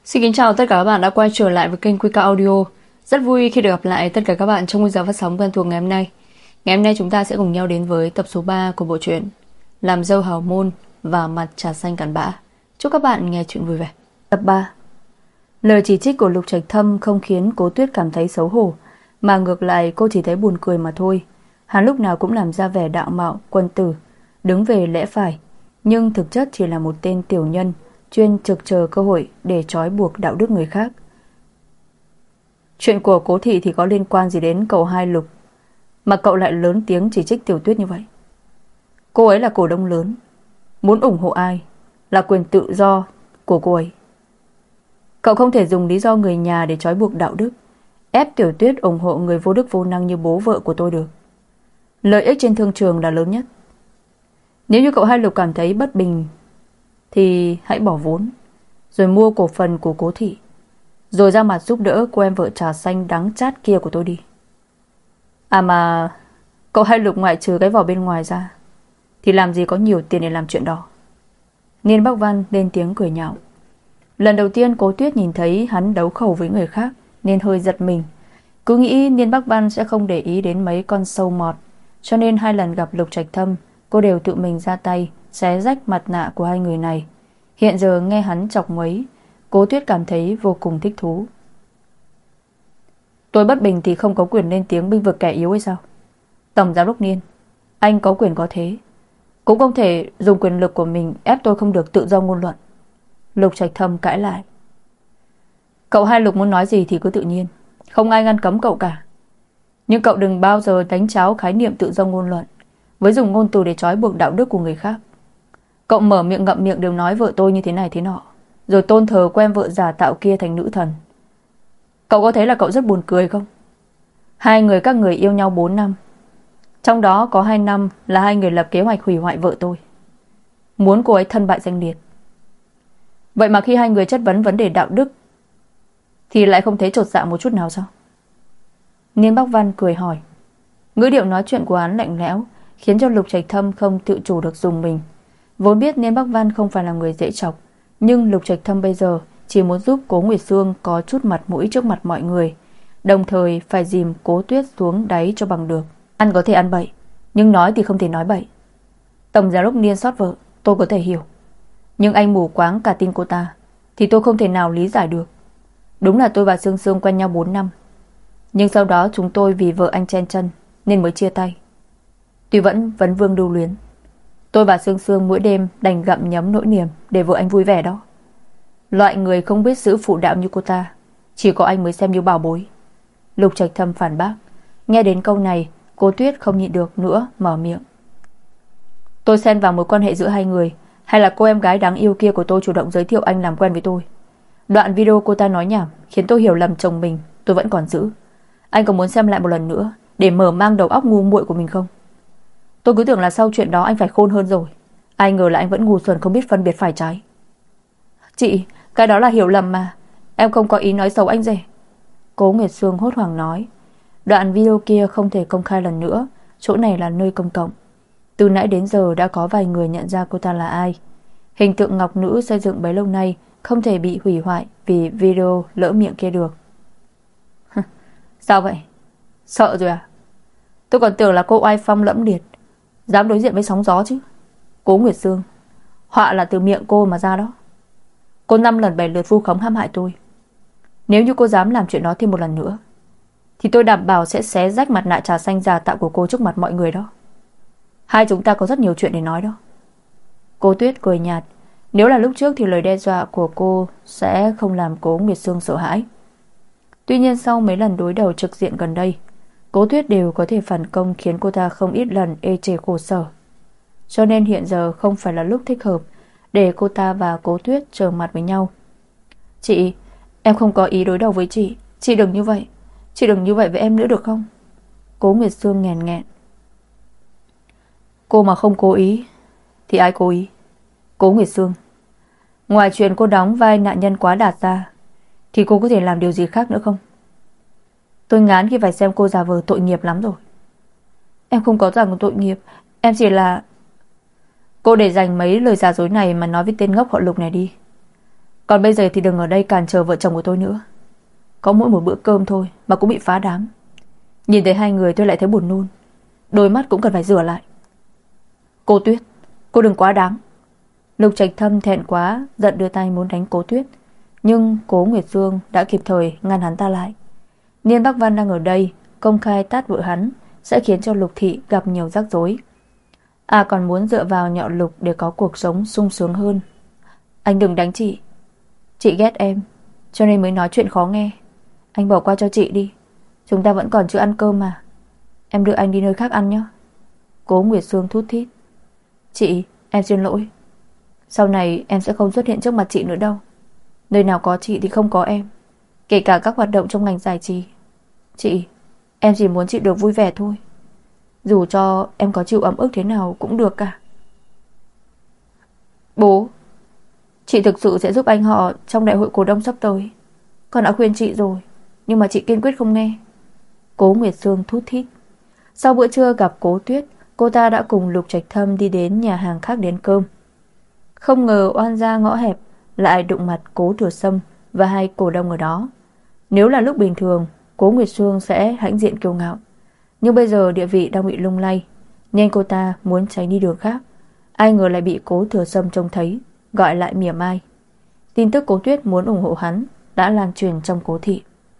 Xin kính chào tất cả các bạn đã quay trở lại với kênh QK Audio. Rất vui khi được gặp lại tất cả các bạn trong khung giờ phát sóng quen thuộc ngày hôm nay. Ngày hôm nay chúng ta sẽ cùng nhau đến với tập số 3 của bộ truyện Làm dâu hào môn và mặt trà xanh cặn bã. Chúc các bạn nghe chuyện vui vẻ. Tập 3. Lời chỉ trích của Lục Trạch Thâm không khiến Cố Tuyết cảm thấy xấu hổ, mà ngược lại cô chỉ thấy buồn cười mà thôi. Hắn lúc nào cũng làm ra vẻ đạo mạo, quân tử, đứng về lẽ phải, nhưng thực chất chỉ là một tên tiểu nhân chuyên trực chờ cơ hội để trói buộc đạo đức người khác. Chuyện của Cố thị thì có liên quan gì đến cậu hai Lục, mà cậu lại lớn tiếng chỉ trích Tiểu Tuyết như vậy? Cô ấy là cổ đông lớn, muốn ủng hộ ai là quyền tự do của cô ấy. Cậu không thể dùng lý do người nhà để trói buộc đạo đức, ép Tiểu Tuyết ủng hộ người vô đức vô năng như bố vợ của tôi được. Lợi ích trên thương trường là lớn nhất. Nếu như cậu hai Lục cảm thấy bất bình thì hãy bỏ vốn, rồi mua cổ phần của Cố thị, rồi ra mặt giúp đỡ cô em vợ trà xanh đắng chát kia của tôi đi. À mà cậu hai Lục ngoại trừ cái vỏ bên ngoài ra thì làm gì có nhiều tiền để làm chuyện đó. Niên Bắc Văn lên tiếng cười nhạo. Lần đầu tiên Cố Tuyết nhìn thấy hắn đấu khẩu với người khác nên hơi giật mình. Cứ nghĩ Niên Bắc Văn sẽ không để ý đến mấy con sâu mọt, cho nên hai lần gặp Lục Trạch Thâm, cô đều tự mình ra tay xé rách mặt nạ của hai người này. Hiện giờ nghe hắn chọc mấy, Cố Tuyết cảm thấy vô cùng thích thú. Tôi bất bình thì không có quyền lên tiếng bênh vực kẻ yếu hay sao? Tổng giám đốc Niên, anh có quyền có thế, cũng không thể dùng quyền lực của mình ép tôi không được tự do ngôn luận. Lục Trạch Thâm cãi lại. Cậu hai Lục muốn nói gì thì cứ tự nhiên, không ai ngăn cấm cậu cả. Nhưng cậu đừng bao giờ đánh tráo khái niệm tự do ngôn luận với dùng ngôn từ để trói buộc đạo đức của người khác. Cậu mở miệng ngậm miệng đều nói vợ tôi như thế này thế nọ, rồi tôn thờ quen vợ giả tạo kia thành nữ thần. Cậu có thấy là cậu rất buồn cười không? Hai người các người yêu nhau 4 năm, trong đó có 2 năm là hai người lập kế hoạch hủy hoại vợ tôi, muốn cô ấy thân bại danh liệt. Vậy mà khi hai người chất vấn vấn đề đạo đức thì lại không thấy chột dạ một chút nào sao? Niên Bắc Văn cười hỏi. Ngữ điệu nói chuyện của hắn lạnh lẽo, khiến cho Lục Trạch Thâm không tự chủ được dùng mình. Vốn biết Niên Bắc Văn không phải là người dễ chọc, nhưng Lục Trạch Thâm bây giờ chỉ muốn giúp Cố Nguyệt Sương có chút mặt mũi trước mặt mọi người, đồng thời phải dìm Cố Tuyết xuống đáy cho bằng được. Ăn có thể ăn bậy, nhưng nói thì không thể nói bậy. Tổng giám đốc Niên xót vợ, tôi có thể hiểu, nhưng anh mù quáng cả tin cô ta thì tôi không thể nào lý giải được. Đúng là tôi và Sương Sương quen nhau 4 năm, nhưng sau đó chúng tôi vì vợ anh chen chân nên mới chia tay. Tuy vẫn vấn vương lưu luyến, tôi và Sương Sương mỗi đêm đành gặm nhấm nỗi niềm để vợ anh vui vẻ đó. Loại người không biết giữ phụ đạo như cô ta chỉ có anh mới xem như bảo bối. Lục Trạch Thâm phản bác. Nghe đến câu này, Cố Tuyết không nhịn được nữa mở miệng. Tôi xen vào mối quan hệ giữa hai người, hay là cô em gái đáng yêu kia của tôi chủ động giới thiệu anh làm quen với tôi? Đoạn video cô ta nói nhảm khiến tôi hiểu lầm chồng mình tôi vẫn còn giữ. Anh có muốn xem lại một lần nữa để mở mang đầu óc ngu muội của mình không? Tôi cứ tưởng là sau chuyện đó anh phải khôn hơn rồi, ai ngờ là anh vẫn ngu xuẩn không biết phân biệt phải trái. Chị, cái đó là hiểu lầm mà, em không có ý nói xấu anh rể. Cố Nguyệt Sương hốt hoảng nói. Đoạn video kia không thể công khai lần nữa, chỗ này là nơi công cộng. Từ nãy đến giờ đã có vài người nhận ra cô ta là ai. Hình tượng ngọc nữ xây dựng bấy lâu nay không thể bị hủy hoại vì video lỡ miệng kia được. Sao vậy? Sợ rồi à? Tôi còn tưởng là cô oai phong lẫm liệt, dám đối diện với sóng gió chứ. Cố Nguyệt Sương, họa là từ miệng cô mà ra đó. Cô 5 lần 7 lượt vu khống hãm hại tôi. Nếu như cô dám làm chuyện đó thêm một lần nữa thì tôi đảm bảo sẽ xé rách mặt nạ trà xanh giả tạo của cô trước mặt mọi người đó. Hai chúng ta có rất nhiều chuyện để nói đó. Cô Tuyết cười nhạt. Nếu là lúc trước thì lời đe dọa của cô sẽ không làm Cố Nguyệt Sương sợ hãi. Tuy nhiên sau mấy lần đối đầu trực diện gần đây, Cố Tuyết đều có thể phản công khiến cô ta không ít lần ê chề khổ sở. Cho nên hiện giờ không phải là lúc thích hợp để cô ta và Cố Tuyết trở mặt với nhau. Chị, em không có ý đối đầu với chị. Chị đừng như vậy. Chị đừng như vậy với em nữa được không? Cố Nguyệt Sương nghẹn nghẹn. Cô mà không cố ý thì ai cố ý? Cố Nguyệt Sương, ngoài chuyện cô đóng vai nạn nhân quá đạt ra thì cô có thể làm điều gì khác nữa không? Tôi ngán khi phải xem cô giả vờ tội nghiệp lắm rồi. Em không có rằng tội nghiệp, em chỉ là... Cô để dành mấy lời giả dối này mà nói với tên ngốc họ Lục này đi. Còn bây giờ thì đừng ở đây cản trở vợ chồng của tôi nữa. Có mỗi một bữa cơm thôi mà cũng bị phá đám. Nhìn thấy hai người tôi lại thấy buồn nôn. Đôi mắt cũng cần phải rửa lại. Cô Tuyết, cô đừng quá đáng. Lục Trạch Thâm thẹn quá, giận đưa tay muốn đánh Cố Tuyết, nhưng Cố Nguyệt Dương đã kịp thời ngăn hắn ta lại. Niên Bắc Văn đang ở đây, công khai tát vợ hắn sẽ khiến cho Lục thị gặp nhiều rắc rối. Còn muốn dựa vào nhọ Lục để có cuộc sống sung sướng hơn. Anh đừng đánh chị. Chị ghét em, cho nên mới nói chuyện khó nghe. Anh bỏ qua cho chị đi. Chúng ta vẫn còn chưa ăn cơm mà. Em đưa anh đi nơi khác ăn nhé. Cố Nguyệt Dương thút thít. Chị, em xin lỗi. Sau này em sẽ không xuất hiện trước mặt chị nữa đâu. Nơi nào có chị thì không có em. Kể cả các hoạt động trong ngành giải trí. Chị, em chỉ muốn chị được vui vẻ thôi. Dù cho em có chịu ấm ức thế nào cũng được cả. Bố, chị thực sự sẽ giúp anh họ trong đại hội cổ đông sắp tới. Con đã khuyên chị rồi, nhưng mà chị kiên quyết không nghe. Cố Nguyệt Dương thút thít. Sau bữa trưa gặp Cố Tuyết, cô ta đã cùng Lục Trạch Thâm đi đến nhà hàng khác đến cơm. Không ngờ oan gia ngõ hẹp lại đụng mặt Cố Thừa Sâm và hai cổ đông ở đó. Nếu là lúc bình thường, Cố Nguyệt Dương sẽ hãnh diện kiêu ngạo, nhưng bây giờ địa vị đang bị lung lay, nên cô ta muốn tránh đi đường khác. Ai ngờ lại bị Cố Thừa Sâm trông thấy, gọi lại mỉa mai. Tin tức Cố Tuyết muốn ủng hộ hắn đã lan truyền trong Cố thị.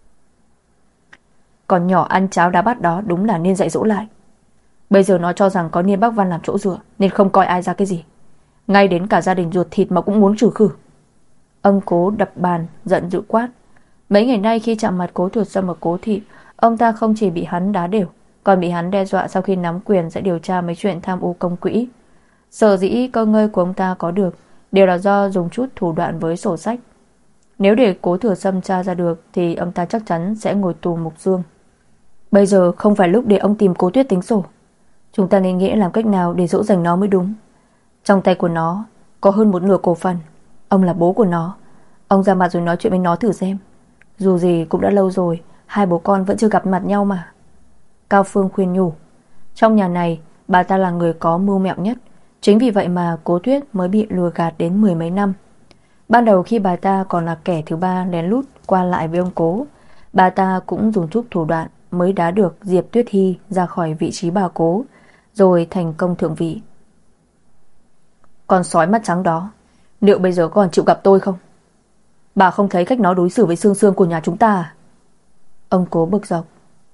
Còn nhỏ ăn cháo đá bát đó đúng là nên dạy dỗ lại. Bây giờ nó cho rằng có Niên Bắc Văn làm chỗ dựa nên không coi ai ra cái gì. Ngay đến cả gia đình ruột thịt mà cũng muốn trừ khử. Ông Cố đập bàn giận dữ quát. Mấy ngày nay khi chạm mặt Cố Thừa Sâm ở Cố thị, ông ta không chỉ bị hắn đá đều, còn bị hắn đe dọa sau khi nắm quyền sẽ điều tra mấy chuyện tham ô công quỹ. Sở dĩ cơ ngơi của ông ta có được đều là do dùng chút thủ đoạn với sổ sách. Nếu để Cố Thừa Sâm tra ra được thì ông ta chắc chắn sẽ ngồi tù mục dương. Bây giờ không phải lúc để ông tìm Cố Tuyết tính sổ. Chúng ta nên nghĩ làm cách nào để dỗ dành nó mới đúng. Trong tay của nó có hơn một nửa cổ phần. Ông là bố của nó. Ông ra mặt rồi nói chuyện với nó thử xem. Dù gì cũng đã lâu rồi, hai bố con vẫn chưa gặp mặt nhau mà. Cao Phương khuyên nhủ. Trong nhà này, bà ta là người có mưu mẹo nhất. Chính vì vậy mà Cố Tuyết mới bị lừa gạt đến mười mấy năm. Ban đầu khi bà ta còn là kẻ thứ ba lén lút qua lại với ông Cố, bà ta cũng dùng chút thủ đoạn mới đá được Diệp Tuyết Hy ra khỏi vị trí bà Cố, rồi thành công thượng vị. Con sói mắt trắng đó, liệu bây giờ còn chịu gặp tôi không? Bà không thấy cách nó đối xử với Sương Sương của nhà chúng ta à? Ông Cố bực dọc.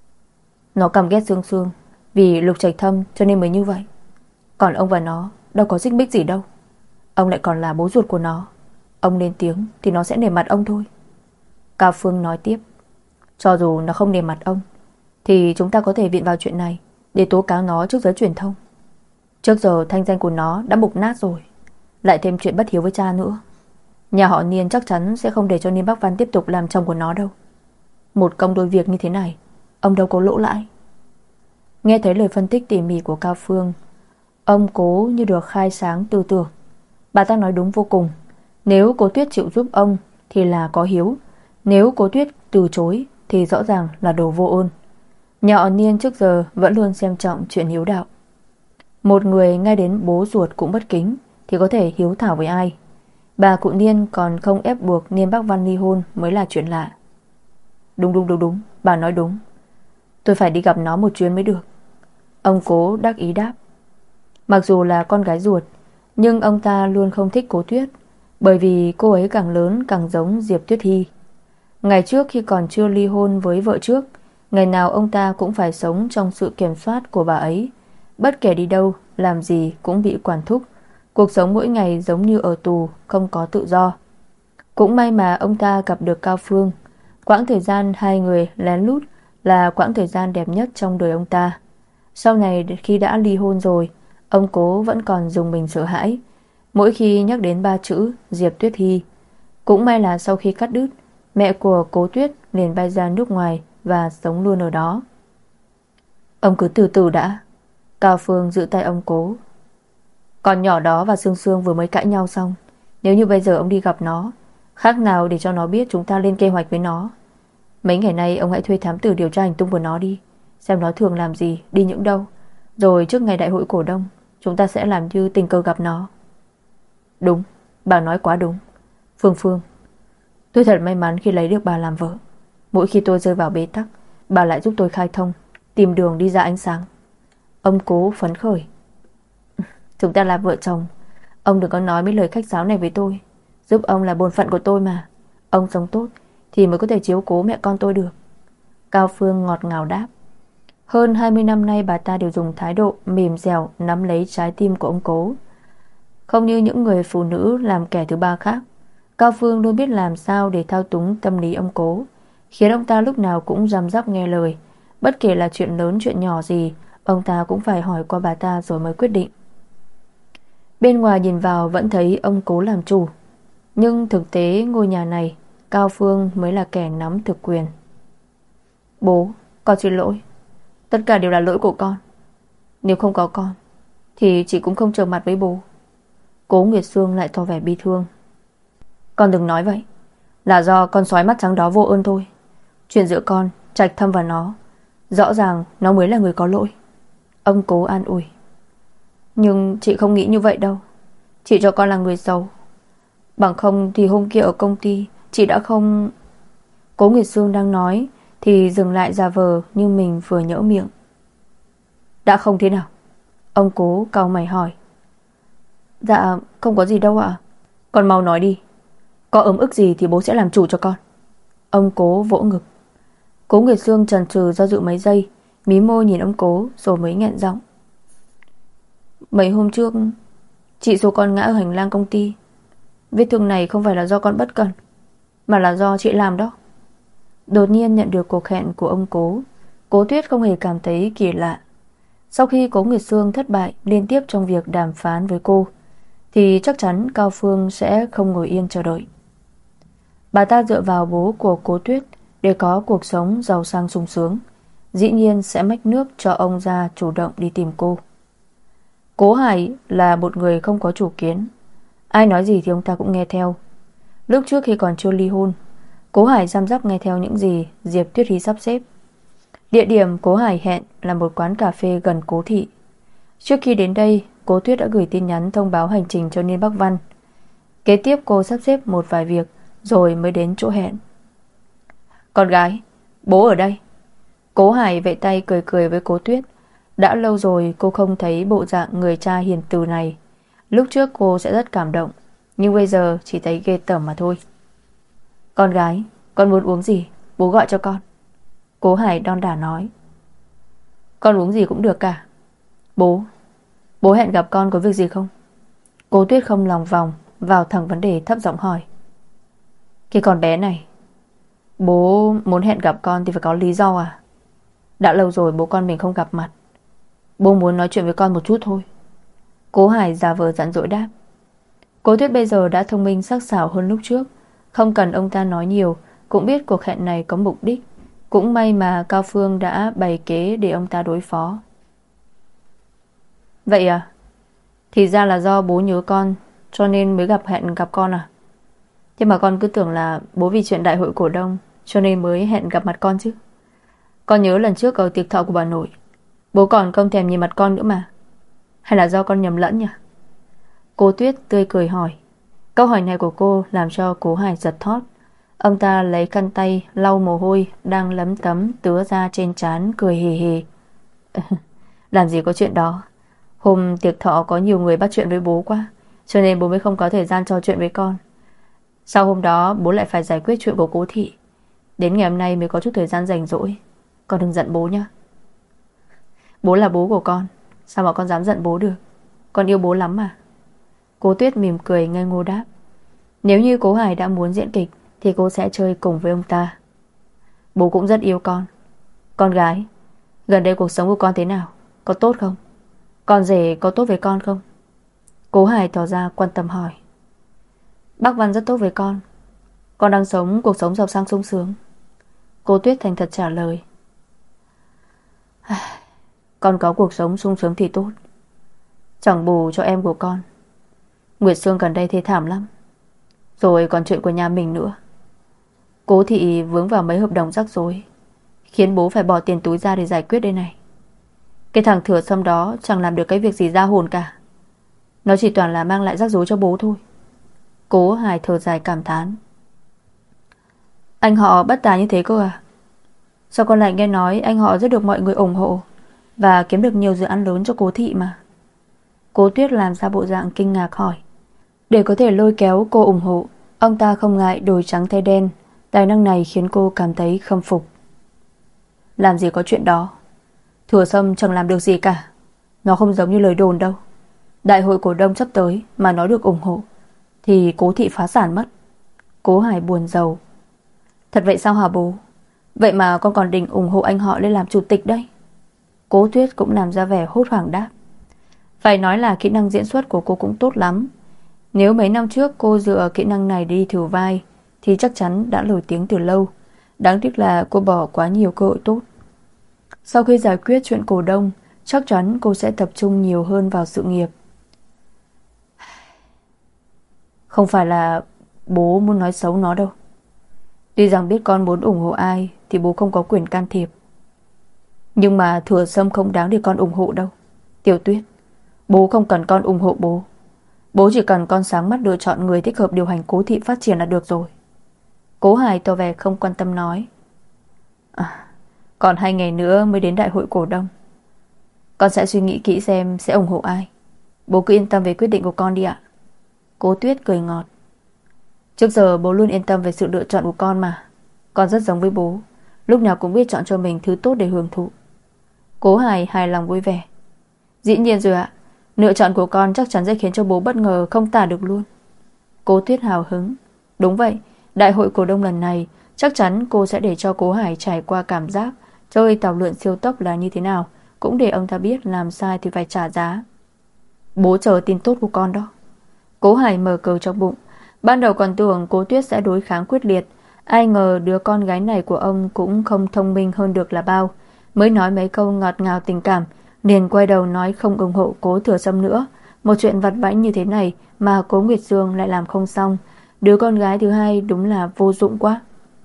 Nó căm ghét Sương Sương vì Lục Trạch Thâm cho nên mới như vậy. Còn ông và nó đâu có xích mích gì đâu. Ông lại còn là bố ruột của nó. Ông lên tiếng thì nó sẽ nể mặt ông thôi. Cao Phương nói tiếp. Cho dù nó không nể mặt ông thì chúng ta có thể viện vào chuyện này để tố cáo nó trước giới truyền thông. Trước giờ thanh danh của nó đã mục nát rồi, lại thêm chuyện bất hiếu với cha nữa. Nhà họ Niên chắc chắn sẽ không để cho Niên Bắc Văn tiếp tục làm chồng của nó đâu. Một công đôi việc như thế này, ông đâu có lỗ lãi. Nghe thấy lời phân tích tỉ mỉ của Cao Phương, ông Cố như được khai sáng tư tưởng. Bà ta nói đúng vô cùng. Nếu Cố Tuyết chịu giúp ông thì là có hiếu. Nếu Cố Tuyết từ chối thì rõ ràng là đồ vô ơn. Nhà họ Niên trước giờ vẫn luôn xem trọng chuyện hiếu đạo. Một người ngay đến bố ruột cũng bất kính thì có thể hiếu thảo với ai? Bà cụ Niên còn không ép buộc Niên Bắc Văn ly hôn mới là chuyện lạ. Đúng, bà nói đúng. Tôi phải đi gặp nó một chuyến mới được. Ông Cố đắc ý đáp. Mặc dù là con gái ruột, nhưng ông ta luôn không thích Cố Tuyết, bởi vì cô ấy càng lớn càng giống Diệp Tuyết Hy. Ngày trước khi còn chưa ly hôn với vợ trước, ngày nào ông ta cũng phải sống trong sự kiểm soát của bà ấy. Bất kể đi đâu, làm gì cũng bị quản thúc. Cuộc sống mỗi ngày giống như ở tù, không có tự do. Cũng may mà ông ta gặp được Cao Phương. Quãng thời gian hai người lén lút là quãng thời gian đẹp nhất trong đời ông ta. Sau này khi đã ly hôn rồi, ông Cố vẫn còn dùng mình sợ hãi mỗi khi nhắc đến ba chữ Diệp Tuyết Hy. Cũng may là sau khi cắt đứt, mẹ của Cố Tuyết liền bay ra nước ngoài và sống luôn ở đó. Ông cứ từ từ đã. Cao Phương giữ tay ông Cố. Con nhỏ đó và Sương Sương vừa mới cãi nhau xong. Nếu như bây giờ ông đi gặp nó, khác nào để cho nó biết chúng ta lên kế hoạch với nó. Mấy ngày nay ông hãy thuê thám tử điều tra hành tung của nó đi, xem nó thường làm gì, đi những đâu. Rồi trước ngày đại hội cổ đông, chúng ta sẽ làm như tình cờ gặp nó. Đúng, bà nói quá đúng. Phương, Tôi thật may mắn khi lấy được bà làm vợ. Mỗi khi tôi rơi vào bế tắc, bà lại giúp tôi khai thông, tìm đường đi ra ánh sáng. Ông Cố phấn khởi. Chúng ta là vợ chồng. Ông đừng có nói mấy lời khách sáo này với tôi. Giúp ông là bổn phận của tôi mà. Ông sống tốt thì mới có thể chiếu cố mẹ con tôi được. Cao Phương ngọt ngào đáp. Hơn 20 năm nay bà ta đều dùng thái độ mềm dẻo nắm lấy trái tim của ông Cố. Không như những người phụ nữ làm kẻ thứ ba khác, Cao Phương luôn biết làm sao để thao túng tâm lý ông Cố, khiến ông ta lúc nào cũng răm rắp nghe lời. Bất kể là chuyện lớn chuyện nhỏ gì, ông ta cũng phải hỏi qua bà ta rồi mới quyết định. Bên ngoài nhìn vào vẫn thấy ông Cố làm chủ, nhưng thực tế ngôi nhà này Cao Phương mới là kẻ nắm thực quyền. Bố, con xin lỗi. Tất cả đều là lỗi của con. Nếu không có con thì chị cũng không trở mặt với bố. Cố Nguyệt Sương lại tỏ vẻ bi thương. Con đừng nói vậy. Là do con sói mắt trắng đó vô ơn thôi. Chuyện giữa con, Trạch Thâm và nó, rõ ràng nó mới là người có lỗi. Ông Cố an ủi. Nhưng chị không nghĩ như vậy đâu. Chị cho con là người xấu. Bằng không thì hôm kia ở công ty chị đã không... Cố Nguyệt Sương đang nói thì dừng lại giả vờ như mình vừa nhỡ miệng. Đã không thế nào? Ông Cố cau mày hỏi. Dạ không có gì đâu ạ. Con mau nói đi. Có ấm ức gì thì bố sẽ làm chủ cho con. Ông Cố vỗ ngực. Cố Nguyệt Sương chần chừ do dự mấy giây, mí môi nhìn ông Cố rồi mới nghẹn giọng. Mấy hôm trước chị số con ngã ở hành lang công ty. Vết thương này không phải là do con bất cẩn, mà là do chị làm đó. Đột nhiên nhận được cuộc hẹn của ông Cố, Cố Tuyết không hề cảm thấy kỳ lạ. Sau khi Cố Nguyệt Sương thất bại liên tiếp trong việc đàm phán với cô, thì chắc chắn Cao Phương sẽ không ngồi yên chờ đợi. Bà ta dựa vào bố của Cố Tuyết để có cuộc sống giàu sang sung sướng, dĩ nhiên sẽ mách nước cho ông ra chủ động đi tìm cô. Cố Hải là một người không có chủ kiến, ai nói gì thì ông ta cũng nghe theo. Lúc trước khi còn chưa ly hôn, Cố Hải răm rắp nghe theo những gì Diệp Tuyết Hy sắp xếp. Địa điểm Cố Hải hẹn là một quán cà phê gần Cố thị. Trước khi đến đây, Cố Tuyết đã gửi tin nhắn thông báo hành trình cho Niên Bắc Văn. Kế tiếp cô sắp xếp một vài việc rồi mới đến chỗ hẹn. Con gái, bố ở đây. Cố Hải vẫy tay cười cười với Cố Tuyết. Đã lâu rồi cô không thấy bộ dạng người cha hiền từ này. Lúc trước cô sẽ rất cảm động, nhưng bây giờ chỉ thấy ghê tởm mà thôi. Con gái, con muốn uống gì, bố gọi cho con. Cố Hải đon đả nói. Con uống gì cũng được cả. Bố hẹn gặp con có việc gì không? Cố Tuyết không lòng vòng, vào thẳng vấn đề thấp giọng hỏi. Cái con bé này, bố muốn hẹn gặp con thì phải có lý do à? Đã lâu rồi bố con mình không gặp mặt. Bố muốn nói chuyện với con một chút thôi. Cố Hải giả vờ giận dỗi đáp. Cố Tuyết bây giờ đã thông minh sắc sảo hơn lúc trước, không cần ông ta nói nhiều cũng biết cuộc hẹn này có mục đích. Cũng may mà Cao Phương đã bày kế để ông ta đối phó. Vậy à? Thì ra là do bố nhớ con cho nên mới hẹn gặp con à? Thế mà con cứ tưởng là bố vì chuyện đại hội cổ đông cho nên mới hẹn gặp mặt con chứ. Con nhớ lần trước ở tiệc thọ của bà nội, bố còn không thèm nhìn mặt con nữa mà. Hay là do con nhầm lẫn nhỉ? Cô Tuyết tươi cười hỏi. Câu hỏi này của cô làm cho Cố Hải giật thót. Ông ta lấy khăn tay lau mồ hôi đang lấm tấm tứa ra trên trán, cười hề hề. Làm gì có chuyện đó. Hôm tiệc thọ có nhiều người bắt chuyện với bố quá, cho nên bố mới không có thời gian trò chuyện với con. Sau hôm đó bố lại phải giải quyết chuyện của Cố thị. Đến ngày hôm nay mới có chút thời gian rảnh rỗi. Con đừng giận bố nhá. Bố là bố của con, sao mà con dám giận bố được? Con yêu bố lắm mà. Cố Tuyết mỉm cười ngây ngô đáp. Nếu như Cố Hải đã muốn diễn kịch thì cô sẽ chơi cùng với ông ta. Bố cũng rất yêu con. Con gái, gần đây cuộc sống của con thế nào? Có tốt không? Con rể có tốt với con không? Cố Hải tỏ ra quan tâm hỏi. Bác Văn rất tốt với con. Con đang sống cuộc sống giàu sang sung sướng. Cô Tuyết thành thật trả lời. Con có cuộc sống sung sướng thì tốt, chẳng bù cho em của con. Nguyệt Sương gần đây thê thảm lắm. Rồi còn chuyện của nhà mình nữa. Cố thị vướng vào mấy hợp đồng rắc rối, khiến bố phải bỏ tiền túi ra để giải quyết đây này. Cái thằng Thừa Sâm đó chẳng làm được cái việc gì ra hồn cả. Nó chỉ toàn là mang lại rắc rối cho bố thôi. Cố Hải thở dài cảm thán. Anh họ bất tài như thế cơ à? Sao con lại nghe nói anh họ rất được mọi người ủng hộ và kiếm được nhiều dự án lớn cho Cố thị mà. Cố Tuyết làm ra bộ dạng kinh ngạc hỏi. Để có thể lôi kéo cô ủng hộ, ông ta không ngại đổi trắng thay đen. Tài năng này khiến cô cảm thấy khâm phục. Làm gì có chuyện đó. Thừa Sâm chẳng làm được gì cả. Nó không giống như lời đồn đâu. Đại hội cổ đông sắp tới mà nó được ủng hộ thì Cố thị phá sản mất. Cố Hải buồn rầu. Thật vậy sao hả bố? Vậy mà con còn định ủng hộ anh họ lên làm chủ tịch đấy. Cố Tuyết cũng làm ra vẻ hốt hoảng đáp. Phải nói là kỹ năng diễn xuất của cô cũng tốt lắm. Nếu mấy năm trước cô dựa kỹ năng này đi thử vai thì chắc chắn đã nổi tiếng từ lâu. Đáng tiếc là cô bỏ quá nhiều cơ hội tốt. Sau khi giải quyết chuyện cổ đông, chắc chắn cô sẽ tập trung nhiều hơn vào sự nghiệp. Không phải là bố muốn nói xấu nó đâu. Tuy rằng biết con muốn ủng hộ ai thì bố không có quyền can thiệp. Nhưng mà Thừa Sâm không đáng để con ủng hộ đâu. Tiểu Tuyết, bố không cần con ủng hộ bố. Bố chỉ cần con sáng mắt lựa chọn người thích hợp điều hành Cố thị phát triển là được rồi. Cố Hải tỏ vẻ không quan tâm nói. Còn 2 ngày nữa mới đến đại hội cổ đông. Con sẽ suy nghĩ kỹ xem sẽ ủng hộ ai. Bố cứ yên tâm về quyết định của con đi ạ. Cố Tuyết cười ngọt. Trước giờ bố luôn yên tâm về sự lựa chọn của con mà. Con rất giống với bố, lúc nào cũng biết chọn cho mình thứ tốt để hưởng thụ. Cố Hải hài lòng vui vẻ. Dĩ nhiên rồi ạ. Lựa chọn của con chắc chắn sẽ khiến cho bố bất ngờ không tả được luôn. Cố Tuyết hào hứng. Đúng vậy, đại hội cổ đông lần này chắc chắn cô sẽ để cho Cố Hải trải qua cảm giác chơi tàu lượn siêu tốc là như thế nào, cũng để ông ta biết làm sai thì phải trả giá. Bố chờ tin tốt của con đó. Cố Hải mở cờ trong bụng. Ban đầu còn tưởng Cố Tuyết sẽ đối kháng quyết liệt, ai ngờ đứa con gái này của ông cũng không thông minh hơn được là bao. Mới nói mấy câu ngọt ngào tình cảm liền quay đầu nói không ủng hộ Cố Thừa Sâm nữa. Một chuyện vặt vãnh như thế này mà Cố Nguyệt Dương lại làm không xong. Đứa con gái thứ hai đúng là vô dụng quá.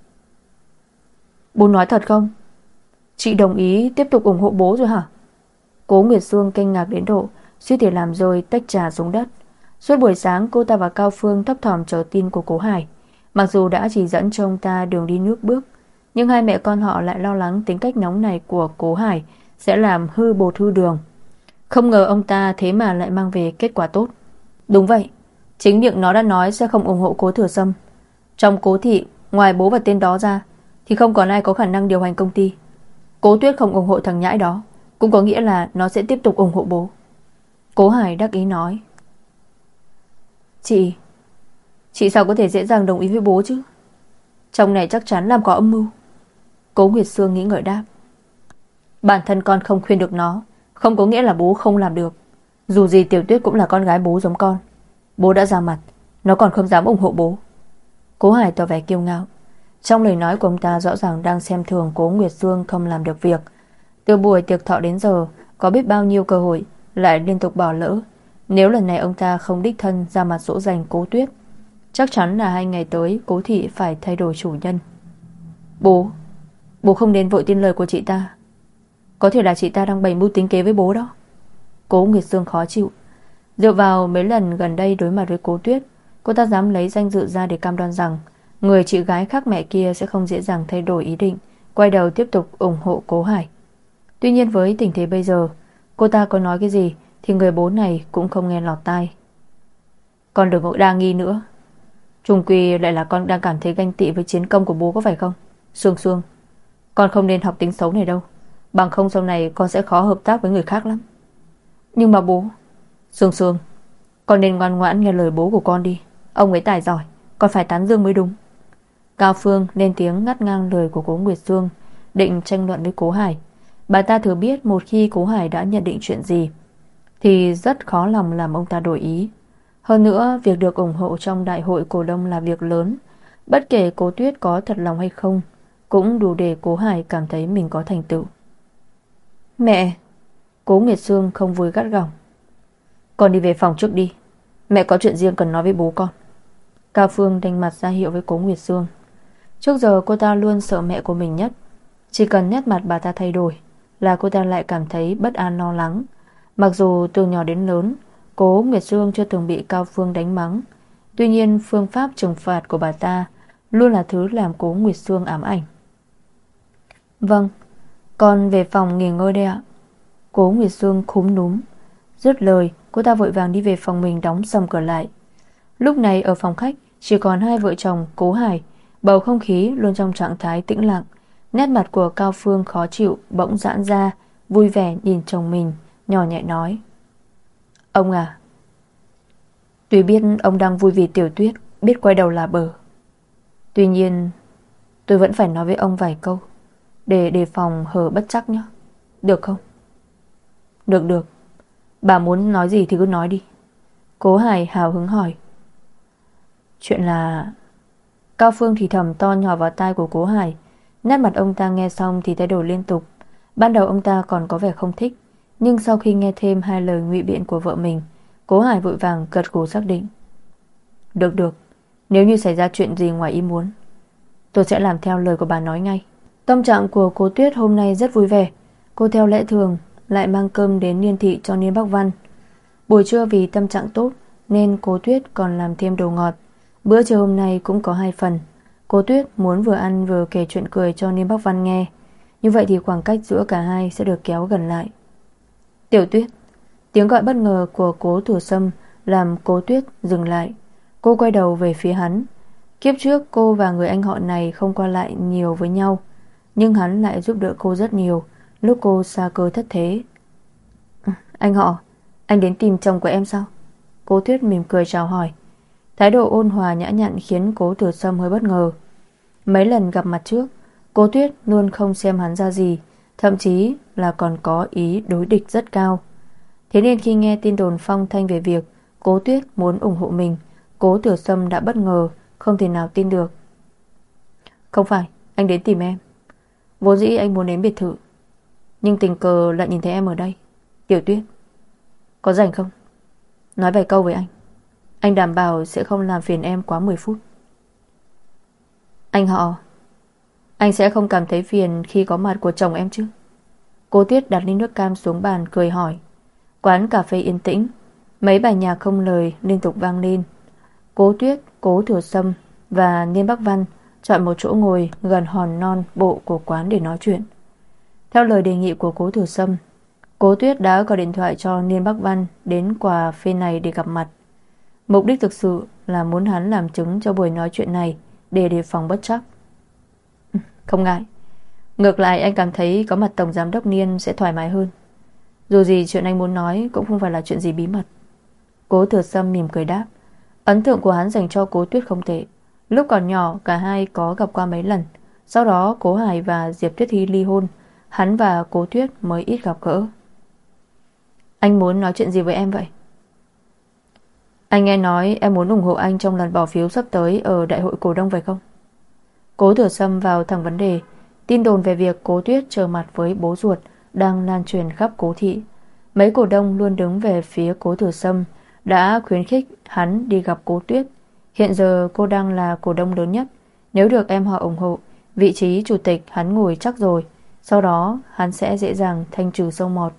Bố nói thật không? Chị đồng ý tiếp tục ủng hộ bố rồi hả? Cố Nguyệt Dương kinh ngạc đến độ suýt thì làm rơi tách trà xuống đất. Suốt buổi sáng cô ta và Cao Phương thấp thỏm chờ tin của Cố Hải. Mặc dù đã chỉ dẫn cho ông ta đường đi nước bước, nhưng hai mẹ con họ lại lo lắng tính cách nóng này của Cố Hải sẽ làm hư bột hư đường. Không ngờ ông ta thế mà lại mang về kết quả tốt. Đúng vậy, chính miệng nó đã nói sẽ không ủng hộ Cố Thừa Sâm. Trong Cố thị, ngoài bố và tên đó ra thì không còn ai có khả năng điều hành công ty. Cố Tuyết không ủng hộ thằng nhãi đó cũng có nghĩa là nó sẽ tiếp tục ủng hộ bố. Cố Hải đắc ý nói. Chị sao có thể dễ dàng đồng ý với bố chứ? Trong này chắc chắn làm có âm mưu. Cố Nguyệt Sương nghĩ ngợi đáp. Bản thân con không khuyên được nó không có nghĩa là bố không làm được. Dù gì Tiểu Tuyết cũng là con gái bố giống con. Bố đã ra mặt, nó còn không dám ủng hộ bố. Cố Hải tỏ vẻ kiêu ngạo. Trong lời nói của ông ta rõ ràng đang xem thường Cố Nguyệt Sương không làm được việc. Từ buổi tiệc thọ đến giờ có biết bao nhiêu cơ hội lại liên tục bỏ lỡ. Nếu lần này ông ta không đích thân ra mặt dỗ dành Cố Tuyết, chắc chắn là 2 ngày tới Cố thị phải thay đổi chủ nhân. Bố không nên vội tin lời của chị ta. Có thể là chị ta đang bày mưu tính kế với bố đó. Cố Nguyệt Sương khó chịu. Dựa vào mấy lần gần đây đối mặt với Cố Tuyết, cô ta dám lấy danh dự ra để cam đoan rằng người chị gái khác mẹ kia sẽ không dễ dàng thay đổi ý định, quay đầu tiếp tục ủng hộ Cố Hải. Tuy nhiên với tình thế bây giờ, cô ta có nói cái gì thì người bố này cũng không nghe lọt tai. Con đừng có đa nghi nữa. Chung quy lại là con đang cảm thấy ganh tị với chiến công của bố có phải không? Sương Sương, con không nên học tính xấu này đâu. Bằng không sau này con sẽ khó hợp tác với người khác lắm. Nhưng mà bố... Sương Sương, con nên ngoan ngoãn nghe lời bố của con đi. Ông ấy tài giỏi, con phải tán dương mới đúng. Cao Phương lên tiếng ngắt ngang lời của Cố Nguyệt Sương, định tranh luận với Cố Hải. Bà ta thừa biết một khi Cố Hải đã nhận định chuyện gì thì rất khó lòng làm ông ta đổi ý. Hơn nữa, việc được ủng hộ trong đại hội cổ đông là việc lớn. Bất kể Cố Tuyết có thật lòng hay không, cũng đủ để Cố Hải cảm thấy mình có thành tựu. Mẹ! Cố Nguyệt Sương không vui gắt gỏng. Con đi về phòng trước đi. Mẹ có chuyện riêng cần nói với bố con. Cao Phương đanh mặt ra hiệu với Cố Nguyệt Sương. Trước giờ cô ta luôn sợ mẹ của mình nhất. Chỉ cần nét mặt bà ta thay đổi là cô ta lại cảm thấy bất an lo lắng. Mặc dù từ nhỏ đến lớn Cố Nguyệt Sương chưa từng bị Cao Phương đánh mắng, tuy nhiên phương pháp trừng phạt của bà ta luôn là thứ làm Cố Nguyệt Sương ám ảnh. Vâng, con về phòng nghỉ ngơi đây ạ. Cố Nguyệt Sương khúm núm. Dứt lời, cô ta vội vàng đi về phòng mình, đóng sầm cửa lại. Lúc này ở phòng khách chỉ còn hai vợ chồng Cố Hải. Bầu không khí luôn trong trạng thái tĩnh lặng. Nét mặt của Cao Phương khó chịu bỗng giãn ra, vui vẻ nhìn chồng mình, nhỏ nhẹ nói: Ông à, tuy biết ông đang vui vì Tiểu Tuyết biết quay đầu là bờ, tuy nhiên tôi vẫn phải nói với ông vài câu để đề phòng hở bất trắc nhé. Được không? Được được, bà muốn nói gì thì cứ nói đi. Cố Hải hào hứng hỏi. Chuyện là... Cao Phương thì thầm to nhỏ vào tai của Cố Hải. Nét mặt ông ta nghe xong thì thay đổi liên tục. Ban đầu ông ta còn có vẻ không thích, nhưng sau khi nghe thêm hai lời ngụy biện của vợ mình, Cố Hải vội vàng gật gù xác định. Được được, nếu như xảy ra chuyện gì ngoài ý muốn, tôi sẽ làm theo lời của bà nói ngay. Tâm trạng của Cố Tuyết hôm nay rất vui vẻ. Cô theo lẽ thường lại mang cơm đến Niên thị cho Niên Bắc Văn. Buổi trưa vì tâm trạng tốt nên Cố Tuyết còn làm thêm đồ ngọt. Bữa trưa hôm nay cũng có hai phần. Cố Tuyết muốn vừa ăn vừa kể chuyện cười cho Niên Bắc Văn nghe. Như vậy thì khoảng cách giữa cả hai sẽ được kéo gần lại. Tiểu Tuyết. Tiếng gọi bất ngờ của Cố Thủ Sâm làm Cố Tuyết dừng lại. Cô quay đầu về phía hắn. Kiếp trước cô và người anh họ này không qua lại nhiều với nhau, nhưng hắn lại giúp đỡ cô rất nhiều lúc cô xa cơ thất thế. Anh họ, anh đến tìm chồng của em sao? Cố Tuyết mỉm cười chào hỏi. Thái độ ôn hòa nhã nhặn khiến Cố Tử Sâm hơi bất ngờ. Mấy lần gặp mặt trước, Cố Tuyết luôn không xem hắn ra gì, thậm chí là còn có ý đối địch rất cao. Thế nên khi nghe tin đồn phong thanh về việc Cố Tuyết muốn ủng hộ mình, Cố Tử Sâm đã bất ngờ, không thể nào tin được. Không phải, anh đến tìm em. Vốn dĩ anh muốn đến biệt thự, nhưng tình cờ lại nhìn thấy em ở đây. Tiểu Tuyết, có rảnh không? Nói vài câu với anh. Anh đảm bảo sẽ không làm phiền em quá 10 phút. Anh họ, anh sẽ không cảm thấy phiền khi có mặt của chồng em chứ? Cô Tuyết đặt ly nước cam xuống bàn cười hỏi. Quán cà phê yên tĩnh, mấy bài nhạc không lời liên tục vang lên. Cố Tuyết, Cố Thừa Sâm và Niên Bắc Văn chọn một chỗ ngồi gần hòn non bộ của quán để nói chuyện. Theo lời đề nghị của Cố Thừa Sâm, Cố Tuyết đã gọi điện thoại cho Niên Bắc Văn đến cà phê này để gặp mặt. Mục đích thực sự là muốn hắn làm chứng cho buổi nói chuyện này để đề phòng bất trắc. Không ngại, ngược lại anh cảm thấy có mặt Tổng Giám đốc Niên sẽ thoải mái hơn. Dù gì chuyện anh muốn nói cũng không phải là chuyện gì bí mật. Cố Thừa Sâm mỉm cười đáp. Ấn tượng của hắn dành cho Cố Tuyết không tệ. Lúc còn nhỏ cả hai có gặp qua mấy lần. Sau đó Cố Hải và Diệp Tuyết Hy ly hôn, hắn và Cố Tuyết mới ít gặp gỡ. Anh muốn nói chuyện gì với em vậy? Anh nghe nói em muốn ủng hộ anh trong lần bỏ phiếu sắp tới ở đại hội cổ đông phải không? Cố Thừa Sâm vào thẳng vấn đề. Tin đồn về việc Cố Tuyết trở mặt với bố ruột đang lan truyền khắp Cố thị. Mấy cổ đông luôn đứng về phía Cố Thừa Sâm đã khuyến khích hắn đi gặp Cố Tuyết. Hiện giờ cô đang là cổ đông lớn nhất. Nếu được em họ ủng hộ, vị trí chủ tịch hắn ngồi chắc rồi. Sau đó hắn sẽ dễ dàng thanh trừ sâu mọt.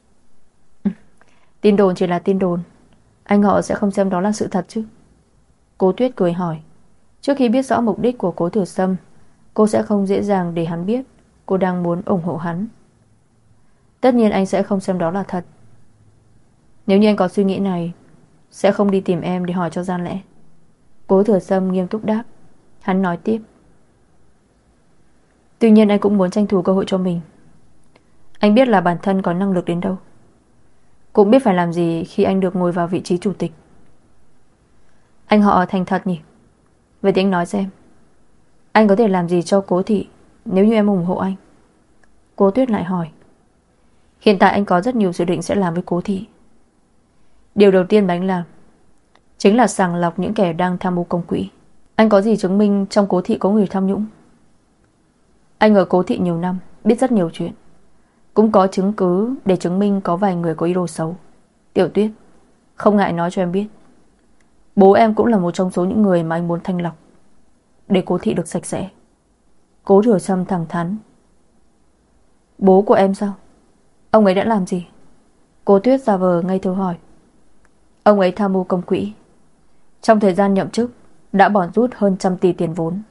Tin đồn chỉ là tin đồn, anh họ sẽ không xem đó là sự thật chứ? Cố Tuyết cười hỏi. Trước khi biết rõ mục đích của Cố Thừa Sâm, cô sẽ không dễ dàng để hắn biết cô đang muốn ủng hộ hắn. Tất nhiên anh sẽ không xem đó là thật. Nếu như anh có suy nghĩ này, sẽ không đi tìm em để hỏi cho gian lẽ. Cố Thừa Sâm nghiêm túc đáp. Hắn nói tiếp. Tuy nhiên anh cũng muốn tranh thủ cơ hội cho mình. Anh biết là bản thân có năng lực đến đâu, cũng biết phải làm gì khi anh được ngồi vào vị trí chủ tịch. Anh họ thành thật nhỉ? Vậy thì anh nói xem, anh có thể làm gì cho Cố thị nếu như em ủng hộ anh? Cố Tuyết lại hỏi. Hiện tại anh có rất nhiều dự định sẽ làm với Cố thị. Điều đầu tiên mà anh làm chính là sàng lọc những kẻ đang tham mô công quỹ. Anh có gì chứng minh trong Cố thị có người tham nhũng? Anh ở Cố thị nhiều năm, biết rất nhiều chuyện, cũng có chứng cứ để chứng minh có vài người có ý đồ xấu. Tiểu Tuyết, không ngại nói cho em biết, bố em cũng là một trong số những người mà anh muốn thanh lọc để Cố thị được sạch sẽ. Cố Thừa Sâm thẳng thắn. Bố của em sao? Ông ấy đã làm gì? Cố Tuyết giả vờ ngây thơ hỏi. Ông ấy tham mô công quỹ. Trong thời gian nhậm chức đã bỏ rút hơn 100 tỷ tiền vốn,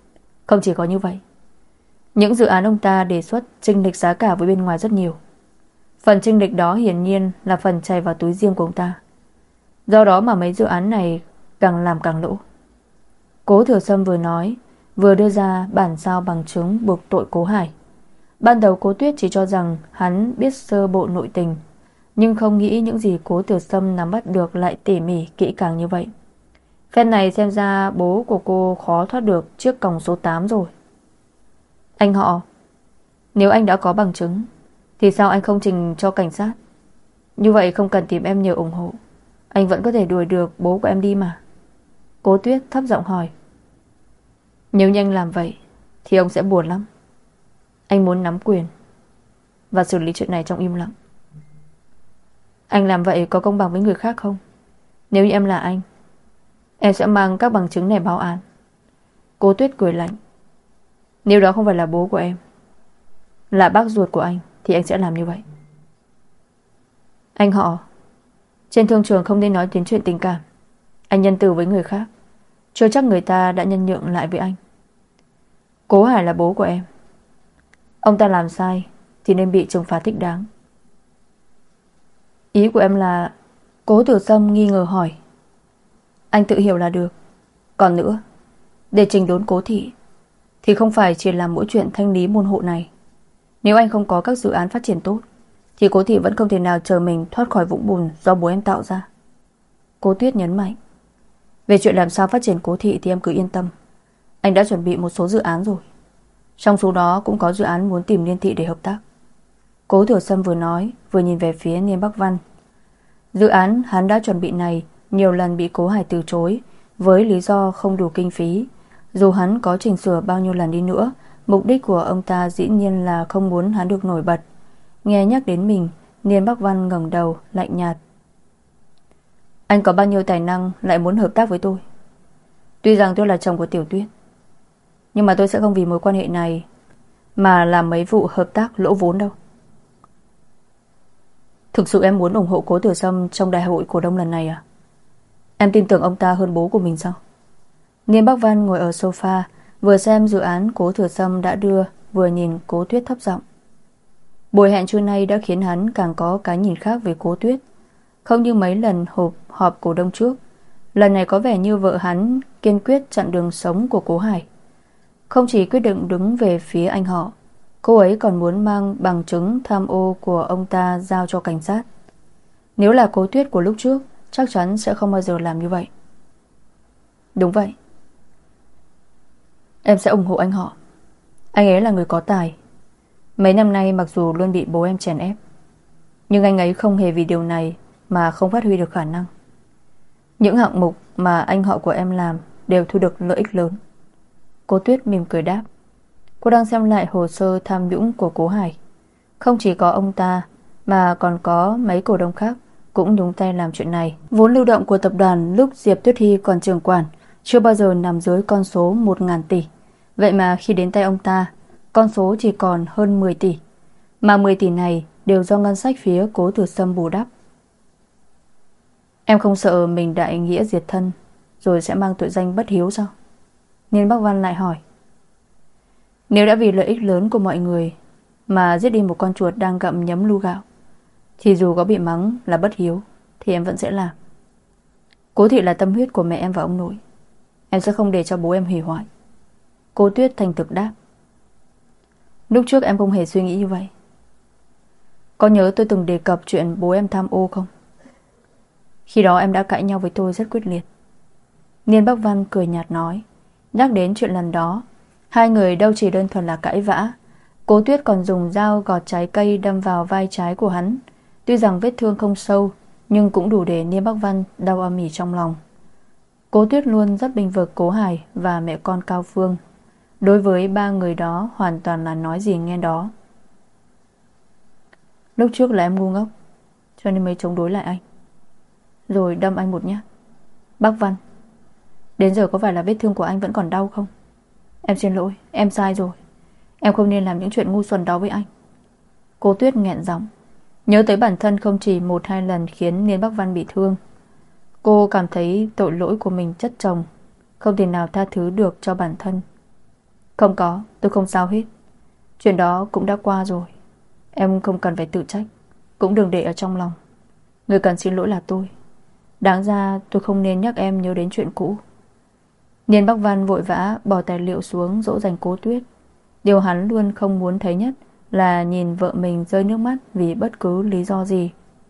Không chỉ có như vậy, những dự án ông ta đề xuất chênh lệch giá cả với bên ngoài rất nhiều. Phần chênh lệch đó hiển nhiên là phần chảy vào túi riêng của ông ta. Do đó mà mấy dự án này càng làm càng lỗ. Cố Thừa Sâm vừa nói, vừa đưa ra bản sao bằng chứng buộc tội Cố Hải. Ban đầu Cố Tuyết chỉ cho rằng hắn biết sơ bộ nội tình, nhưng không nghĩ những gì Cố Thừa Sâm nắm bắt được lại tỉ mỉ kỹ càng như vậy. Phen này xem ra bố của cô khó thoát được chiếc còng số 8 rồi. Anh họ, nếu anh đã có bằng chứng thì sao anh không trình cho cảnh sát? Như vậy không cần tìm em nhờ ủng hộ, anh vẫn có thể đuổi được bố của em đi mà. Cố Tuyết thấp giọng hỏi. Nếu như anh làm vậy thì ông sẽ buồn lắm. Anh muốn nắm quyền và xử lý chuyện này trong im lặng. Anh làm vậy có công bằng với người khác không? Nếu như em là anh, em sẽ mang các bằng chứng này báo án. Cố Tuyết cười lạnh. Nếu đó không phải là bố của em, là bác ruột của anh, thì anh sẽ làm như vậy. Anh họ, trên thương trường không nên nói đến chuyện tình cảm. Anh nhân từ với người khác, chưa chắc người ta đã nhân nhượng lại với anh. Cố Hải là bố của em. Ông ta làm sai thì nên bị trừng phạt thích đáng. Ý của em là... Cố Tử Sâm nghi ngờ hỏi. Anh tự hiểu là được. Còn nữa, để trình đốn Cố thị thì không phải chỉ làm mỗi chuyện thanh lý môn hộ này. Nếu anh không có các dự án phát triển tốt thì Cố thị vẫn không thể nào chờ mình thoát khỏi vũng bùn do bố em tạo ra. Cố Tuyết nhấn mạnh. Về chuyện làm sao phát triển Cố thị thì em cứ yên tâm. Anh đã chuẩn bị một số dự án rồi. Trong số đó cũng có dự án muốn tìm Niên thị để hợp tác. Cố Thừa Sâm vừa nói vừa nhìn về phía Niên Bắc Văn. Dự án hắn đã chuẩn bị này nhiều lần bị Cố Hải từ chối với lý do không đủ kinh phí. Dù hắn có chỉnh sửa bao nhiêu lần đi nữa, mục đích của ông ta dĩ nhiên là không muốn hắn được nổi bật. Nghe nhắc đến mình, Niên Bắc Văn ngẩng đầu lạnh nhạt. Anh có bao nhiêu tài năng lại muốn hợp tác với tôi? Tuy rằng tôi là chồng của Tiểu Tuyết, nhưng mà tôi sẽ không vì mối quan hệ này mà làm mấy vụ hợp tác lỗ vốn đâu. Thực sự em muốn ủng hộ Cố Tử Sâm trong đại hội cổ đông lần này à? Em tin tưởng ông ta hơn bố của mình sao? Niên Bắc Văn ngồi ở sofa, vừa xem dự án Cố Thừa Sâm đã đưa, vừa nhìn Cố Tuyết thấp giọng. Buổi hẹn trưa nay đã khiến hắn càng có cái nhìn khác về Cố Tuyết. Không như mấy lần họp cổ đông trước, lần này có vẻ như vợ hắn kiên quyết chặn đường sống của Cố Hải. Không chỉ quyết định đứng về phía anh họ, cô ấy còn muốn mang bằng chứng tham ô của ông ta giao cho cảnh sát. Nếu là Cố Tuyết của lúc trước, chắc chắn sẽ không bao giờ làm như vậy. Đúng vậy, em sẽ ủng hộ anh họ. Anh ấy là người có tài. Mấy năm nay mặc dù luôn bị bố em chèn ép, nhưng anh ấy không hề vì điều này mà không phát huy được khả năng. Những hạng mục mà anh họ của em làm đều thu được lợi ích lớn. Cố Tuyết mỉm cười đáp. Cô đang xem lại hồ sơ tham nhũng của Cố Hải. Không chỉ có ông ta mà còn có mấy cổ đông khác cũng nhúng tay làm chuyện này. Vốn lưu động của tập đoàn lúc Diệp Tuyết Hy còn trưởng quản chưa bao giờ nằm dưới con số 1.000 tỷ. Vậy mà khi đến tay ông ta, con số chỉ còn hơn 10 tỷ. Mà 10 tỷ này đều do ngân sách phía Cố Tử Sâm bù đắp. Em không sợ mình đại nghĩa diệt thân rồi sẽ mang tội danh bất hiếu sao? Niên Bắc Văn lại hỏi. Nếu đã vì lợi ích lớn của mọi người mà giết đi một con chuột đang gặm nhấm lu gạo, thì dù có bị mắng là bất hiếu thì em vẫn sẽ làm. Cố thị là tâm huyết của mẹ em và ông nội. Em sẽ không để cho bố em hủy hoại. Cố Tuyết thành thực đáp. Lúc trước em không hề suy nghĩ như vậy. Có nhớ tôi từng đề cập chuyện bố em tham ô không? Khi đó em đã cãi nhau với tôi rất quyết liệt. Niên Bắc Văn cười nhạt nói. Nhắc đến chuyện lần đó, hai người đâu chỉ đơn thuần là cãi vã. Cố Tuyết còn dùng dao gọt trái cây đâm vào vai trái của hắn. Tuy rằng vết thương không sâu, nhưng cũng đủ để Niên Bắc Văn đau âm ỉ trong lòng. Cố Tuyết luôn rất bênh vực Cố Hải và mẹ con Cao Phương. Đối với ba người đó hoàn toàn là nói gì nghe đó. Lúc trước là em ngu ngốc, cho nên mới chống đối lại anh, rồi đâm anh một nhát. Bác Văn, đến giờ có phải là vết thương của anh vẫn còn đau không? Em xin lỗi, em sai rồi. Em không nên làm những chuyện ngu xuẩn đó với anh. Cố Tuyết nghẹn giọng, nhớ tới bản thân không chỉ một hai lần khiến Niên Bắc Văn bị thương. Cô cảm thấy tội lỗi của mình chất chồng, không thể nào tha thứ được cho bản thân. Không có, tôi không sao hết. Chuyện đó cũng đã qua rồi. Em không cần phải tự trách, cũng đừng để ở trong lòng. Người cần xin lỗi là tôi. Đáng ra tôi không nên nhắc em nhớ đến chuyện cũ. Niên Bắc Văn vội vã bỏ tài liệu xuống dỗ dành Cố Tuyết. Điều hắn luôn không muốn thấy nhất là nhìn vợ mình rơi nước mắt vì bất cứ lý do gì.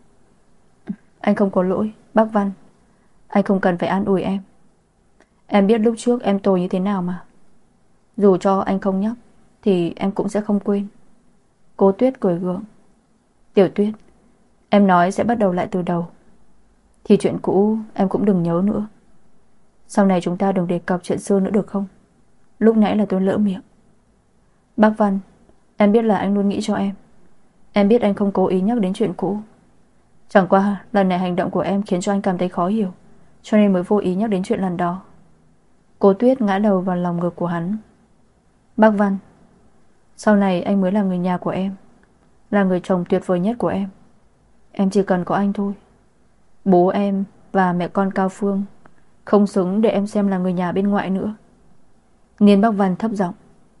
Anh không có lỗi, bác Văn. Anh không cần phải an ủi em. Em biết lúc trước em tồi như thế nào mà. Dù cho anh không nhắc thì em cũng sẽ không quên. Cố Tuyết cười gượng. Tiểu Tuyết, em nói sẽ bắt đầu lại từ đầu, thì chuyện cũ em cũng đừng nhớ nữa. Sau này chúng ta đừng đề cập chuyện xưa nữa được không? Lúc nãy là tôi lỡ miệng. Bác Văn, em biết là anh luôn nghĩ cho em. Em biết anh không cố ý nhắc đến chuyện cũ. Chẳng qua lần này hành động của em khiến cho anh cảm thấy khó hiểu, cho nên mới vô ý nhắc đến chuyện lần đó. Cố Tuyết ngã đầu vào lòng ngực của hắn. Bác Văn, sau này anh mới là người nhà của em, là người chồng tuyệt vời nhất của em. Em chỉ cần có anh thôi. Bố em và mẹ con Cao Phương không xứng để em xem là người nhà bên ngoại nữa. Niên Bắc Văn thấp giọng.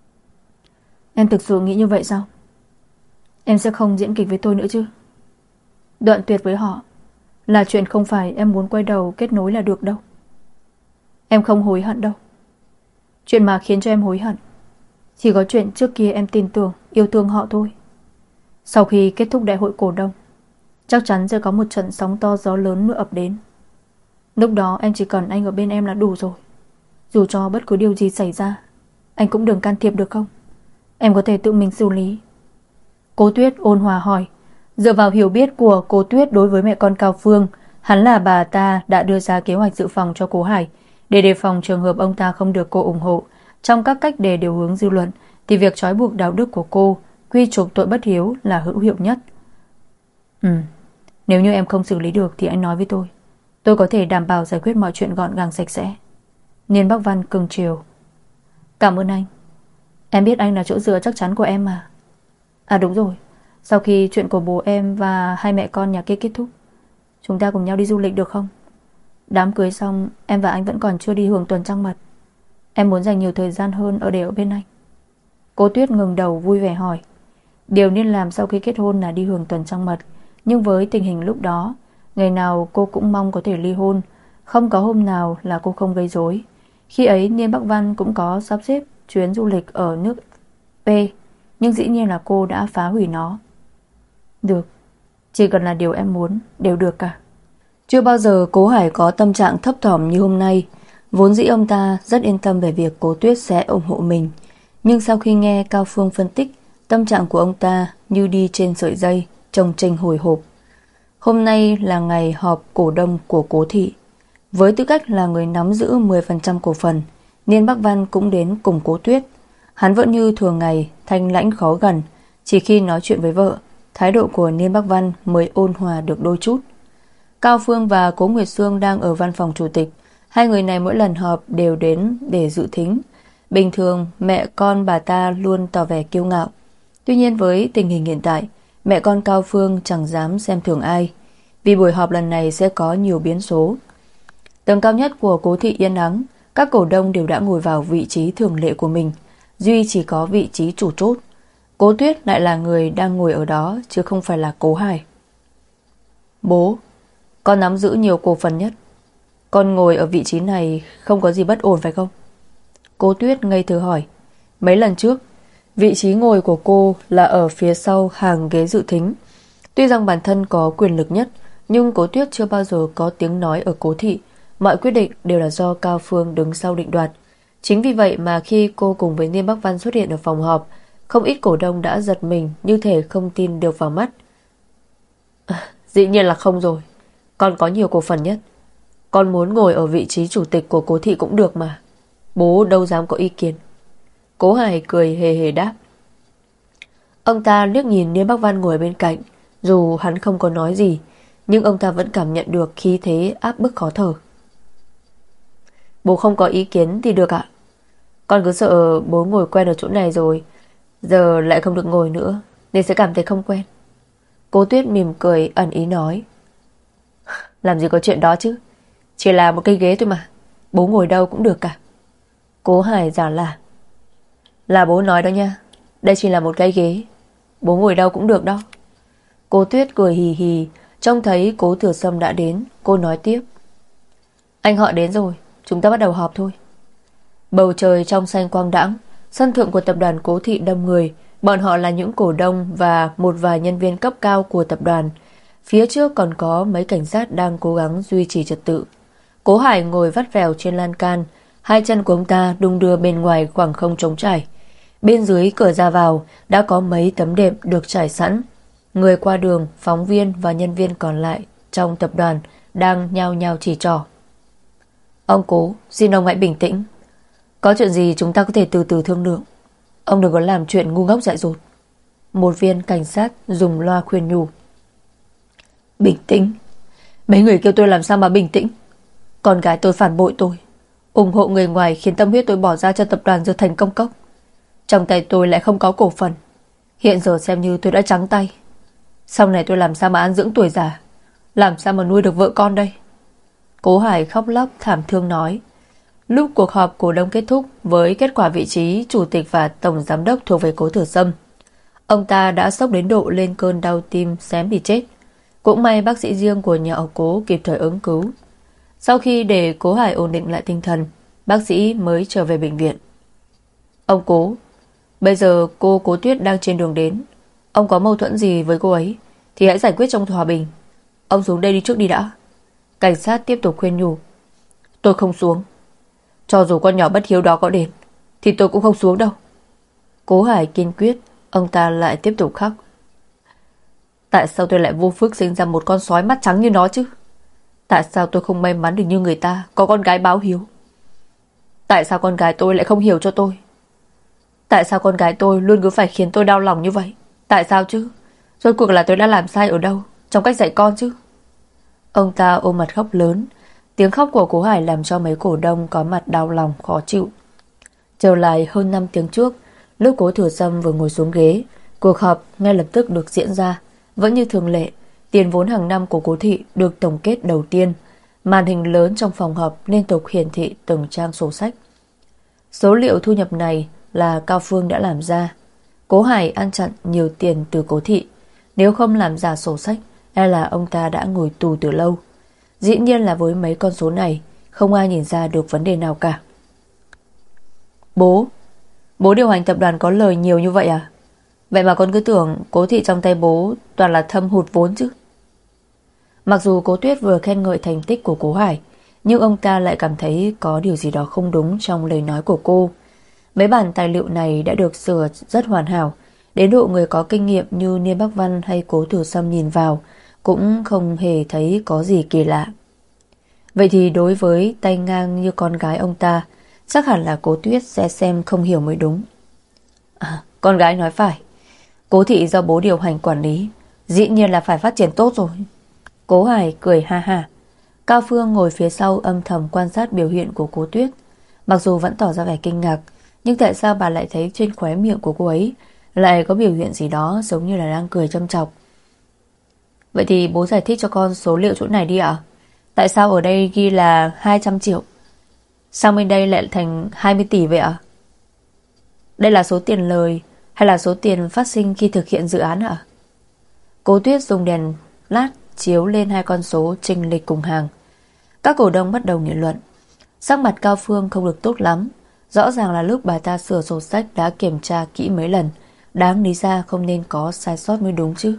Em thực sự nghĩ như vậy sao? Em sẽ không diễn kịch với tôi nữa chứ? Đoạn tuyệt với họ là chuyện không phải em muốn quay đầu kết nối là được đâu. Em không hối hận đâu. Chuyện mà khiến cho em hối hận chỉ có chuyện trước kia em tin tưởng, yêu thương họ thôi. Sau khi kết thúc đại hội cổ đông, chắc chắn sẽ có một trận sóng to gió lớn nữa ập đến. Lúc đó em chỉ cần anh ở bên em là đủ rồi. Dù cho bất cứ điều gì xảy ra, anh cũng đừng can thiệp được không? Em có thể tự mình xử lý. Cố Tuyết ôn hòa hỏi. Dựa vào hiểu biết của cô Tuyết đối với mẹ con Cao Phương, hắn là bà ta đã đưa ra kế hoạch dự phòng cho Cố Hải. Để đề phòng trường hợp ông ta không được cô ủng hộ trong các cách để điều hướng dư luận, thì việc trói buộc đạo đức của cô, quy chụp tội bất hiếu là hữu hiệu nhất. Nếu như em không xử lý được thì anh nói với tôi. Tôi có thể đảm bảo giải quyết mọi chuyện gọn gàng sạch sẽ. Niên Bắc Văn cưng chiều. Cảm ơn anh. Em biết anh là chỗ dựa chắc chắn của em mà. À đúng rồi, sau khi chuyện của bố em và hai mẹ con nhà kia kết thúc, chúng ta cùng nhau đi du lịch được không? Đám cưới xong, em và anh vẫn còn chưa đi hưởng tuần trăng mật. Em muốn dành nhiều thời gian hơn để ở bên anh. Cố Tuyết ngừng đầu vui vẻ hỏi. Điều nên làm sau khi kết hôn là đi hưởng tuần trăng mật. Nhưng với tình hình lúc đó, ngày nào cô cũng mong có thể ly hôn. Không có hôm nào là cô không gây rối. Khi ấy Niên Bắc Văn cũng có sắp xếp chuyến du lịch ở nước P, nhưng dĩ nhiên là cô đã phá hủy nó. Được, chỉ cần là điều em muốn đều được cả. Chưa bao giờ Cố Hải có tâm trạng thấp thỏm như hôm nay. Vốn dĩ ông ta rất yên tâm về việc Cố Tuyết sẽ ủng hộ mình, nhưng sau khi nghe Cao Phương phân tích, tâm trạng của ông ta như đi trên sợi dây, chồng chênh hồi hộp. Hôm nay là ngày họp cổ đông của Cố thị. Với tư cách là người nắm giữ 10% cổ phần, Niên Bắc Văn cũng đến cùng Cố Tuyết. Hắn vẫn như thường ngày, thanh lãnh khó gần. Chỉ khi nói chuyện với vợ, thái độ của Niên Bắc Văn mới ôn hòa được đôi chút. Cao Phương và Cố Nguyệt Sương đang ở văn phòng chủ tịch. Hai người này mỗi lần họp đều đến để dự thính. Bình thường mẹ con bà ta luôn tỏ vẻ kiêu ngạo. Tuy nhiên với tình hình hiện tại, mẹ con Cao Phương chẳng dám xem thường ai, vì buổi họp lần này sẽ có nhiều biến số. Tầng cao nhất của Cố thị yên ắng, các cổ đông đều đã ngồi vào vị trí thường lệ của mình, duy chỉ có vị trí chủ chốt. Cố Tuyết lại là người đang ngồi ở đó, chứ không phải là Cố Hải. Bố, con nắm giữ nhiều cổ phần nhất, con ngồi ở vị trí này không có gì bất ổn phải không? Cố Tuyết ngây thơ hỏi. Mấy lần trước, vị trí ngồi của cô là ở phía sau hàng ghế dự thính. Tuy rằng bản thân có quyền lực nhất, nhưng Cố Tuyết chưa bao giờ có tiếng nói ở Cố thị. Mọi quyết định đều là do Cao Phương đứng sau định đoạt. Chính vì vậy mà khi cô cùng với Niên Bắc Văn xuất hiện ở phòng họp, không ít cổ đông đã giật mình, như thể không tin được vào mắt. Dĩ nhiên là không rồi. Con có nhiều cổ phần nhất. Con muốn ngồi ở vị trí chủ tịch của Cố thị cũng được mà. Bố đâu dám có ý kiến. Cố Hải cười hề hề đáp. Ông ta liếc nhìn Niên Bắc Văn ngồi bên cạnh. Dù hắn không có nói gì, nhưng ông ta vẫn cảm nhận được khí thế áp bức khó thở. Bố không có ý kiến thì được ạ. Con cứ sợ bố ngồi quen ở chỗ này rồi, giờ lại không được ngồi nữa, nên sẽ cảm thấy không quen. Cố Tuyết mỉm cười ẩn ý nói. Làm gì có chuyện đó chứ, chỉ là một cái ghế thôi mà, bố ngồi đâu cũng được cả. Cố Hải giả lả. Là bố nói đó nha. Đây chỉ là một cái ghế. Bố ngồi đâu cũng được đó. Cô Tuyết cười hì hì. Trông thấy Cố Thừa Sâm đã đến, cô nói tiếp. Anh họ đến rồi, chúng ta bắt đầu họp thôi. Bầu trời trong xanh quang đãng. Sân thượng của tập đoàn Cố Thị đông người. Bọn họ là những cổ đông và một vài nhân viên cấp cao của tập đoàn. Phía trước còn có mấy cảnh sát đang cố gắng duy trì trật tự. Cố Hải ngồi vắt vẻo trên lan can. Hai chân của ông ta đung đưa bên ngoài khoảng không trống trải. Bên dưới cửa ra vào đã có mấy tấm đệm được trải sẵn. Người qua đường, phóng viên và nhân viên còn lại trong tập đoàn đang nhao nhao chỉ trỏ. Ông Cố, xin ông hãy bình tĩnh. Có chuyện gì chúng ta có thể từ từ thương lượng. Ông đừng có làm chuyện ngu ngốc dại dột. Một viên cảnh sát dùng loa khuyên nhủ. Bình tĩnh? Mấy người kêu tôi làm sao mà bình tĩnh? Con gái tôi phản bội tôi, ủng hộ người ngoài khiến tâm huyết tôi bỏ ra cho tập đoàn trở thành công cốc. Trong tay tôi lại không có cổ phần. Hiện giờ xem như tôi đã trắng tay. Sau này tôi làm sao mà an dưỡng tuổi già, làm sao mà nuôi được vợ con đây? Cố Hải khóc lóc thảm thương nói. Lúc cuộc họp cổ đông kết thúc với kết quả vị trí chủ tịch và tổng giám đốc thuộc về Cố Thừa Sâm, ông ta đã sốc đến độ lên cơn đau tim xém bị chết. Cũng may bác sĩ riêng của nhà ông Cố kịp thời ứng cứu. Sau khi để Cố Hải ổn định lại tinh thần, bác sĩ mới trở về bệnh viện. Ông Cố, bây giờ cô Cố Tuyết đang trên đường đến. Ông có mâu thuẫn gì với cô ấy thì hãy giải quyết trong hòa bình. Ông xuống đây đi trước đi đã. Cảnh sát tiếp tục khuyên nhủ. Tôi không xuống. Cho dù con nhỏ bất hiếu đó có đến thì tôi cũng không xuống đâu. Cố Hải kiên quyết. Ông ta lại tiếp tục khóc. Tại sao tôi lại vô phước sinh ra một con sói mắt trắng như nó chứ? Tại sao tôi không may mắn được như người ta có con gái báo hiếu? Tại sao con gái tôi lại không hiểu cho tôi? Tại sao con gái tôi luôn cứ phải khiến tôi đau lòng như vậy? Tại sao chứ? Rốt cuộc là tôi đã làm sai ở đâu trong cách dạy con chứ? Ông ta ôm mặt khóc lớn. Tiếng khóc của Cố Hải làm cho mấy cổ đông có mặt đau lòng khó chịu. Trở lại hơn 5 tiếng trước, lúc Cố Thừa Sâm vừa ngồi xuống ghế, cuộc họp ngay lập tức được diễn ra. Vẫn như thường lệ, tiền vốn hàng năm của Cố Thị được tổng kết đầu tiên. Màn hình lớn trong phòng họp liên tục hiển thị từng trang sổ sách. Số liệu thu nhập này là Cao Phương đã làm ra. Cố Hải ăn chặn nhiều tiền từ Cố Thị. Nếu không làm giả sổ sách, e là ông ta đã ngồi tù từ lâu. Dĩ nhiên là với mấy con số này, không ai nhìn ra được vấn đề nào cả. Bố điều hành tập đoàn có lời nhiều như vậy à? Vậy mà con cứ tưởng Cố Thị trong tay bố toàn là thâm hụt vốn chứ. Mặc dù Cố Tuyết vừa khen ngợi thành tích của Cố Hải, nhưng ông ta lại cảm thấy có điều gì đó không đúng trong lời nói của cô. Mấy bản tài liệu này đã được sửa rất hoàn hảo, đến độ người có kinh nghiệm như Niên Bắc Văn hay Cố Thừa Sâm nhìn vào cũng không hề thấy có gì kỳ lạ. Vậy thì đối với tay ngang như con gái ông ta, chắc hẳn là Cố Tuyết sẽ xem không hiểu mới đúng. Con gái nói phải. Cố Thị do bố điều hành quản lý, dĩ nhiên là phải phát triển tốt rồi. Cố Hải cười ha ha. Cao Phương ngồi phía sau âm thầm quan sát biểu hiện của Cố Tuyết. Mặc dù vẫn tỏ ra vẻ kinh ngạc, nhưng tại sao bà lại thấy trên khóe miệng của cô ấy lại có biểu hiện gì đó giống như là đang cười châm chọc. Vậy thì bố giải thích cho con số liệu chỗ này đi ạ. Tại sao ở đây ghi là 200 triệu, sang bên đây lại thành 20 tỷ vậy ạ? Đây là số tiền lời hay là số tiền phát sinh khi thực hiện dự án ạ? Cố Tuyết dùng đèn led chiếu lên hai con số chênh lệch cùng hàng. Các cổ đông bắt đầu nghị luận. Sắc mặt Cao Phương không được tốt lắm. Rõ ràng là lúc bà ta sửa sổ sách đã kiểm tra kỹ mấy lần, đáng lý ra không nên có sai sót mới đúng chứ.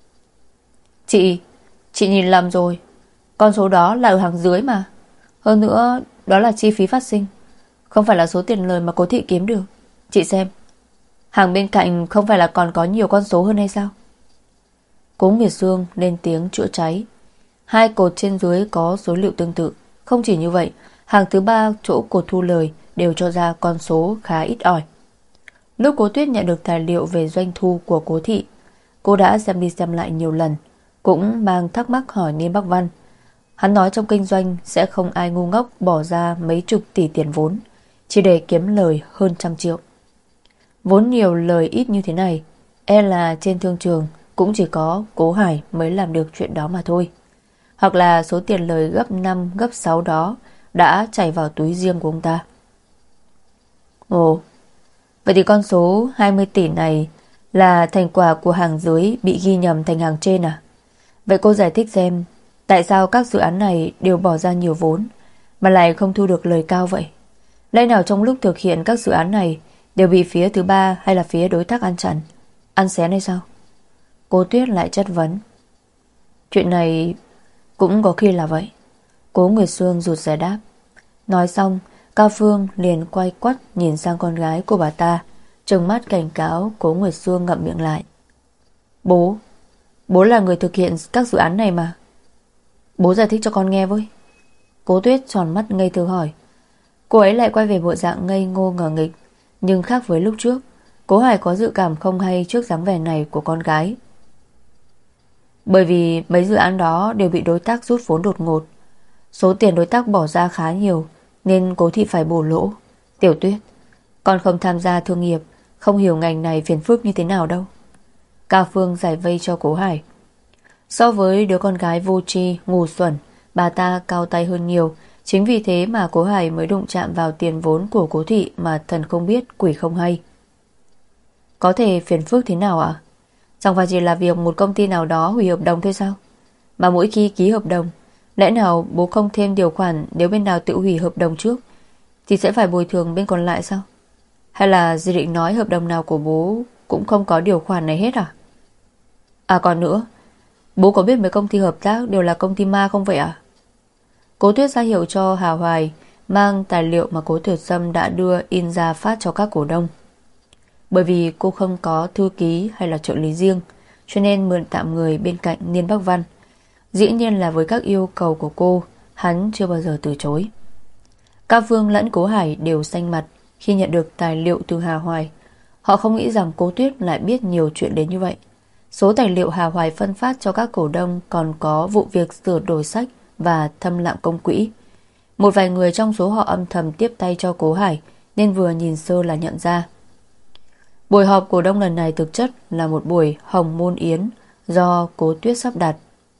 Chị nhìn lầm rồi. Con số đó là ở hàng dưới mà. Hơn nữa đó là chi phí phát sinh, không phải là số tiền lời mà Cố Thị kiếm được. Chị xem, hàng bên cạnh không phải là còn có nhiều con số hơn hay sao? Cố Nguyệt Dương lên tiếng chữa cháy. Hai cột trên dưới có số liệu tương tự. Không chỉ như vậy, hàng thứ ba chỗ cột thu lời đều cho ra con số khá ít ỏi. Lúc Cố Tuyết nhận được tài liệu về doanh thu của Cố Thị, cô đã xem đi xem lại nhiều lần, cũng mang thắc mắc hỏi Niên Bắc Văn. Hắn nói trong kinh doanh sẽ không ai ngu ngốc bỏ ra mấy chục tỷ tiền vốn chỉ để kiếm lời hơn 100 triệu. Vốn nhiều lời ít như thế này, e là trên thương trường cũng chỉ có Cố Hải mới làm được chuyện đó mà thôi. Hoặc là số tiền lời gấp 5, gấp 6 đó đã chảy vào túi riêng của ông ta. Ồ, Vậy thì con số 20 tỷ này là thành quả của hàng dưới bị ghi nhầm thành hàng trên à? Vậy cô giải thích xem tại sao các dự án này đều bỏ ra nhiều vốn mà lại không thu được lời cao vậy? Lẽ nào trong lúc thực hiện các dự án này đều bị phía thứ ba hay là phía đối tác ăn chặn, ăn xén hay sao? Cô Tuyết lại chất vấn. Chuyện này cũng có khi là vậy. Cố Nguyệt Sương rụt rè đáp. Nói xong, Cao Phương liền quay quắt nhìn sang con gái của bà ta, trừng mắt cảnh cáo. Cố Nguyệt Sương ngậm miệng lại. Bố là người thực hiện các dự án này mà. Bố giải thích cho con nghe với. Cố Tuyết tròn mắt ngây thơ hỏi. Cô ấy lại quay về bộ dạng ngây ngô ngờ nghịch. Nhưng khác với lúc trước, Cố Hải có dự cảm không hay trước dáng vẻ này của con gái. Bởi vì mấy dự án đó đều bị đối tác rút vốn đột ngột. Số tiền đối tác bỏ ra khá nhiều nên Cố thị phải bổ lỗ. Tiểu Tuyết, con không tham gia thương nghiệp, không hiểu ngành này phiền phức như thế nào đâu. Cao Phương giải vây cho Cố Hải. So với đứa con gái vô tri, ngu xuẩn, bà ta cao tay hơn nhiều. Chính vì thế mà Cố Hải mới đụng chạm vào tiền vốn của Cố thị mà thần không biết quỷ không hay. Có thể phiền phức thế nào ạ? Chẳng phải chỉ là việc một công ty nào đó hủy hợp đồng thôi sao? Mà mỗi khi ký hợp đồng, lẽ nào bố không thêm điều khoản nếu bên nào tự hủy hợp đồng trước thì sẽ phải bồi thường bên còn lại sao? Hay là dì định nói hợp đồng nào của bố cũng không có điều khoản này hết à? À còn nữa, bố có biết mấy công ty hợp tác đều là công ty ma không vậy à? Cố Tuyết ra hiệu cho Hà Hoài mang tài liệu mà Cố Tuyệt Sâm đã đưa in ra phát cho các cổ đông. Bởi vì cô không có thư ký hay là trợ lý riêng, cho nên mượn tạm người bên cạnh Niên Bắc Văn. Dĩ nhiên là với các yêu cầu của cô, hắn chưa bao giờ từ chối. Cao Phương lẫn Cố Hải đều xanh mặt khi nhận được tài liệu từ Hà Hoài. Họ không nghĩ rằng Cố Tuyết lại biết nhiều chuyện đến như vậy. Số tài liệu Hà Hoài phân phát cho các cổ đông còn có vụ việc sửa đổi sách và thâm lạm công quỹ. Một vài người trong số họ âm thầm tiếp tay cho Cố Hải nên vừa nhìn sơ là nhận ra. Buổi họp cổ đông lần này thực chất là một buổi hồng môn yến do Cố Tuyết sắp đặt.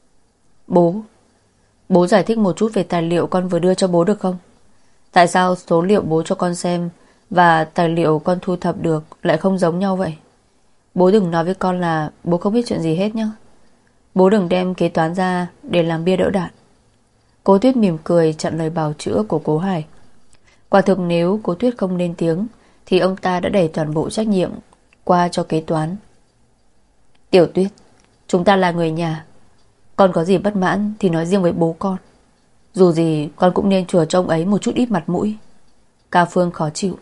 Bố giải thích một chút về tài liệu con vừa đưa cho bố được không? Tại sao số liệu bố cho con xem và tài liệu con thu thập được lại không giống nhau vậy? Bố đừng nói với con là bố không biết chuyện gì hết nhé. Bố đừng đem kế toán ra để làm bia đỡ đạn. Cố Tuyết mỉm cười chặn lời bào chữa của Cố Hải. Quả thực nếu Cố Tuyết không lên tiếng thì ông ta đã đẩy toàn bộ trách nhiệm qua cho kế toán. Tiểu Tuyết, chúng ta là người nhà. Con có gì bất mãn thì nói riêng với bố con. Dù gì con cũng nên chừa cho ông ấy một chút ít mặt mũi. Cao Phương khó chịu.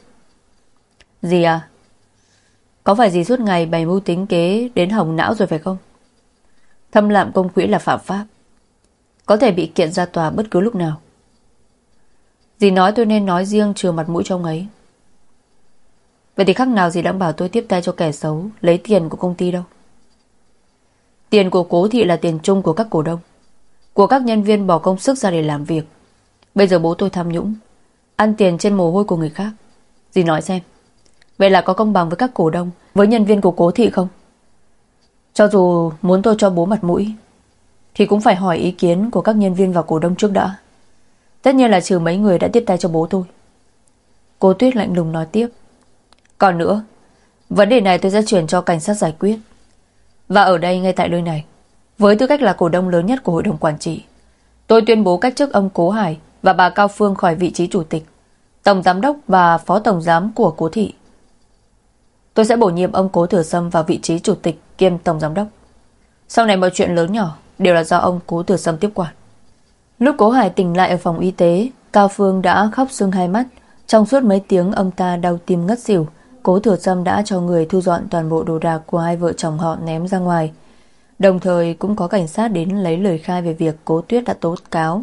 Gì à? Có phải gì suốt ngày bày mưu tính kế đến hỏng não rồi phải không? Thâm lạm công quỹ là phạm pháp, có thể bị kiện ra tòa bất cứ lúc nào. Dì nói tôi nên nói riêng chừa mặt mũi cho ông ấy. Vậy thì khác nào dì đang bảo tôi tiếp tay cho kẻ xấu lấy tiền của công ty đâu. Tiền của Cố thị là tiền chung của các cổ đông, của các nhân viên bỏ công sức ra để làm việc. Bây giờ bố tôi tham nhũng, ăn tiền trên mồ hôi của người khác. Dì nói xem, vậy là có công bằng với các cổ đông, với nhân viên của Cố thị không? Cho dù muốn tôi cho bố mặt mũi thì cũng phải hỏi ý kiến của các nhân viên và cổ đông trước đã. Tất nhiên là trừ mấy người đã tiếp tay cho bố tôi. Cố Tuyết lạnh lùng nói tiếp. Còn nữa, vấn đề này tôi sẽ chuyển cho cảnh sát giải quyết. Và ở đây, ngay tại nơi này, với tư cách là cổ đông lớn nhất của hội đồng quản trị, tôi tuyên bố cách chức ông Cố Hải và bà Cao Phương khỏi vị trí chủ tịch, tổng giám đốc và phó tổng giám của Cố thị. Tôi sẽ bổ nhiệm ông Cố Thừa Sâm vào vị trí chủ tịch kiêm tổng giám đốc. Sau này mọi chuyện lớn nhỏ đều là do ông Cố Thừa Sâm tiếp quản. Lúc Cố Hải tỉnh lại ở phòng y tế, Cao Phương đã khóc sưng hai mắt. Trong suốt mấy tiếng ông ta đau tim ngất xỉu. Cố Thừa Sâm đã cho người thu dọn toàn bộ đồ đạc của hai vợ chồng họ ném ra ngoài. Đồng thời cũng có cảnh sát đến lấy lời khai về việc Cố Tuyết đã tố cáo.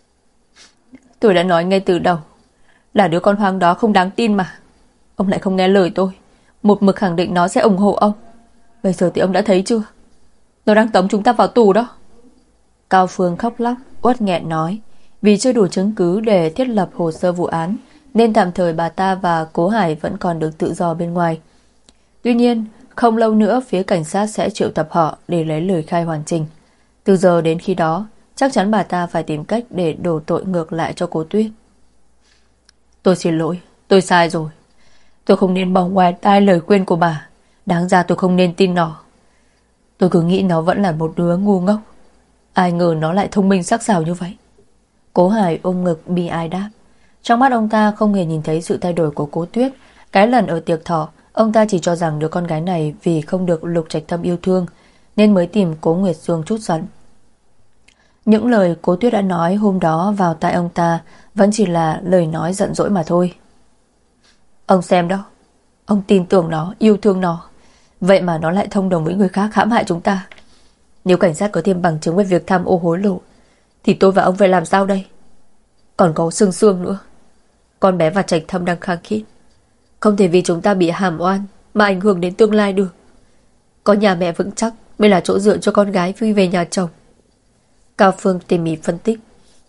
Tôi đã nói ngay từ đầu là đứa con hoang đó không đáng tin mà. Ông lại không nghe lời tôi, một mực khẳng định nó sẽ ủng hộ ông. Bây giờ thì ông đã thấy chưa? Nó đang tống chúng ta vào tù đó. Cao Phương khóc lóc uất nghẹn nói. Vì chưa đủ chứng cứ để thiết lập hồ sơ vụ án nên tạm thời bà ta và Cố Hải vẫn còn được tự do bên ngoài. Tuy nhiên không lâu nữa phía cảnh sát sẽ triệu tập họ để lấy lời khai hoàn chỉnh. Từ giờ đến khi đó chắc chắn bà ta phải tìm cách để đổ tội ngược lại cho Cố Tuyết. Tôi xin lỗi, tôi sai rồi. Tôi không nên bỏ ngoài tai lời khuyên của bà. Đáng ra tôi không nên tin nó. Tôi cứ nghĩ nó vẫn là một đứa ngu ngốc. Ai ngờ nó lại thông minh sắc sảo như vậy. Cố Hải ôm ngực bi ai đáp. Trong mắt ông ta không hề nhìn thấy sự thay đổi của Cố Tuyết. Cái lần ở tiệc thọ, ông ta chỉ cho rằng đứa con gái này vì không được Lục Trạch Thâm yêu thương nên mới tìm Cố Nguyệt Sương trút giận. Những lời Cố Tuyết đã nói hôm đó vào tai ông ta vẫn chỉ là lời nói giận dỗi mà thôi. Ông xem đó, ông tin tưởng nó, yêu thương nó, vậy mà nó lại thông đồng với người khác hãm hại chúng ta. Nếu cảnh sát có thêm bằng chứng về việc tham ô hối lộ thì tôi và ông phải làm sao đây? Còn có Sương Sương nữa. Con bé và Trạch Thâm đang khăng khít, không thể vì chúng ta bị hàm oan mà ảnh hưởng đến tương lai được. Có nhà mẹ vững chắc mới là chỗ dựa cho con gái phi về nhà chồng. Cao Phương tỉ mỉ phân tích.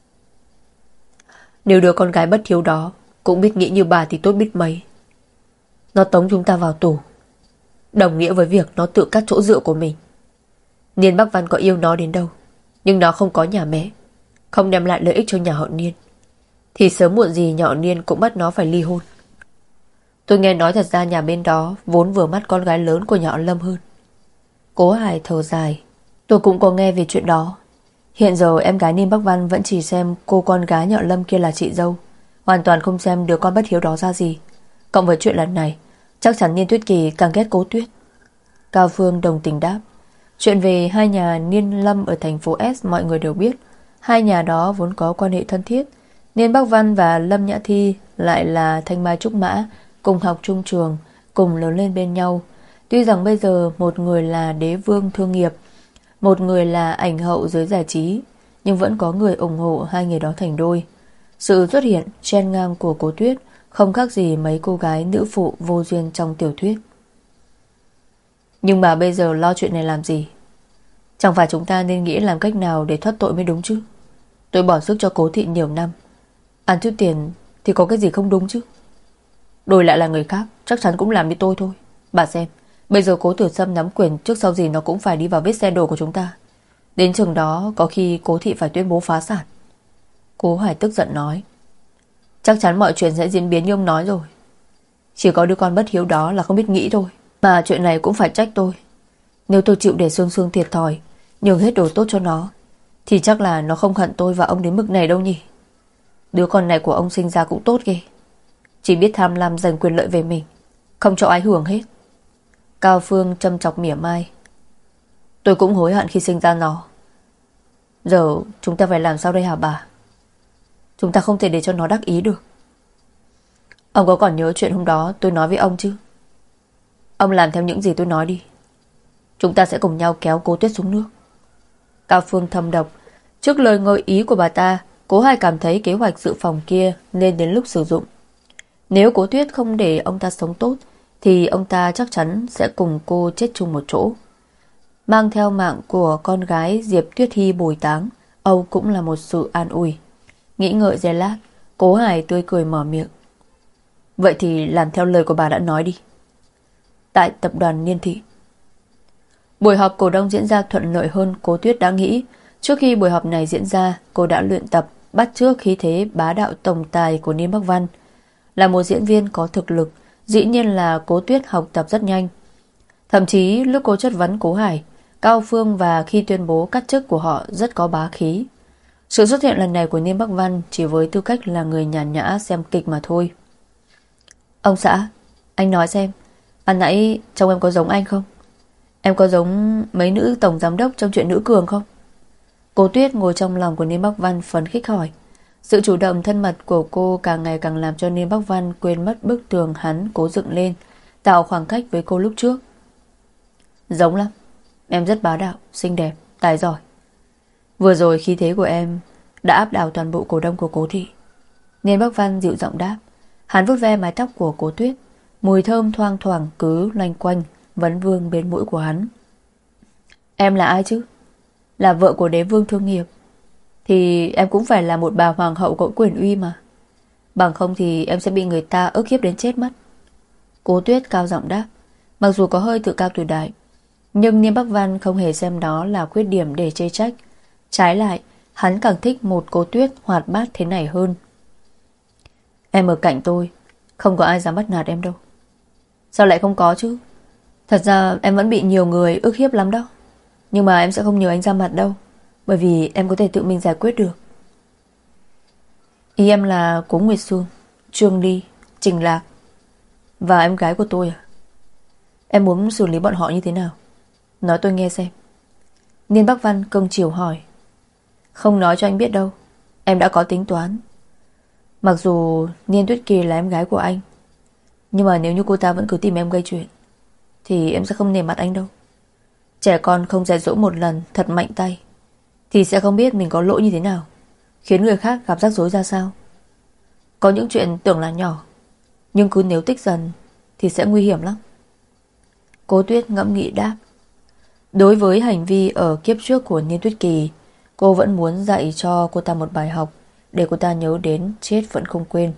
Nếu đứa con gái bất hiếu đó cũng biết nghĩ như bà thì tốt biết mấy. Nó tống chúng ta vào tù, đồng nghĩa với việc nó tự cắt chỗ dựa của mình. Niên Bắc Văn có yêu nó đến đâu, nhưng nó không có nhà mẹ, không đem lại lợi ích cho nhà họ Niên, thì sớm muộn gì nhà họ Niên cũng bắt nó phải ly hôn. Tôi nghe nói thật ra nhà bên đó vốn vừa mắt con gái lớn của nhà họ Lâm hơn. Cố Hải thở dài. Tôi cũng có nghe về chuyện đó. Hiện giờ em gái Niên Bắc Văn vẫn chỉ xem cô con gái nhà họ Lâm kia là chị dâu, hoàn toàn không xem đứa con bất hiếu đó ra gì. Cộng với chuyện lần này, chắc chắn Niên Tuyết Kỳ càng ghét Cố Tuyết. Cao Phương đồng tình đáp. Chuyện về hai nhà Niên Lâm ở thành phố S mọi người đều biết. Hai nhà đó vốn có quan hệ thân thiết. Niên Bắc Văn và Lâm Nhã Thi lại là thanh mai trúc mã, cùng học chung trường, cùng lớn lên bên nhau. Tuy rằng bây giờ một người là đế vương thương nghiệp, một người là ảnh hậu giới giải trí, nhưng vẫn có người ủng hộ hai người đó thành đôi. Sự xuất hiện chen ngang của Cố Tuyết không khác gì mấy cô gái nữ phụ vô duyên trong tiểu thuyết. Nhưng mà bây giờ lo chuyện này làm gì? Chẳng phải chúng ta nên nghĩ làm cách nào để thoát tội mới đúng chứ? Tôi bỏ sức cho Cố thị nhiều năm, ăn chút tiền thì có cái gì không đúng chứ? Đổi lại là người khác chắc chắn cũng làm như tôi thôi. Bà xem, bây giờ Cố Tử Sâm nắm quyền, trước sau gì nó cũng phải đi vào vết xe đổ của chúng ta. Đến chừng đó có khi Cố thị phải tuyên bố phá sản. Cố Hải tức giận nói. Chắc chắn mọi chuyện sẽ diễn biến như ông nói rồi. Chỉ có đứa con bất hiếu đó là không biết nghĩ thôi. Mà chuyện này cũng phải trách tôi. Nếu tôi chịu để Sương Sương thiệt thòi, nhường hết đồ tốt cho nó, thì chắc là nó không hận tôi và ông đến mức này đâu nhỉ. Đứa con này của ông sinh ra cũng tốt ghê, chỉ biết tham lam giành quyền lợi về mình, không cho ai hưởng hết. Cao Phương châm chọc mỉa mai. Tôi cũng hối hận khi sinh ra nó. Giờ chúng ta phải làm sao đây hả bà? Chúng ta không thể để cho nó đắc ý được. Ông có còn nhớ chuyện hôm đó tôi nói với ông chứ? Ông làm theo những gì tôi nói đi. Chúng ta sẽ cùng nhau kéo Cố Tuyết xuống nước. Cao Phương thầm độc. Trước lời ngợi ý của bà ta, Cố Hải cảm thấy kế hoạch dự phòng kia nên đến lúc sử dụng. Nếu Cố Tuyết không để ông ta sống tốt thì ông ta chắc chắn sẽ cùng cô chết chung một chỗ. Mang theo mạng của con gái Diệp Tuyết Hy bồi táng, Âu cũng là một sự an ủi. Nghĩ ngợi giây lát, Cố Hải tươi cười mở miệng. Vậy thì làm theo lời của bà đã nói đi. Tại tập đoàn Niên Thị. Buổi họp cổ đông diễn ra thuận lợi hơn Cố Tuyết đã nghĩ. Trước khi buổi họp này diễn ra, cô đã luyện tập bắt chước khí thế bá đạo tổng tài của Niên Bắc Văn. Là một diễn viên có thực lực, dĩ nhiên là Cố Tuyết học tập rất nhanh. Thậm chí lúc cô chất vấn Cố Hải, Cao Phương và khi tuyên bố cắt chức của họ rất có bá khí. Sự xuất hiện lần này của Niên Bắc Văn chỉ với tư cách là người nhàn nhã xem kịch mà thôi. Ông xã, anh nói xem, ban nãy trông em có giống anh không? Em có giống mấy nữ tổng giám đốc trong chuyện Nữ Cường không? Cố Tuyết ngồi trong lòng của Niên Bắc Văn phấn khích hỏi. Sự chủ động thân mật của cô càng ngày càng làm cho Niên Bắc Văn quên mất bức tường hắn cố dựng lên, tạo khoảng cách với cô lúc trước. Giống lắm. Em rất bá đạo, xinh đẹp, tài giỏi. Vừa rồi khí thế của em đã áp đảo toàn bộ cổ đông của Cố thị. Niên Bắc Văn dịu giọng đáp. Hắn vuốt ve mái tóc của Cố Tuyết, mùi thơm thoang thoảng cứ loanh quanh vấn vương bên mũi của hắn. Em là ai chứ? Là vợ của đế vương thương nghiệp, thì em cũng phải là một bà hoàng hậu có quyền uy mà. Bằng không thì em sẽ bị người ta ức hiếp đến chết mất. Cố Tuyết cao giọng đáp. Mặc dù có hơi tự cao tự đại, nhưng Niên Bắc Văn không hề xem đó là khuyết điểm để chê trách. Trái lại, hắn càng thích một Cố Tuyết hoạt bát thế này hơn. Em ở cạnh tôi, không có ai dám bắt nạt em đâu. Sao lại không có chứ? Thật ra em vẫn bị nhiều người ức hiếp lắm đó. Nhưng mà em sẽ không nhờ anh ra mặt đâu, bởi vì em có thể tự mình giải quyết được. Ý em là Cố Nguyệt Sương, Trương Ly, Trình Lạc và em gái của tôi à? Em muốn xử lý bọn họ như thế nào? Nói tôi nghe xem. Niên Bắc Văn cưng chiều hỏi. Không nói cho anh biết đâu, em đã có tính toán. Mặc dù Niên Tuyết Kỳ là em gái của anh, nhưng mà nếu như cô ta vẫn cứ tìm em gây chuyện thì em sẽ không nể mặt anh đâu. Trẻ con không dạy dỗ một lần thật mạnh tay thì sẽ không biết mình có lỗi như thế nào, khiến người khác gặp rắc rối ra sao. Có những chuyện tưởng là nhỏ, nhưng cứ nếu tích dần thì sẽ nguy hiểm lắm. Cố Tuyết ngẫm nghĩ đáp. Đối với hành vi ở kiếp trước của Niên Tuyết Kỳ, cô vẫn muốn dạy cho cô ta một bài học để cô ta nhớ đến chết vẫn không quên.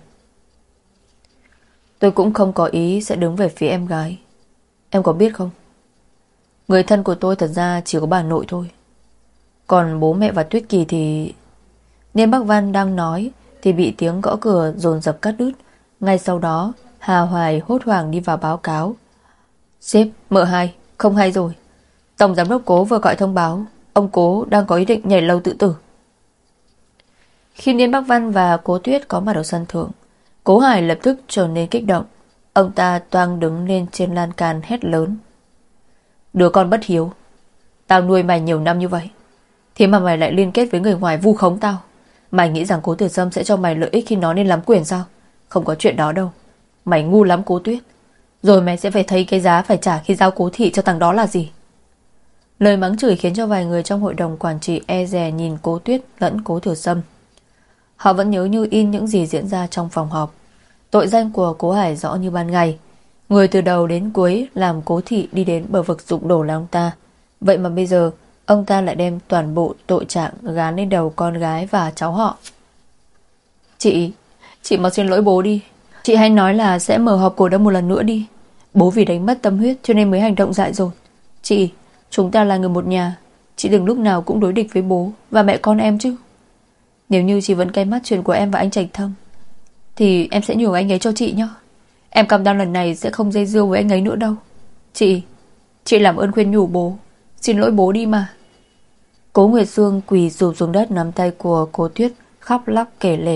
Tôi cũng không có ý sẽ đứng về phía em gái. Em có biết không, người thân của tôi thật ra chỉ có bà nội thôi. Còn bố mẹ và Tuyết Kỳ thì... Niên Bắc Văn đang nói thì bị tiếng gõ cửa dồn dập cắt đứt. Ngay sau đó Hà Hoài hốt hoảng đi vào báo cáo. Sếp, mợ hai, không hay rồi. Tổng giám đốc Cố vừa gọi thông báo ông Cố đang có ý định nhảy lầu tự tử. Khi Niên Bắc Văn và Cố Tuyết có mặt ở sân thượng, Cố Hải lập tức trở nên kích động. Ông ta toang đứng lên trên lan can hét lớn. Đứa con bất hiếu, tao nuôi mày nhiều năm như vậy, thế mà mày lại liên kết với người ngoài vu khống tao. Mày nghĩ rằng Cố Tử Sâm sẽ cho mày lợi ích khi nó nên nắm quyền sao? Không có chuyện đó đâu. Mày ngu lắm Cố Tuyết. Rồi mày sẽ phải thấy cái giá phải trả khi giao Cố thị cho thằng đó là gì. Lời mắng chửi khiến cho vài người trong hội đồng quản trị e dè nhìn Cố Tuyết lẫn Cố Tử Sâm. Họ vẫn nhớ như in những gì diễn ra trong phòng họp. Tội danh của Cố Hải rõ như ban ngày. Người từ đầu đến cuối làm Cố thị đi đến bờ vực sụp đổ là ông ta. Vậy mà bây giờ ông ta lại đem toàn bộ tội trạng gán lên đầu con gái và cháu họ. Chị mau xin lỗi bố đi. Chị hãy nói là sẽ mở họp cổ đông một lần nữa đi. Bố vì đánh mất tâm huyết cho nên mới hành động dại dột. Chúng ta là người một nhà. Chị đừng lúc nào cũng đối địch với bố và mẹ con em chứ. Nếu như chị vẫn cay mắt chuyện của em và anh Trạch Thâm thì em sẽ nhường anh ấy cho chị nhé. Em cam đoan lần này sẽ không dây dưa với anh ấy nữa đâu. Chị làm ơn khuyên nhủ bố. Xin lỗi bố đi mà. Cố Nguyệt Sương quỳ sụp xuống đất nắm tay của Cố Tuyết, khóc lóc kể lể.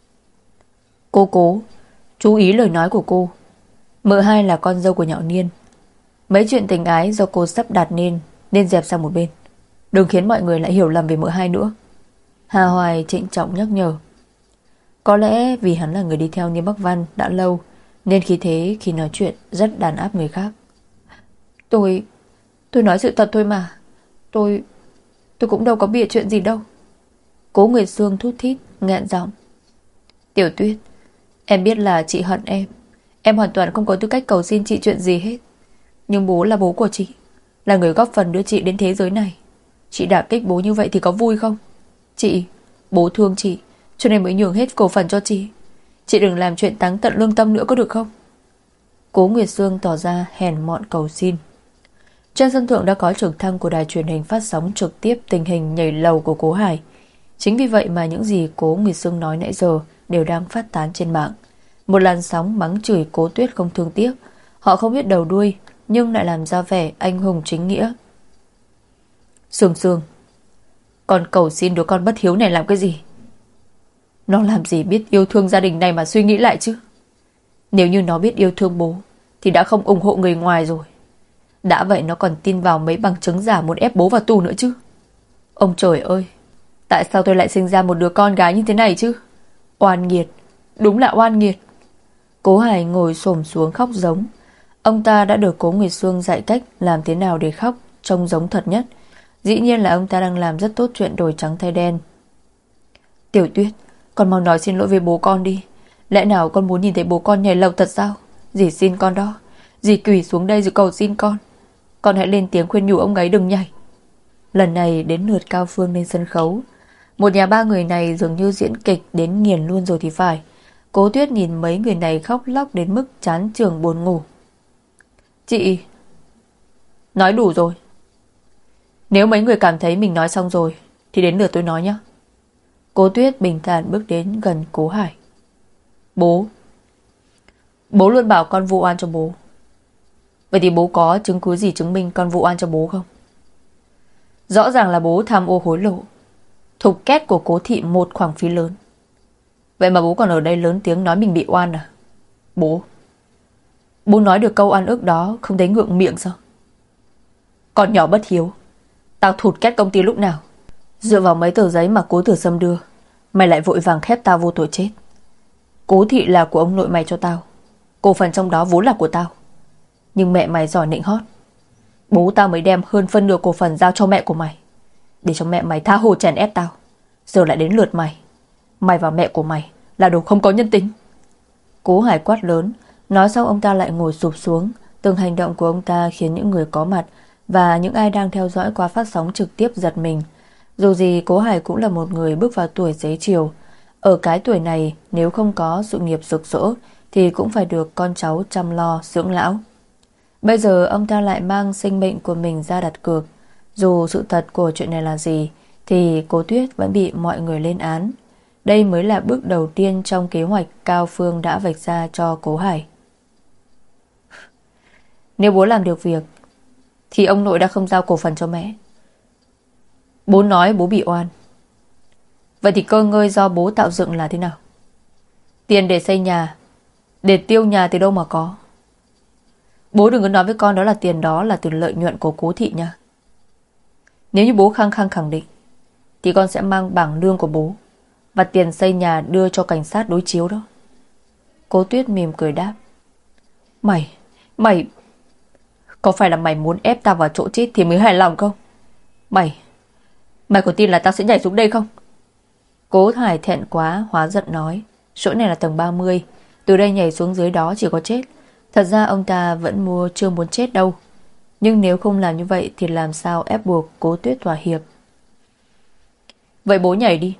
Cố, chú ý lời nói của cô. Mợ hai là con dâu của Nhạo Niên. Mấy chuyện tình ái do cô sắp đặt nên dẹp sang một bên. Đừng khiến mọi người lại hiểu lầm về mợ hai nữa. Hà Hoài trịnh trọng nhắc nhở. Có lẽ vì hắn là người đi theo Niên Bắc Văn đã lâu, nên khi thế khi nói chuyện rất đàn áp người khác. Tôi nói sự thật thôi mà. Tôi cũng đâu có bịa chuyện gì đâu. Cố Nguyệt Sương thút thít nghẹn giọng. Tiểu Tuyết, em biết là chị hận em. Em hoàn toàn không có tư cách cầu xin chị chuyện gì hết. Nhưng bố là bố của chị, là người góp phần đưa chị đến thế giới này. Chị đả kích bố như vậy thì có vui không? Bố thương chị cho nên mới nhường hết cổ phần cho chị. Chị đừng làm chuyện táng tận lương tâm nữa có được không? Cố Nguyệt Sương tỏ ra hèn mọn cầu xin. Trên sân thượng đã có trực thăng của đài truyền hình phát sóng trực tiếp tình hình nhảy lầu của Cố Hải. Chính vì vậy mà những gì Cố Nguyệt Sương nói nãy giờ đều đang phát tán trên mạng. Một làn sóng mắng chửi Cố Tuyết không thương tiếc. Họ không biết đầu đuôi nhưng lại làm ra vẻ anh hùng chính nghĩa. Sương, con cầu xin đứa con bất hiếu này làm cái gì? Nó làm gì biết yêu thương gia đình này mà suy nghĩ lại chứ. Nếu như nó biết yêu thương bố thì đã không ủng hộ người ngoài rồi. Đã vậy nó còn tin vào mấy bằng chứng giả muốn ép bố vào tù nữa chứ. Ông trời ơi, tại sao tôi lại sinh ra một đứa con gái như thế này chứ? Oan nghiệt, đúng là oan nghiệt. Cố Hải ngồi xổm xuống khóc giống. Ông ta đã được Cố Nguyệt Sương dạy cách làm thế nào để khóc trông giống thật nhất. Dĩ nhiên là ông ta đang làm rất tốt chuyện đổi trắng thay đen. Tiểu Tuyết, con mau nói xin lỗi với bố con đi. Lẽ nào con muốn nhìn thấy bố con nhảy lầu thật sao? Dì xin con đó. Dì quỳ xuống đây rồi cầu xin con. Con hãy lên tiếng khuyên nhủ ông ấy đừng nhảy. Lần này đến lượt Cao Phương lên sân khấu. Một nhà ba người này dường như diễn kịch đến nghiền luôn rồi thì phải. Cố Tuyết nhìn mấy người này khóc lóc đến mức chán chường buồn ngủ. Chị nói đủ rồi. Nếu mấy người cảm thấy mình nói xong rồi thì đến lượt tôi nói nhé. Cố Tuyết bình thản bước đến gần Cố Hải. Bố luôn bảo con vu oan cho bố. Vậy thì bố có chứng cứ gì chứng minh con vụ oan cho bố không? Rõ ràng là bố tham ô hối lộ, thục két của Cố thị một khoản phí lớn. Vậy mà bố còn ở đây lớn tiếng nói mình bị oan à? Bố nói được câu oan ức đó không thấy ngượng miệng sao? Con nhỏ bất hiếu, tao thụt két công ty lúc nào? Dựa vào mấy tờ giấy mà Cố Tử Sâm đưa, mày lại vội vàng khép tao vô tội chết. Cố thị là của ông nội mày cho tao, cổ phần trong đó vốn là của tao. Nhưng mẹ mày giỏi nịnh hót, bố tao mới đem hơn phân nửa cổ phần giao cho mẹ của mày, để cho mẹ mày tha hồ chèn ép tao. Giờ lại đến lượt mày. Mày và mẹ của mày là đồ không có nhân tính. Cố Hải quát lớn. Nói xong ông ta lại ngồi sụp xuống. Từng hành động của ông ta khiến những người có mặt và những ai đang theo dõi qua phát sóng trực tiếp giật mình. Dù gì Cố Hải cũng là một người bước vào tuổi xế chiều. Ở cái tuổi này, nếu không có sự nghiệp rực rỡ thì cũng phải được con cháu chăm lo dưỡng lão. Bây giờ ông ta lại mang sinh mệnh của mình ra đặt cược. Dù sự thật của chuyện này là gì thì Cố Tuyết vẫn bị mọi người lên án. Đây mới là bước đầu tiên trong kế hoạch Cao Phương đã vạch ra cho Cố Hải. Nếu bố làm được việc thì ông nội đã không giao cổ phần cho mẹ. Bố nói bố bị oan. Vậy thì cơ ngơi do bố tạo dựng là thế nào? Tiền để xây nhà, để tiêu nhà từ đâu mà có? Bố đừng có nói với con đó là từ lợi nhuận của Cố thị nha. Nếu như bố khăng khăng khẳng định thì con sẽ mang bảng lương của bố và tiền xây nhà đưa cho cảnh sát đối chiếu đó. Cố Tuyết mỉm cười đáp. Mày có phải là mày muốn ép tao vào chỗ chết thì mới hài lòng không? Mày có tin là tao sẽ nhảy xuống đây không? Cố Hải thẹn quá hóa giận nói. Chỗ này là tầng 30, từ đây nhảy xuống dưới đó chỉ có chết. Thật ra ông ta vẫn chưa muốn chết đâu. Nhưng nếu không làm như vậy thì làm sao ép buộc Cố Tuyết thỏa hiệp. Vậy bố nhảy đi.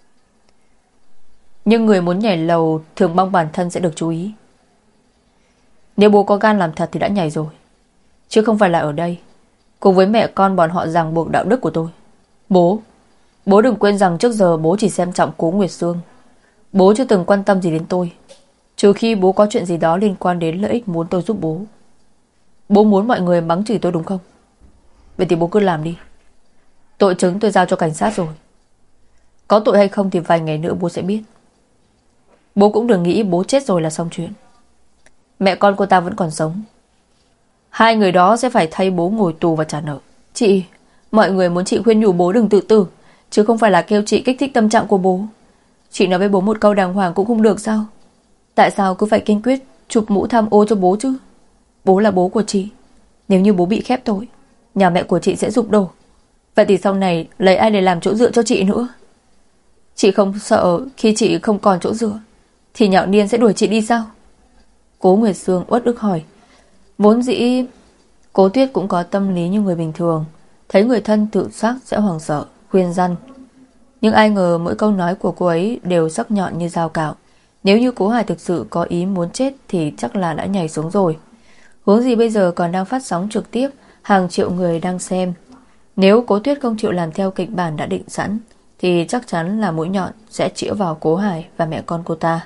Nhưng người muốn nhảy lầu thường mong bản thân sẽ được chú ý. Nếu bố có gan làm thật thì đã nhảy rồi, chứ không phải là ở đây cùng với mẹ con bọn họ ràng buộc đạo đức của tôi. Bố đừng quên rằng trước giờ bố chỉ xem trọng Cố Nguyệt Sương. Bố chưa từng quan tâm gì đến tôi, trừ khi bố có chuyện gì đó liên quan đến lợi ích muốn tôi giúp bố. Bố muốn mọi người mắng chửi tôi đúng không? Vậy thì bố cứ làm đi. Tội chứng tôi giao cho cảnh sát rồi. Có tội hay không thì vài ngày nữa bố sẽ biết. Bố cũng đừng nghĩ bố chết rồi là xong chuyện. Mẹ con cô ta vẫn còn sống. Hai người đó sẽ phải thay bố ngồi tù và trả nợ. Chị, mọi người muốn chị khuyên nhủ bố đừng tự tử, chứ không phải là kêu chị kích thích tâm trạng của bố. Chị nói với bố một câu đàng hoàng cũng không được sao? Tại sao cứ phải kiên quyết chụp mũ tham ô cho bố chứ? Bố là bố của chị. Nếu như bố bị khép tội, nhà mẹ của chị sẽ sụp đổ. Vậy thì sau này lấy ai để làm chỗ dựa cho chị nữa? Chị không sợ khi chị không còn chỗ dựa thì Nhạo Niên sẽ đuổi chị đi sao? Cố Nguyệt Sương uất ức hỏi. Vốn dĩ Cố Tuyết cũng có tâm lý như người bình thường, thấy người thân tự sát sẽ hoảng sợ, khuyên răn. Nhưng ai ngờ mỗi câu nói của cô ấy đều sắc nhọn như dao cạo. Nếu như Cố Hải thực sự có ý muốn chết thì chắc là đã nhảy xuống rồi. Huống gì bây giờ còn đang phát sóng trực tiếp, hàng triệu người đang xem. Nếu Cố Tuyết không chịu làm theo kịch bản đã định sẵn thì chắc chắn là mũi nhọn sẽ chĩa vào Cố Hải và mẹ con cô ta.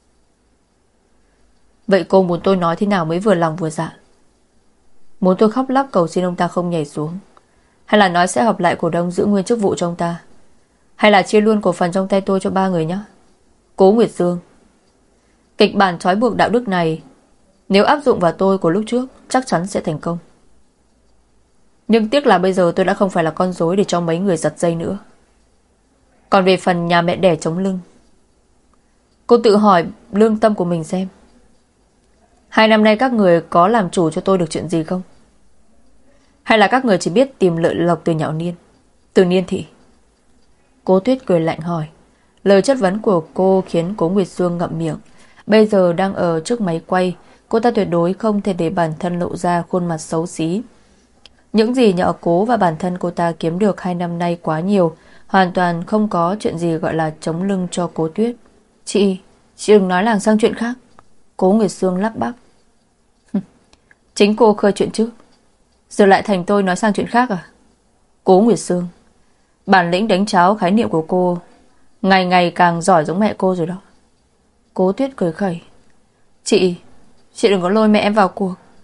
Vậy cô muốn tôi nói thế nào mới vừa lòng vừa dạ? Muốn tôi khóc lóc cầu xin ông ta không nhảy xuống, hay là nói sẽ họp lại cổ đông giữ nguyên chức vụ cho ông ta, hay là chia luôn cổ phần trong tay tôi cho ba người nhé? Cố Nguyệt Dương, kịch bản trói buộc đạo đức này nếu áp dụng vào tôi của lúc trước chắc chắn sẽ thành công. Nhưng tiếc là bây giờ tôi đã không phải là con rối để cho mấy người giật dây nữa. Còn về phần nhà mẹ đẻ chống lưng, cô tự hỏi lương tâm của mình xem. 2 năm nay các người có làm chủ cho tôi được chuyện gì không? Hay là các người chỉ biết tìm lợi lộc từ Nhạo Niên, từ Niên thị? Cố Tuyết cười lạnh hỏi. Lời chất vấn của cô khiến Cố Nguyệt Dương ngậm miệng. Bây giờ đang ở trước máy quay, cô ta tuyệt đối không thể để bản thân lộ ra khuôn mặt xấu xí. Những gì nhờ Cố và bản thân cô ta kiếm được 2 năm nay quá nhiều, hoàn toàn không có chuyện gì gọi là chống lưng cho Cố Tuyết. Chị đừng nói làng sang chuyện khác. Cố Nguyệt Dương lắp bắp. Chính cô khơi chuyện trước, giờ lại thành tôi nói sang chuyện khác à? Cố Nguyệt Dương, bản lĩnh đánh cháo khái niệm của cô ngày ngày càng giỏi giống mẹ cô rồi đó. Cố Tuyết cười khẩy. Chị đừng có lôi mẹ em vào cuộc.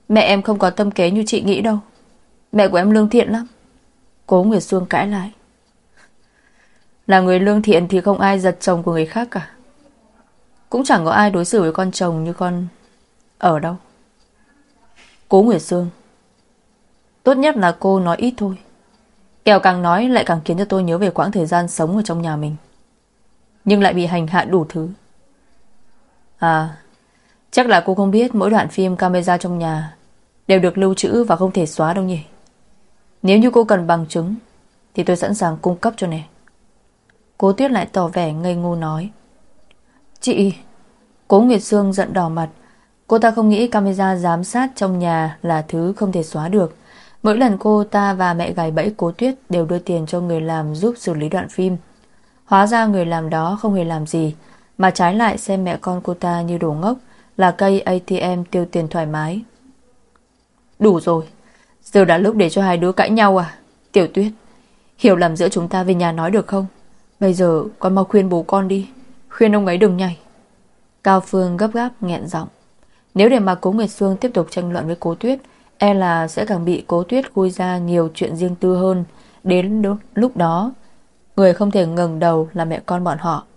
Mẹ em không có tâm kế như chị nghĩ đâu. Mẹ của em lương thiện lắm. Cố Nguyệt Sương cãi lại. Là người lương thiện thì không ai giật chồng của người khác cả. Cũng chẳng có ai đối xử với con chồng như con ở đâu. Cố Nguyệt Sương, tốt nhất là cô nói ít thôi. Kẻo càng nói lại càng khiến cho tôi nhớ về quãng thời gian sống ở trong nhà mình, nhưng lại bị hành hạ đủ thứ. À, chắc là cô không biết mỗi đoạn phim camera trong nhà đều được lưu trữ và không thể xóa đâu nhỉ. Nếu như cô cần bằng chứng thì tôi sẵn sàng cung cấp cho nè. Cố Tuyết lại tỏ vẻ ngây ngô nói. Chị... Cố Nguyệt Sương giận đỏ mặt. Cô ta không nghĩ camera giám sát trong nhà là thứ không thể xóa được. Mỗi lần cô ta và mẹ gài bẫy Cố Tuyết đều đưa tiền cho người làm giúp xử lý đoạn phim. Hóa ra người làm đó không hề làm gì, mà trái lại xem mẹ con cô ta như đồ ngốc, là cây ATM tiêu tiền thoải mái. Đủ rồi, giờ đã lúc để cho hai đứa cãi nhau à? Tiểu Tuyết, hiểu lầm giữa chúng ta về nhà nói được không? Bây giờ con mau khuyên bố con đi, khuyên ông ấy đừng nhảy. Cao Phương gấp gáp nghẹn giọng. Nếu để mà Cố Nguyệt Sương tiếp tục tranh luận với Cố Tuyết, e là sẽ càng bị Cố Tuyết khui ra nhiều chuyện riêng tư hơn. Đến lúc đó, người không thể ngẩng đầu là mẹ con bọn họ.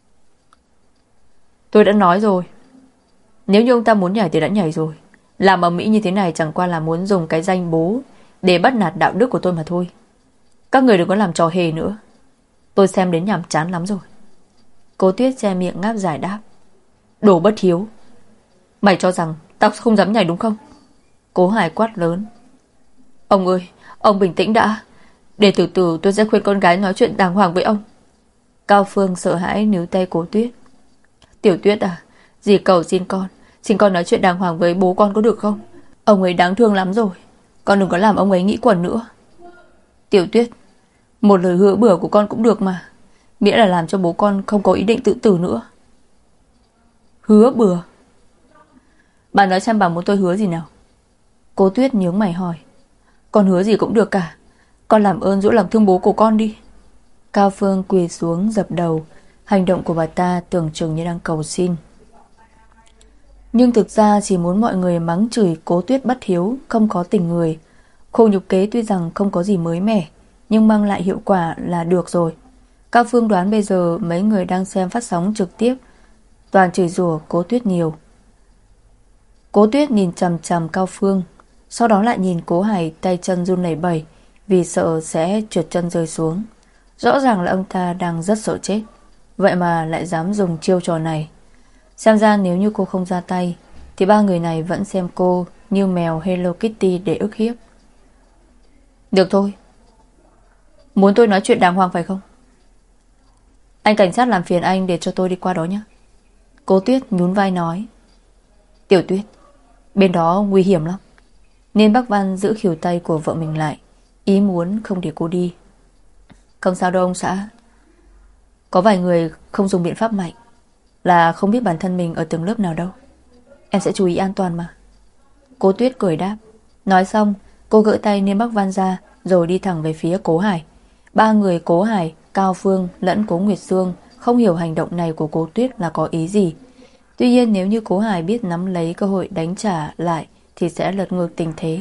Tôi đã nói rồi, nếu như ông ta muốn nhảy thì đã nhảy rồi. Làm ầm ĩ như thế này chẳng qua là muốn dùng cái danh bố để bắt nạt đạo đức của tôi mà thôi. Các người đừng có làm trò hề nữa. Tôi xem đến nhàm chán lắm rồi. Cố Tuyết che miệng ngáp giải đáp. Đồ bất hiếu. Mày cho rằng tao không dám nhảy đúng không? Cố Hải quát lớn. Ông ơi, ông bình tĩnh đã. Để từ từ tôi sẽ khuyên con gái nói chuyện đàng hoàng với ông. Cao Phương sợ hãi níu tay Cố Tuyết. Tiểu Tuyết à, dì cầu xin con nói chuyện đàng hoàng với bố con có được không? Ông ấy đáng thương lắm rồi. Con đừng có làm ông ấy nghĩ quẩn nữa. Tiểu Tuyết, một lời hứa bừa của con cũng được mà, miễn là làm cho bố con không có ý định tự tử nữa. Hứa bừa? Bà nói xem bà muốn tôi hứa gì nào? Cố Tuyết nhướng mày hỏi. Con hứa gì cũng được cả. Con làm ơn giữ lòng thương bố của con đi. Cao Phương quỳ xuống dập đầu. Hành động của bà ta tưởng chừng như đang cầu xin, nhưng thực ra chỉ muốn mọi người mắng chửi Cố Tuyết bất hiếu, không có tình người. Khổ nhục kế tuy rằng không có gì mới mẻ, nhưng mang lại hiệu quả là được rồi. Cao Phương đoán bây giờ mấy người đang xem phát sóng trực tiếp toàn chửi rủa Cố Tuyết nhiều. Cố Tuyết nhìn chằm chằm Cao Phương, sau đó lại nhìn Cố Hải, tay chân run lẩy bẩy vì sợ sẽ trượt chân rơi xuống. Rõ ràng là ông ta đang rất sợ chết, vậy mà lại dám dùng chiêu trò này. Xem ra nếu như cô không ra tay thì ba người này vẫn xem cô như mèo Hello Kitty để ức hiếp. Được thôi. Muốn tôi nói chuyện đàng hoàng phải không? Anh cảnh sát làm phiền anh để cho tôi đi qua đó nhé. Cố Tuyết nhún vai nói. Tiểu Tuyết, bên đó nguy hiểm lắm. Nên bác Văn giữ khỉu tay của vợ mình lại, ý muốn không để cô đi. Không sao đâu ông xã. Có vài người không dùng biện pháp mạnh là không biết bản thân mình ở từng lớp nào đâu. Em sẽ chú ý an toàn mà. Cố Tuyết cười đáp. Nói xong cô gỡ tay Niêm Bắc Văn ra, rồi đi thẳng về phía Cố Hải. Ba người Cố Hải, Cao Phương lẫn Cố Nguyệt Sương không hiểu hành động này của Cố Tuyết là có ý gì. Tuy nhiên nếu như Cố Hải biết nắm lấy cơ hội đánh trả lại thì sẽ lật ngược tình thế.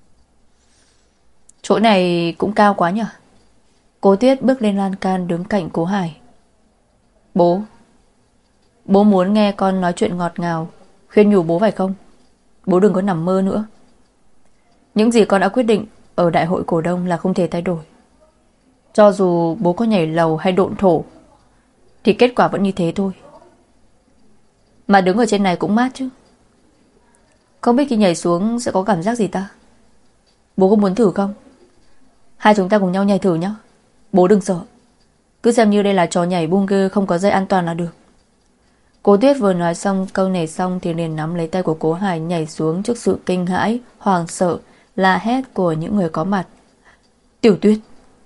Chỗ này cũng cao quá nhỉ? Cố Tuyết bước lên lan can đứng cạnh Cố Hải. Bố muốn nghe con nói chuyện ngọt ngào, khuyên nhủ bố phải không? Bố đừng có nằm mơ nữa. Những gì con đã quyết định ở đại hội cổ đông là không thể thay đổi. Cho dù bố có nhảy lầu hay độn thổ thì kết quả vẫn như thế thôi. Mà đứng ở trên này cũng mát chứ. Không biết khi nhảy xuống sẽ có cảm giác gì ta? Bố có muốn thử không? Hai chúng ta cùng nhau nhảy thử nhé. Bố đừng sợ. Cứ xem như đây là trò nhảy bungee không có dây an toàn là được. Cố Tuyết vừa nói xong câu này xong thì liền nắm lấy tay của Cố Hải nhảy xuống trước sự kinh hãi, hoảng sợ, la hét của những người có mặt. Tiểu Tuyết,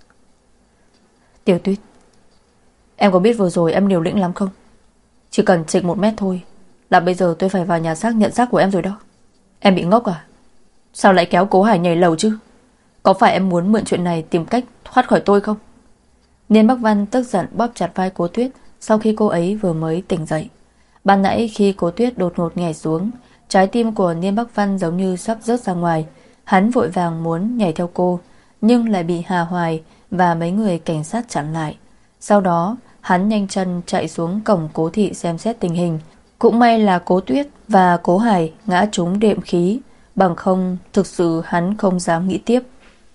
Tiểu Tuyết, em có biết vừa rồi em liều lĩnh lắm không? Chỉ cần chệch 1 mét thôi là bây giờ tôi phải vào nhà xác nhận xác của em rồi đó. Em bị ngốc à? Sao lại kéo Cố Hải nhảy lầu chứ? Có phải em muốn mượn chuyện này tìm cách thoát khỏi tôi không? Niên Bắc Văn tức giận bóp chặt vai Cố Tuyết sau khi cô ấy vừa mới tỉnh dậy. Ban nãy khi Cố Tuyết đột ngột nhảy xuống Trái tim của Niên Bắc Văn giống như sắp rớt ra ngoài. Hắn vội vàng muốn nhảy theo cô, nhưng lại bị Hà Hoài và mấy người cảnh sát chặn lại. Sau đó hắn nhanh chân chạy xuống cổng Cố thị xem xét tình hình. Cũng may là Cố Tuyết và Cố Hải ngã trúng đệm khí, bằng không thực sự hắn không dám nghĩ tiếp.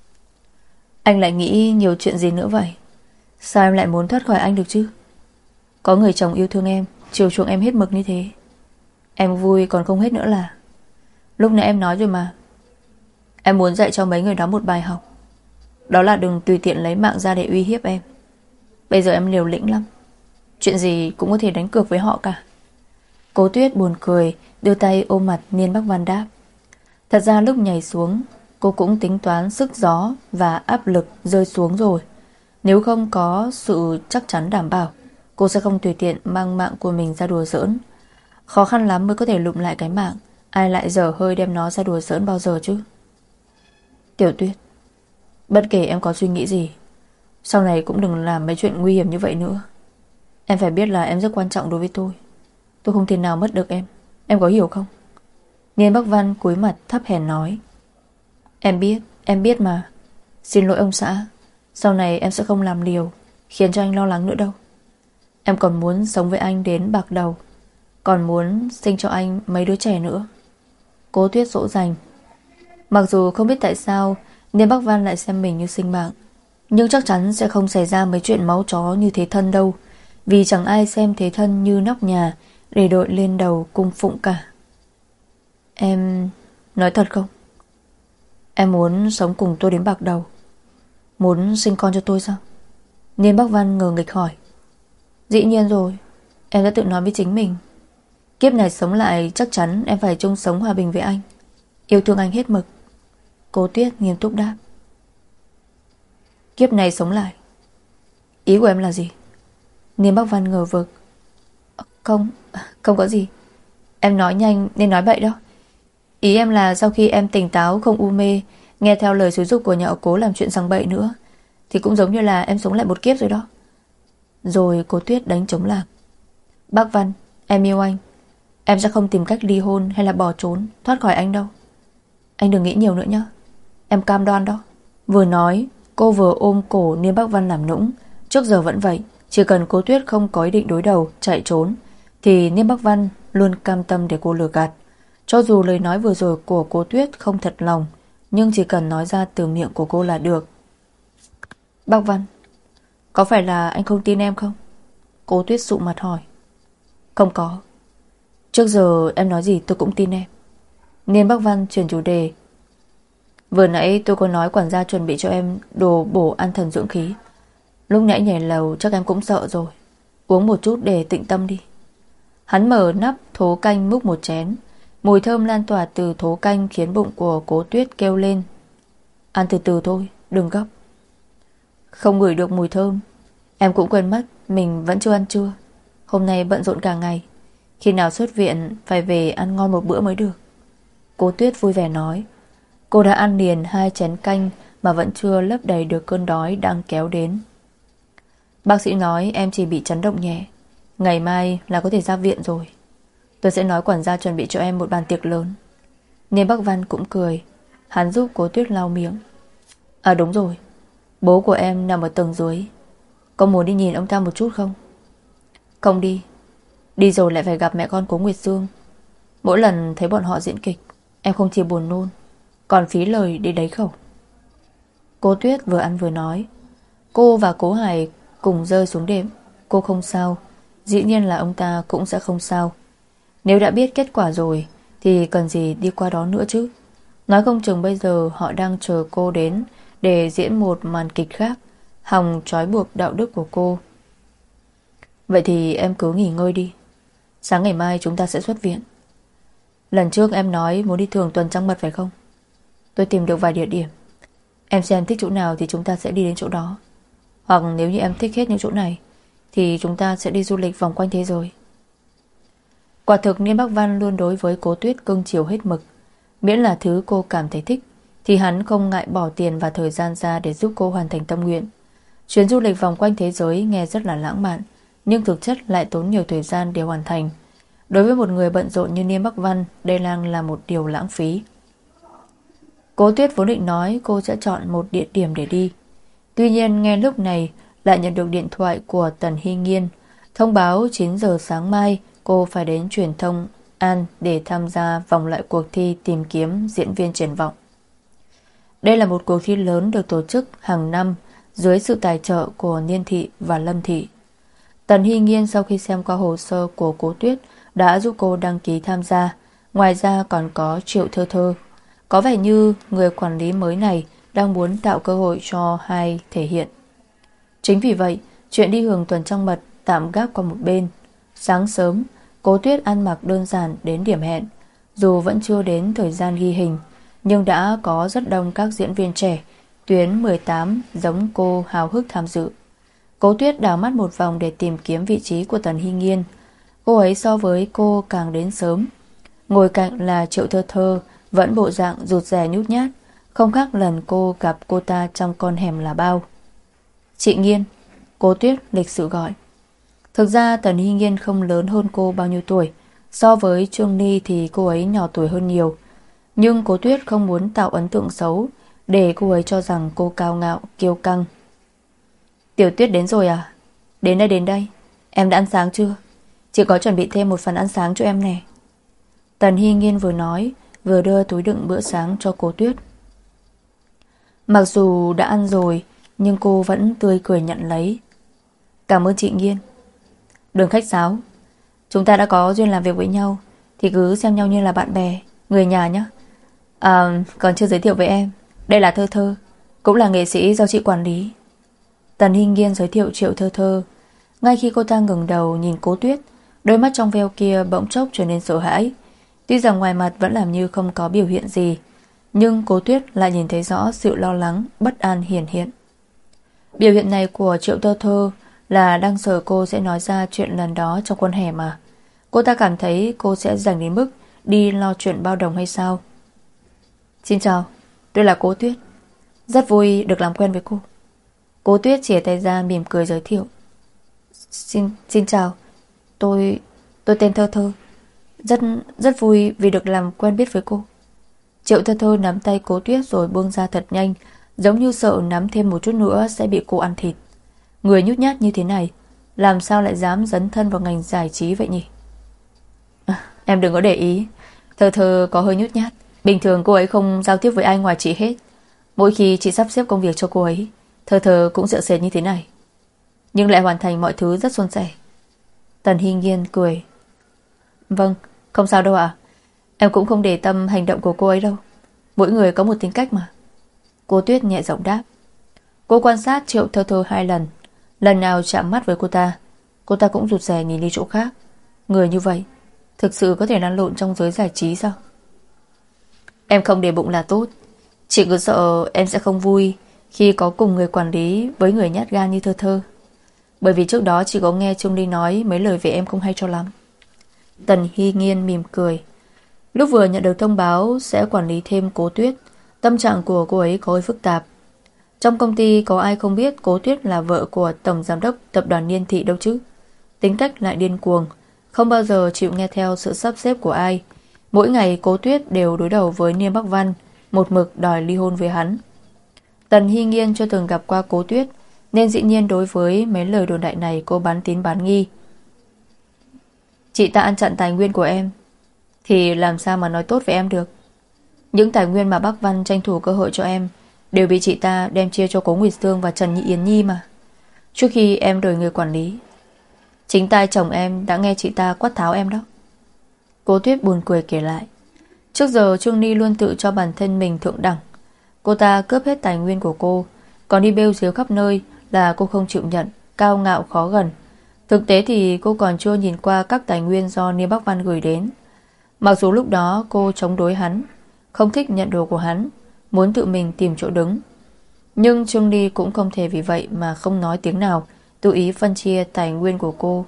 Anh lại nghĩ nhiều chuyện gì nữa vậy? Sao em lại muốn thoát khỏi anh được chứ? Có người chồng yêu thương em, chiều chuộng em hết mực như thế, em vui còn không hết nữa là. Lúc nãy em nói rồi mà, em muốn dạy cho mấy người đó một bài học. Đó là đừng tùy tiện lấy mạng ra để uy hiếp em. Bây giờ em liều lĩnh lắm, chuyện gì cũng có thể đánh cược với họ cả. Cố Tuyết buồn cười, đưa tay ôm mặt Niên Bắc Văn đáp. Thật ra lúc nhảy xuống, cô cũng tính toán sức gió và áp lực rơi xuống rồi. Nếu không có sự chắc chắn đảm bảo, cô sẽ không tùy tiện mang mạng của mình ra đùa giỡn. Khó khăn lắm mới có thể lụm lại cái mạng, ai lại dở hơi đem nó ra đùa giỡn bao giờ chứ? Tiểu Tuyết, bất kể em có suy nghĩ gì, sau này cũng đừng làm mấy chuyện nguy hiểm như vậy nữa. Em phải biết là em rất quan trọng đối với tôi. Tôi không thể nào mất được em có hiểu không? Niên Bắc Văn cúi mặt thấp hèn nói. Em biết mà. Xin lỗi ông xã, sau này em sẽ không làm điều khiến cho anh lo lắng nữa đâu. Em còn muốn sống với anh đến bạc đầu, còn muốn sinh cho anh mấy đứa trẻ nữa. Cố Tuyết dỗ dành. Mặc dù không biết tại sao Niên Bắc Văn lại xem mình như sinh mạng, nhưng chắc chắn sẽ không xảy ra mấy chuyện máu chó như thế thân đâu. Vì chẳng ai xem thế thân như nóc nhà để đội lên đầu cung phụng cả. Em nói thật không? Em muốn sống cùng tôi đến bạc đầu, muốn sinh con cho tôi sao? Niên Bắc Văn ngờ nghịch hỏi. Dĩ nhiên rồi, em đã tự nói với chính mình, kiếp này sống lại chắc chắn em phải chung sống hòa bình với anh, yêu thương anh hết mực. Cố Tuyết nghiêm túc đáp. Kiếp này sống lại, ý của em là gì? Niên Bắc Văn ngờ vực. Không có gì, em nói nhanh nên nói bậy đó. Ý em là sau khi em tỉnh táo không u mê, nghe theo lời xúi giục của nhà họ Cố làm chuyện sằng bậy nữa, thì cũng giống như là em sống lại một kiếp rồi đó. Rồi Cố Tuyết đánh trống lảng. Bác Văn, em yêu anh. Em sẽ không tìm cách ly hôn hay là bỏ trốn thoát khỏi anh đâu. Anh đừng nghĩ nhiều nữa nhé, em cam đoan đó. Vừa nói cô vừa ôm cổ Niên Bắc Văn làm nũng. Trước giờ vẫn vậy, chỉ cần Cố Tuyết không có ý định đối đầu chạy trốn thì Niên Bắc Văn luôn cam tâm để cô lừa gạt. Cho dù lời nói vừa rồi của Cố Tuyết không thật lòng, nhưng chỉ cần nói ra từ miệng của cô là được. Bác Văn, có phải là anh không tin em không? Cố Tuyết sụ mặt hỏi. Không có, trước giờ em nói gì tôi cũng tin em. Niên Bắc Văn chuyển chủ đề. Vừa nãy tôi có nói quản gia chuẩn bị cho em đồ bổ an thần dưỡng khí. Lúc nãy nhảy lầu chắc em cũng sợ rồi, uống một chút để tĩnh tâm đi. Hắn mở nắp thố canh múc một chén. Mùi thơm lan tỏa từ thố canh khiến bụng của Cố Tuyết kêu lên. Ăn từ từ thôi, đừng gấp. Không ngửi được mùi thơm, em cũng quên mất mình vẫn chưa ăn trưa. Hôm nay bận rộn cả ngày, khi nào xuất viện phải về ăn ngon một bữa mới được. Cố Tuyết vui vẻ nói. Cô đã ăn liền 2 chén canh mà vẫn chưa lấp đầy được cơn đói đang kéo đến. Bác sĩ nói em chỉ bị chấn động nhẹ, ngày mai là có thể ra viện rồi. Tôi sẽ nói quản gia chuẩn bị cho em một bàn tiệc lớn. Niên Bắc Văn cũng cười. Hắn giúp Cố Tuyết lau miệng. À đúng rồi, bố của em nằm ở tầng dưới, có muốn đi nhìn ông ta một chút không? Không đi, đi rồi lại phải gặp mẹ con Cố Nguyệt Dương. Mỗi lần thấy bọn họ diễn kịch, em không chỉ buồn nôn, còn phí lời đi đấy khẩu. Cố Tuyết vừa ăn vừa nói. Cô và Cố Hải cùng rơi xuống đệm. Cô không sao, dĩ nhiên là ông ta cũng sẽ không sao. Nếu đã biết kết quả rồi thì cần gì đi qua đó nữa chứ. Nói không chừng bây giờ họ đang chờ cô đến để diễn một màn kịch khác, hòng trói buộc đạo đức của cô. Vậy thì em cứ nghỉ ngơi đi, sáng ngày mai chúng ta sẽ xuất viện. Lần trước em nói muốn đi thường tuần trăng mật phải không? Tôi tìm được vài địa điểm, em xem thích chỗ nào thì chúng ta sẽ đi đến chỗ đó. Hoặc nếu như em thích hết những chỗ này thì chúng ta sẽ đi du lịch vòng quanh thế giới. Quả thực Niên Bắc Văn luôn đối với Cố Tuyết cưng chiều hết mực. Miễn là thứ cô cảm thấy thích thì hắn không ngại bỏ tiền và thời gian ra để giúp cô hoàn thành tâm nguyện. Chuyến du lịch vòng quanh thế giới nghe rất là lãng mạn, nhưng thực chất lại tốn nhiều thời gian để hoàn thành. Đối với một người bận rộn như Niêm Bắc Văn, đây đang là một điều lãng phí. Cố Tuyết vốn định nói cô sẽ chọn một địa điểm để đi. Tuy nhiên nghe lúc này lại nhận được điện thoại của Tần Hy Nghiên, thông báo 9 giờ sáng mai cô phải đến truyền thông An để tham gia vòng loại cuộc thi tìm kiếm diễn viên triển vọng. Đây là một cuộc thi lớn được tổ chức hàng năm dưới sự tài trợ của Niên Thị và Lâm Thị. Tần Hy Nghiên sau khi xem qua hồ sơ của Cố Tuyết đã giúp cô đăng ký tham gia. Ngoài ra còn có Triệu Thơ Thơ. Có vẻ như người quản lý mới này đang muốn tạo cơ hội cho hai thể hiện. Chính vì vậy, chuyện đi hưởng tuần trăng mật tạm gác qua một bên. Sáng sớm, Cố Tuyết ăn mặc đơn giản đến điểm hẹn. Dù vẫn chưa đến thời gian ghi hình, nhưng đã có rất đông các diễn viên trẻ tuyến 18 giống cô háo hức tham dự. Cố Tuyết đảo mắt một vòng để tìm kiếm vị trí của Tần Hy Nghiên. Cô ấy so với cô càng đến sớm. Ngồi cạnh là Triệu Thơ Thơ, vẫn bộ dạng rụt rè nhút nhát, không khác lần cô gặp cô ta trong con hẻm là bao. Chị Nghiên, Cố Tuyết lịch sự gọi. Thực ra Tần Hy Nghiên không lớn hơn cô bao nhiêu tuổi. So với Trương Ni thì cô ấy nhỏ tuổi hơn nhiều. Nhưng Cố Tuyết không muốn tạo ấn tượng xấu để cô ấy cho rằng cô cao ngạo, kiêu căng. Tiểu Tuyết đến rồi à? Đến đây đến đây. Em đã ăn sáng chưa? Chị có chuẩn bị thêm một phần ăn sáng cho em nè. Tần Hy Nghiên vừa nói vừa đưa túi đựng bữa sáng cho Cố Tuyết. Mặc dù đã ăn rồi nhưng cô vẫn tươi cười nhận lấy. Cảm ơn chị Nghiên. Đừng khách sáo. Chúng ta đã có duyên làm việc với nhau thì cứ xem nhau như là bạn bè, người nhà nhé. Còn chưa giới thiệu với em, đây là Thơ Thơ, cũng là nghệ sĩ do chị quản lý. Tần Hy Nghiên giới thiệu Triệu Thơ Thơ. Ngay khi cô ta ngẩng đầu nhìn Cố Tuyết, đôi mắt trong veo kia bỗng chốc trở nên sợ hãi. Tuy rằng ngoài mặt vẫn làm như không có biểu hiện gì, nhưng Cố Tuyết lại nhìn thấy rõ sự lo lắng, bất an hiển hiện. Biểu hiện này của Triệu Thơ Thơ là đang sợ cô sẽ nói ra chuyện lần đó trong con hẻm mà. Cô ta cảm thấy cô sẽ dành đến mức đi lo chuyện bao đồng hay sao? Xin chào, tôi là Cố Tuyết. Rất vui được làm quen với cô. Cố Tuyết chìa tay ra mỉm cười giới thiệu. Xin chào, tôi tên Thơ Thơ. Rất vui vì được làm quen biết với cô. Triệu Thơ Thơ nắm tay Cố Tuyết rồi buông ra thật nhanh, giống như sợ nắm thêm một chút nữa sẽ bị cô ăn thịt. Người nhút nhát như thế này làm sao lại dám dấn thân vào ngành giải trí vậy nhỉ? Em đừng có để ý. Thơ Thơ có hơi nhút nhát. Bình thường cô ấy không giao tiếp với ai ngoài chị hết. Mỗi khi chị sắp xếp công việc cho cô ấy, Thơ Thơ cũng sợ sệt như thế này, nhưng lại hoàn thành mọi thứ rất suôn sẻ. Tần Hy Nghiên cười. Vâng, không sao đâu ạ. Em cũng không để tâm hành động của cô ấy đâu. Mỗi người có một tính cách mà. Cô Tuyết nhẹ giọng đáp. Cô quan sát Triệu Thơ Thơ 2 lần. Lần nào chạm mắt với cô ta cũng rụt rè nhìn đi chỗ khác. Người như vậy thực sự có thể lăn lộn trong giới giải trí sao? Em không để bụng là tốt. Chị cứ sợ em sẽ không vui khi có cùng người quản lý với người nhát gan như Thơ Thơ. Bởi vì trước đó chị có nghe Trương Ly nói mấy lời về em không hay cho lắm. Tần Hy Nghiên mỉm cười. Lúc vừa nhận được thông báo sẽ quản lý thêm Cố Tuyết, tâm trạng của cô ấy có hơi phức tạp. Trong công ty có ai không biết Cố Tuyết là vợ của tổng giám đốc tập đoàn Niên Thị đâu chứ. Tính cách lại điên cuồng, không bao giờ chịu nghe theo sự sắp xếp của ai. Mỗi ngày Cố Tuyết đều đối đầu với Niêm Bắc Văn, một mực đòi ly hôn với hắn. Tần Hy Nghiên chưa từng gặp qua Cố Tuyết, nên dĩ nhiên đối với mấy lời đồn đại này cô bán tín bán nghi. Chị ta ăn chặn tài nguyên của em thì làm sao mà nói tốt với em được. Những tài nguyên mà Bắc Văn tranh thủ cơ hội cho em đều bị chị ta đem chia cho Cố Nguyệt Sương và Trần Nhị Yến Nhi mà. Trước khi em đổi người quản lý, chính tay chồng em đã nghe chị ta quát tháo em đó. Cố Tuyết buồn cười kể lại. Trước giờ Trương Ni luôn tự cho bản thân mình thượng đẳng. Cô ta cướp hết tài nguyên của cô, còn đi bêu xếu khắp nơi là cô không chịu nhận, cao ngạo khó gần. Thực tế thì cô còn chưa nhìn qua các tài nguyên do Niêm Bắc Văn gửi đến. Mặc dù lúc đó cô chống đối hắn, không thích nhận đồ của hắn, muốn tự mình tìm chỗ đứng, nhưng Trương Ly cũng không thể vì vậy mà không nói tiếng nào, tự ý phân chia tài nguyên của cô.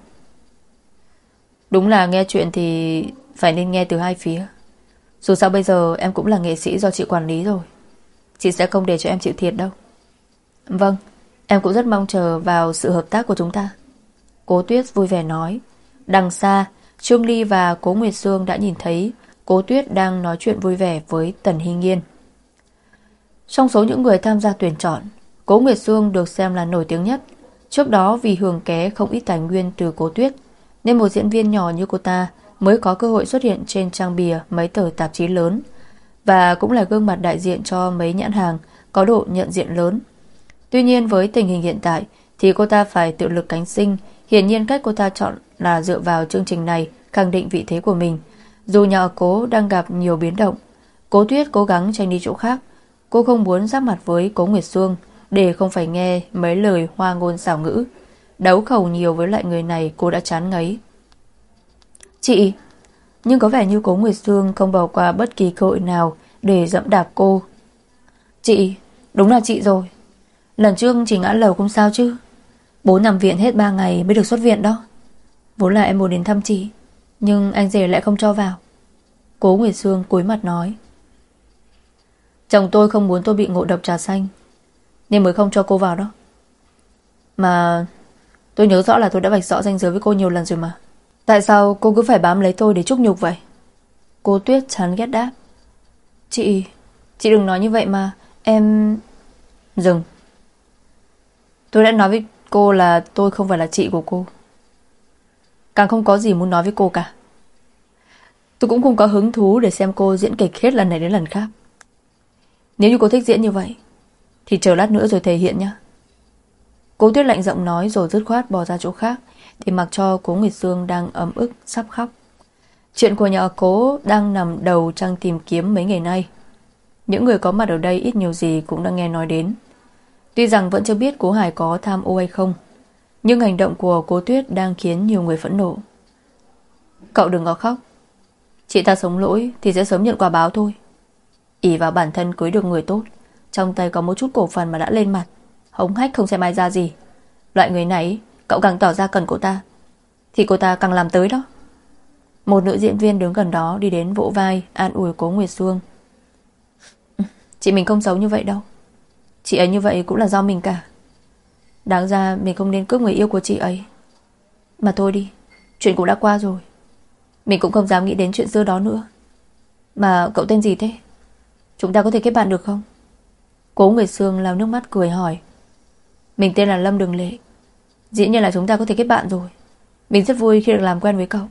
Đúng là nghe chuyện thì phải nên nghe từ hai phía. Dù sao bây giờ em cũng là nghệ sĩ do chị quản lý rồi, chị sẽ không để cho em chịu thiệt đâu. Vâng, em cũng rất mong chờ vào sự hợp tác của chúng ta. Cố Tuyết vui vẻ nói. Đằng xa Trương Ly và Cố Nguyệt Sương đã nhìn thấy Cố Tuyết đang nói chuyện vui vẻ với Tần Hy Nghiên. Trong số những người tham gia tuyển chọn, Cố Nguyệt Sương được xem là nổi tiếng nhất. Trước đó vì hưởng ké không ít tài nguyên từ Cố Tuyết, nên một diễn viên nhỏ như cô ta mới có cơ hội xuất hiện trên trang bìa mấy tờ tạp chí lớn, và cũng là gương mặt đại diện cho mấy nhãn hàng có độ nhận diện lớn. Tuy nhiên với tình hình hiện tại thì cô ta phải tự lực cánh sinh. Hiển nhiên cách cô ta chọn là dựa vào chương trình này khẳng định vị thế của mình. Dù nhà Cố đang gặp nhiều biến động, Cố Tuyết cố gắng tranh đi chỗ khác. Cô không muốn giáp mặt với Cố Nguyệt Sương để không phải nghe mấy lời hoa ngôn xảo ngữ. Đấu khẩu nhiều với loại người này cô đã chán ngấy. Chị, nhưng có vẻ như Cố Nguyệt Sương không bỏ qua bất kỳ cơ hội nào để dẫm đạp cô. Chị, đúng là chị rồi. Lần trước chỉ ngã lầu không sao chứ. Bố nằm viện hết 3 ngày mới được xuất viện đó. Vốn là em muốn đến thăm chị, nhưng anh rể lại không cho vào. Cố Nguyệt Sương cúi mặt nói. Chồng tôi không muốn tôi bị ngộ độc trà xanh, nên mới không cho cô vào đó. Mà tôi nhớ rõ là tôi đã vạch rõ ranh giới với cô nhiều lần rồi mà. Tại sao cô cứ phải bám lấy tôi để chuốc nhục vậy? Cô Tuyết chán ghét đáp. Chị đừng nói như vậy mà. Em... Dừng. Tôi đã nói với cô là tôi không phải là chị của cô, càng không có gì muốn nói với cô cả. Tôi cũng không có hứng thú để xem cô diễn kịch hết lần này đến lần khác. Nếu như cô thích diễn như vậy thì chờ lát nữa rồi thể hiện nhé. Cố Tuyết lạnh giọng nói rồi dứt khoát bỏ ra chỗ khác để mặc cho Cố Nguyệt Sương đang ấm ức sắp khóc. Chuyện của nhà Cố đang nằm đầu trang tìm kiếm mấy ngày nay. Những người có mặt ở đây ít nhiều gì cũng đã nghe nói đến. Tuy rằng vẫn chưa biết Cố Hải có tham ô hay không, nhưng hành động của Cố Tuyết đang khiến nhiều người phẫn nộ. Cậu đừng có khóc. Chị ta sống lỗi thì sẽ sớm nhận quả báo thôi. Ỷ vào bản thân cưới được người tốt, trong tay có một chút cổ phần mà đã lên mặt, hống hách không xem ai ra gì. Loại người này cậu càng tỏ ra cần cô ta thì cô ta càng làm tới đó. Một nữ diễn viên đứng gần đó đi đến vỗ vai an ủi Cố Nguyệt Sương. Chị mình không xấu như vậy đâu. Chị ấy như vậy cũng là do mình cả. Đáng ra mình không nên cướp người yêu của chị ấy. Mà thôi đi, chuyện cũng đã qua rồi. Mình cũng không dám nghĩ đến chuyện xưa đó nữa. Mà cậu tên gì thế? Chúng ta có thể kết bạn được không? Cố Nguyệt Sương lau nước mắt cười hỏi. Mình tên là Lâm Đường Lệ. Dĩ nhiên là chúng ta có thể kết bạn rồi. Mình rất vui khi được làm quen với cậu.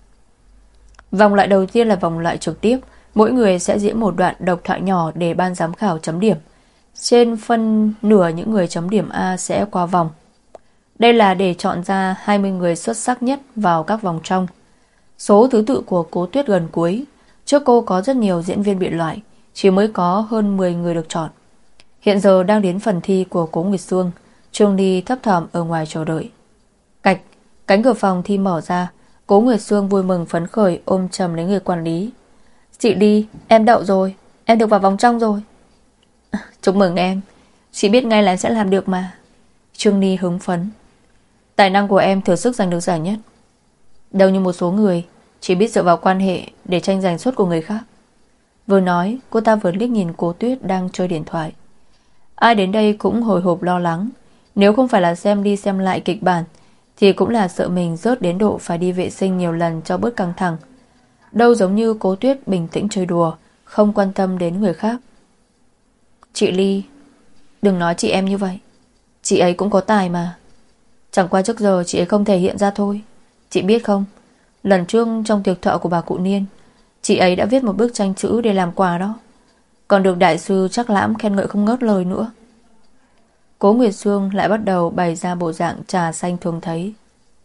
Vòng loại đầu tiên là vòng loại trực tiếp. Mỗi người sẽ diễn một đoạn độc thoại nhỏ để ban giám khảo chấm điểm. Trên phân nửa những người chấm điểm A sẽ qua vòng. Đây là để chọn ra 20 người xuất sắc nhất vào các vòng trong. Số thứ tự của Cố Tuyết gần cuối. Trước cô có rất nhiều diễn viên bị loại, chỉ mới có hơn 10 người được chọn. Hiện giờ đang đến phần thi của Cố Nguyệt Sương. Trương Ly thấp thỏm ở ngoài chờ đợi. Cạch, cánh cửa phòng thi mở ra. Cố Nguyệt Sương vui mừng phấn khởi ôm chầm lấy người quản lý. Chị Ly, em đậu rồi, em được vào vòng trong rồi. Chúc mừng em. Chị biết ngay là em sẽ làm được mà. Trương Ly hứng phấn. Tài năng của em thử sức giành được giải nhất. Đâu như một số người chỉ biết dựa vào quan hệ để tranh giành suất của người khác. Vừa nói, cô ta vừa liếc nhìn Cố Tuyết đang chơi điện thoại. Ai đến đây cũng hồi hộp lo lắng. Nếu không phải là xem đi xem lại kịch bản thì cũng là sợ mình rớt đến độ phải đi vệ sinh nhiều lần cho bớt căng thẳng. Đâu giống như Cố Tuyết bình tĩnh chơi đùa, không quan tâm đến người khác. Chị Ly, đừng nói chị em như vậy. Chị ấy cũng có tài mà. Chẳng qua trước giờ chị ấy không thể hiện ra thôi. Chị biết không, lần trước trong tiệc thọ của bà cụ Niên, chị ấy đã viết một bức tranh chữ để làm quà đó. Còn được đại sư Trác Lãm khen ngợi không ngớt lời nữa. Cố Nguyệt Sương lại bắt đầu bày ra bộ dạng trà xanh thường thấy.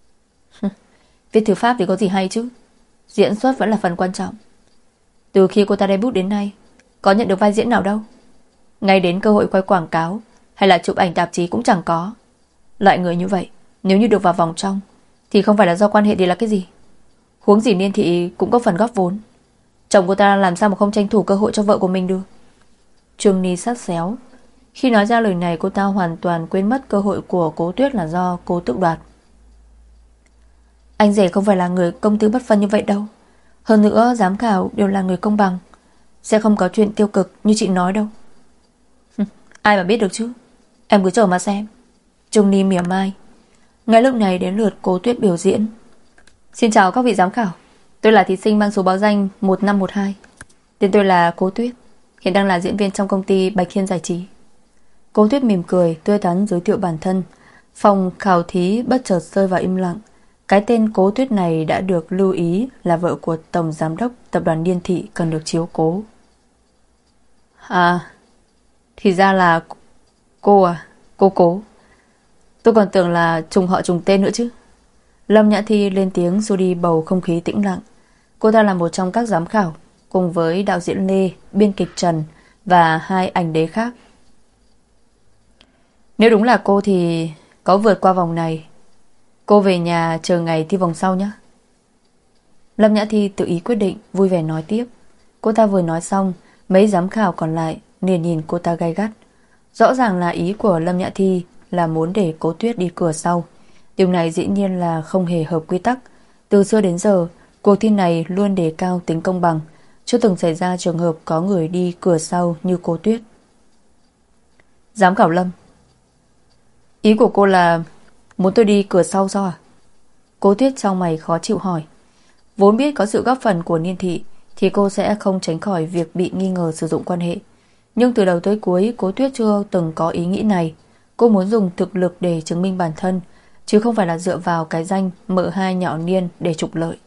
Viết thư pháp thì có gì hay chứ. Diễn xuất vẫn là phần quan trọng. Từ khi cô ta debut đến nay, có nhận được vai diễn nào đâu. Ngay đến cơ hội quay quảng cáo hay là chụp ảnh tạp chí cũng chẳng có. Loại người như vậy, nếu như được vào vòng trong thì không phải là do quan hệ thì là cái gì. Huống gì Niên Thị cũng có phần góp vốn. Chồng cô ta làm sao mà không tranh thủ cơ hội cho vợ của mình được. Trương Ni sát xéo. Khi nói ra lời này, cô ta hoàn toàn quên mất cơ hội của Cố Tuyết là do cô tước đoạt. Anh rể không phải là người công tư bất phân như vậy đâu. Hơn nữa giám khảo đều là người công bằng, sẽ không có chuyện tiêu cực như chị nói đâu. Ai mà biết được chứ. Em cứ chờ mà xem. Trương Ni mỉa mai. Ngay lúc này đến lượt Cố Tuyết biểu diễn. Xin chào các vị giám khảo. Tôi là thí sinh mang số báo danh 1512. Tên tôi là Cố Tuyết, hiện đang là diễn viên trong công ty Bạch Thiên Giải trí. Cố Tuyết mỉm cười, tươi tắn giới thiệu bản thân. Phòng khảo thí bất chợt rơi vào im lặng. Cái tên Cố Tuyết này đã được lưu ý là vợ của tổng giám đốc tập đoàn Niên Thị, cần được chiếu cố. À, thì ra là cô à, cô Cố. Tôi còn tưởng là trùng họ trùng tên nữa chứ. Lâm Nhã Thi lên tiếng xua đi bầu không khí tĩnh lặng. Cô ta là một trong các giám khảo, cùng với đạo diễn Lê, biên kịch Trần và hai ảnh đế khác. Nếu đúng là cô thì có vượt qua vòng này, cô về nhà chờ ngày thi vòng sau nhé. Lâm Nhã Thi tự ý quyết định, vui vẻ nói tiếp. Cô ta vừa nói xong, mấy giám khảo còn lại liền nhìn cô ta gay gắt. Rõ ràng là ý của Lâm Nhã Thi là muốn để Cố Tuyết đi cửa sau. Điều này dĩ nhiên là không hề hợp quy tắc. Từ xưa đến giờ, cuộc thi này luôn đề cao tính công bằng, chưa từng xảy ra trường hợp có người đi cửa sau như cô Tuyết. Giám khảo Lâm, ý của cô là muốn tôi đi cửa sau sao à? Cố Tuyết trong mày khó chịu hỏi. Vốn biết có sự góp phần của Niên Thị thì cô sẽ không tránh khỏi việc bị nghi ngờ sử dụng quan hệ. Nhưng từ đầu tới cuối, Cố Tuyết chưa từng có ý nghĩ này. Cô muốn dùng thực lực để chứng minh bản thân, chứ không phải là dựa vào cái danh mợ hai nhỏ Niên để trục lợi.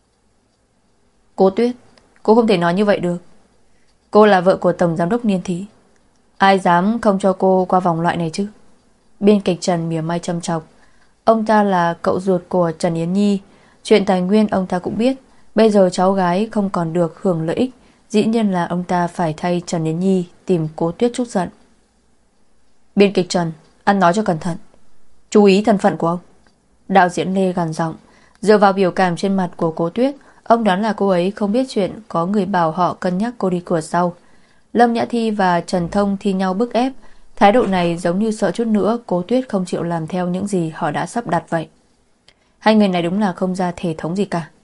Cố Tuyết, cô không thể nói như vậy được. Cô là vợ của tổng giám đốc Niên Thị, ai dám không cho cô qua vòng loại này chứ? Biên kịch Trần mỉa mai châm chọc. Ông ta là cậu ruột của Trần Yến Nhi, chuyện tài nguyên ông ta cũng biết. Bây giờ cháu gái không còn được hưởng lợi ích, dĩ nhiên là ông ta phải thay Trần Yến Nhi tìm Cố Tuyết trút giận. Biên kịch Trần, ăn nói cho cẩn thận, chú ý thân phận của ông. Đạo diễn Lê gằn giọng. Dựa vào biểu cảm trên mặt của Cố Tuyết, ông đoán là cô ấy không biết chuyện có người bảo họ cân nhắc cô đi cửa sau. Lâm Nhã Thi và Trần Thông thi nhau bức ép. Thái độ này giống như sợ chút nữa Cố Tuyết không chịu làm theo những gì họ đã sắp đặt vậy. Hai người này đúng là không ra thể thống gì cả.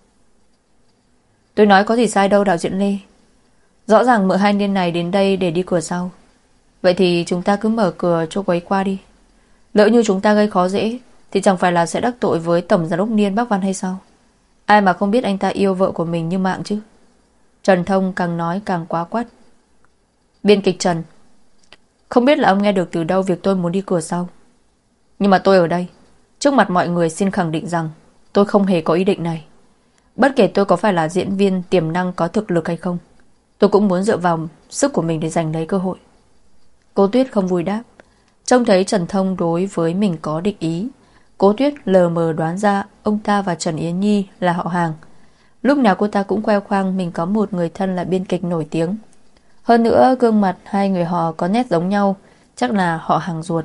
Tôi nói có gì sai đâu đạo diễn Lê. Rõ ràng mợ hai Niên này đến đây để đi cửa sau. Vậy thì chúng ta cứ mở cửa cho cô ấy qua đi. Lỡ như chúng ta gây khó dễ thì chẳng phải là sẽ đắc tội với tổng giám đốc Niên Bắc Văn hay sao? Ai mà không biết anh ta yêu vợ của mình như mạng chứ. Trần Thông càng nói càng quá quắt. Biên kịch Trần, không biết là ông nghe được từ đâu việc tôi muốn đi cửa sau. Nhưng mà tôi ở đây, trước mặt mọi người xin khẳng định rằng tôi không hề có ý định này. Bất kể tôi có phải là diễn viên tiềm năng có thực lực hay không, tôi cũng muốn dựa vào sức của mình để giành lấy cơ hội. Cố Tuyết không vui đáp. Trông thấy Trần Thông đối với mình có địch ý, Cố Tuyết lờ mờ đoán ra ông ta và Trần Yến Nhi là họ hàng. Lúc nào cô ta cũng khoe khoang mình có một người thân là biên kịch nổi tiếng. Hơn nữa gương mặt hai người họ có nét giống nhau, chắc là họ hàng ruột.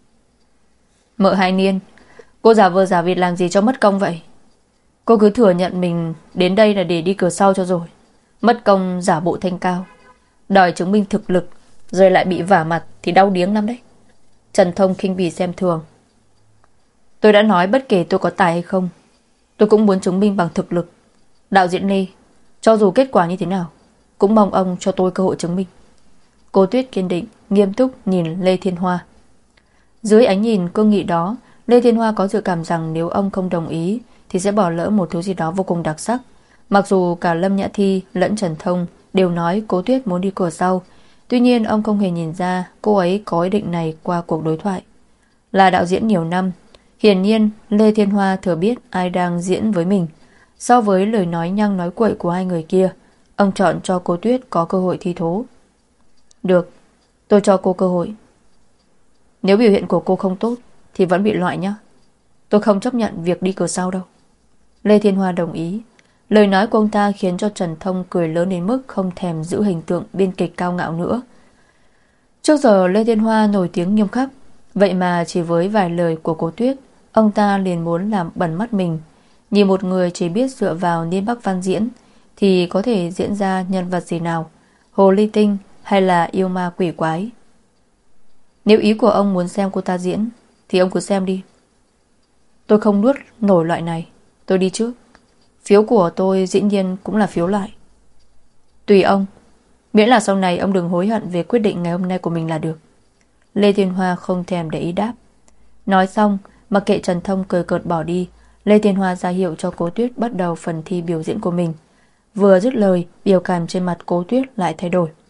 Mợ hai Niên, cô giả vờ giả vịt làm gì cho mất công vậy? Cô cứ thừa nhận mình đến đây là để đi cửa sau cho rồi. Mất công giả bộ thanh cao, đòi chứng minh thực lực, rồi lại bị vả mặt thì đau điếng lắm đấy. Trần Thông khinh bỉ xem thường. Tôi đã nói bất kể tôi có tài hay không, tôi cũng muốn chứng minh bằng thực lực. Đạo diễn Lê, cho dù kết quả như thế nào, cũng mong ông cho tôi cơ hội chứng minh. Cố Tuyết kiên định, nghiêm túc nhìn Lê Thiên Hoa. Dưới ánh nhìn cương nghị đó, Lê Thiên Hoa có dự cảm rằng nếu ông không đồng ý thì sẽ bỏ lỡ một thứ gì đó vô cùng đặc sắc. Mặc dù cả Lâm Nhã Thi lẫn Trần Thông đều nói Cố Tuyết muốn đi cửa sau, tuy nhiên ông không hề nhìn ra cô ấy có ý định này qua cuộc đối thoại. Là đạo diễn nhiều năm, hiển nhiên Lê Thiên Hoa thừa biết ai đang diễn với mình. So với lời nói nhăng nói quậy của hai người kia, ông chọn cho Cố Tuyết có cơ hội thi thố. Được, tôi cho cô cơ hội. Nếu biểu hiện của cô không tốt thì vẫn bị loại nhé. Tôi không chấp nhận việc đi cửa sau đâu. Lê Thiên Hoa đồng ý. Lời nói của ông ta khiến cho Trần Thông cười lớn đến mức không thèm giữ hình tượng biên kịch cao ngạo nữa. Trước giờ Lê Thiên Hoa nổi tiếng nghiêm khắc, vậy mà chỉ với vài lời của Cố Tuyết, ông ta liền muốn làm bẩn mắt mình. Nhìn một người chỉ biết dựa vào Niên Bắc Văn diễn thì có thể diễn ra nhân vật gì nào, hồ ly tinh hay là yêu ma quỷ quái. Nếu ý của ông muốn xem cô ta diễn thì ông cứ xem đi. Tôi không nuốt nổi loại này, tôi đi trước. Phiếu của tôi dĩ nhiên cũng là phiếu lại. Tùy ông, miễn là sau này ông đừng hối hận về quyết định ngày hôm nay của mình là được. Lê Thiên Hoa không thèm để ý đáp. Nói xong, mặc kệ Trần Thông cười cợt bỏ đi, Lê Thiên Hoa ra hiệu cho Cố Tuyết bắt đầu phần thi biểu diễn của mình. Vừa dứt lời, biểu cảm trên mặt Cố Tuyết lại thay đổi.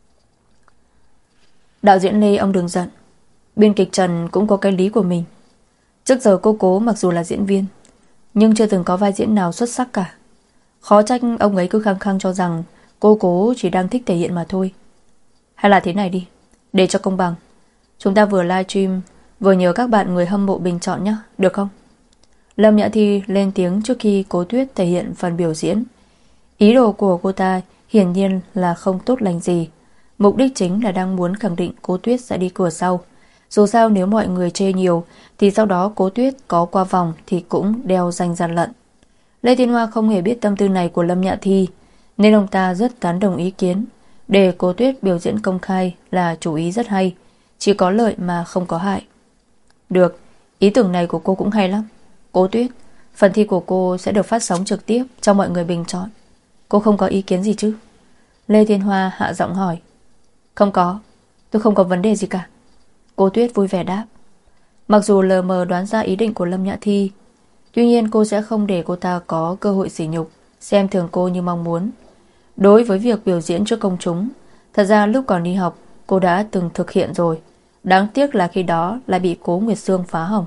Đạo diễn Lê, ông đừng giận. Biên kịch Trần cũng có cái lý của mình. Trước giờ cô Cố mặc dù là diễn viên, nhưng chưa từng có vai diễn nào xuất sắc cả. Khó trách ông ấy cứ khăng khăng cho rằng cô Cố chỉ đang thích thể hiện mà thôi. Hay là thế này đi, để cho công bằng, chúng ta vừa livestream vừa nhờ các bạn người hâm mộ bình chọn nhé, được không? Lâm Nhã Thi lên tiếng trước khi Cố Tuyết thể hiện phần biểu diễn. Ý đồ của cô ta hiển nhiên là không tốt lành gì. Mục đích chính là đang muốn khẳng định Cố Tuyết sẽ đi cửa sau. Dù sao nếu mọi người chê nhiều thì sau đó Cố Tuyết có qua vòng thì cũng đeo danh gian lận. Lê Thiên Hoa không hề biết tâm tư này của Lâm Nhã Thi, nên ông ta rất tán đồng ý kiến. Để Cố Tuyết biểu diễn công khai là chủ ý rất hay, chỉ có lợi mà không có hại. Được, ý tưởng này của cô cũng hay lắm. Cố Tuyết, phần thi của cô sẽ được phát sóng trực tiếp cho mọi người bình chọn. Cô không có ý kiến gì chứ? Lê Thiên Hoa hạ giọng hỏi. Không có, tôi không có vấn đề gì cả. Cố Tuyết vui vẻ đáp. Mặc dù lờ mờ đoán ra ý định của Lâm Nhã Thi, tuy nhiên cô sẽ không để cô ta có cơ hội sỉ nhục, xem thường cô như mong muốn. Đối với việc biểu diễn trước công chúng, thật ra lúc còn đi học cô đã từng thực hiện rồi. Đáng tiếc là khi đó lại bị Cố Nguyệt Sương phá hỏng.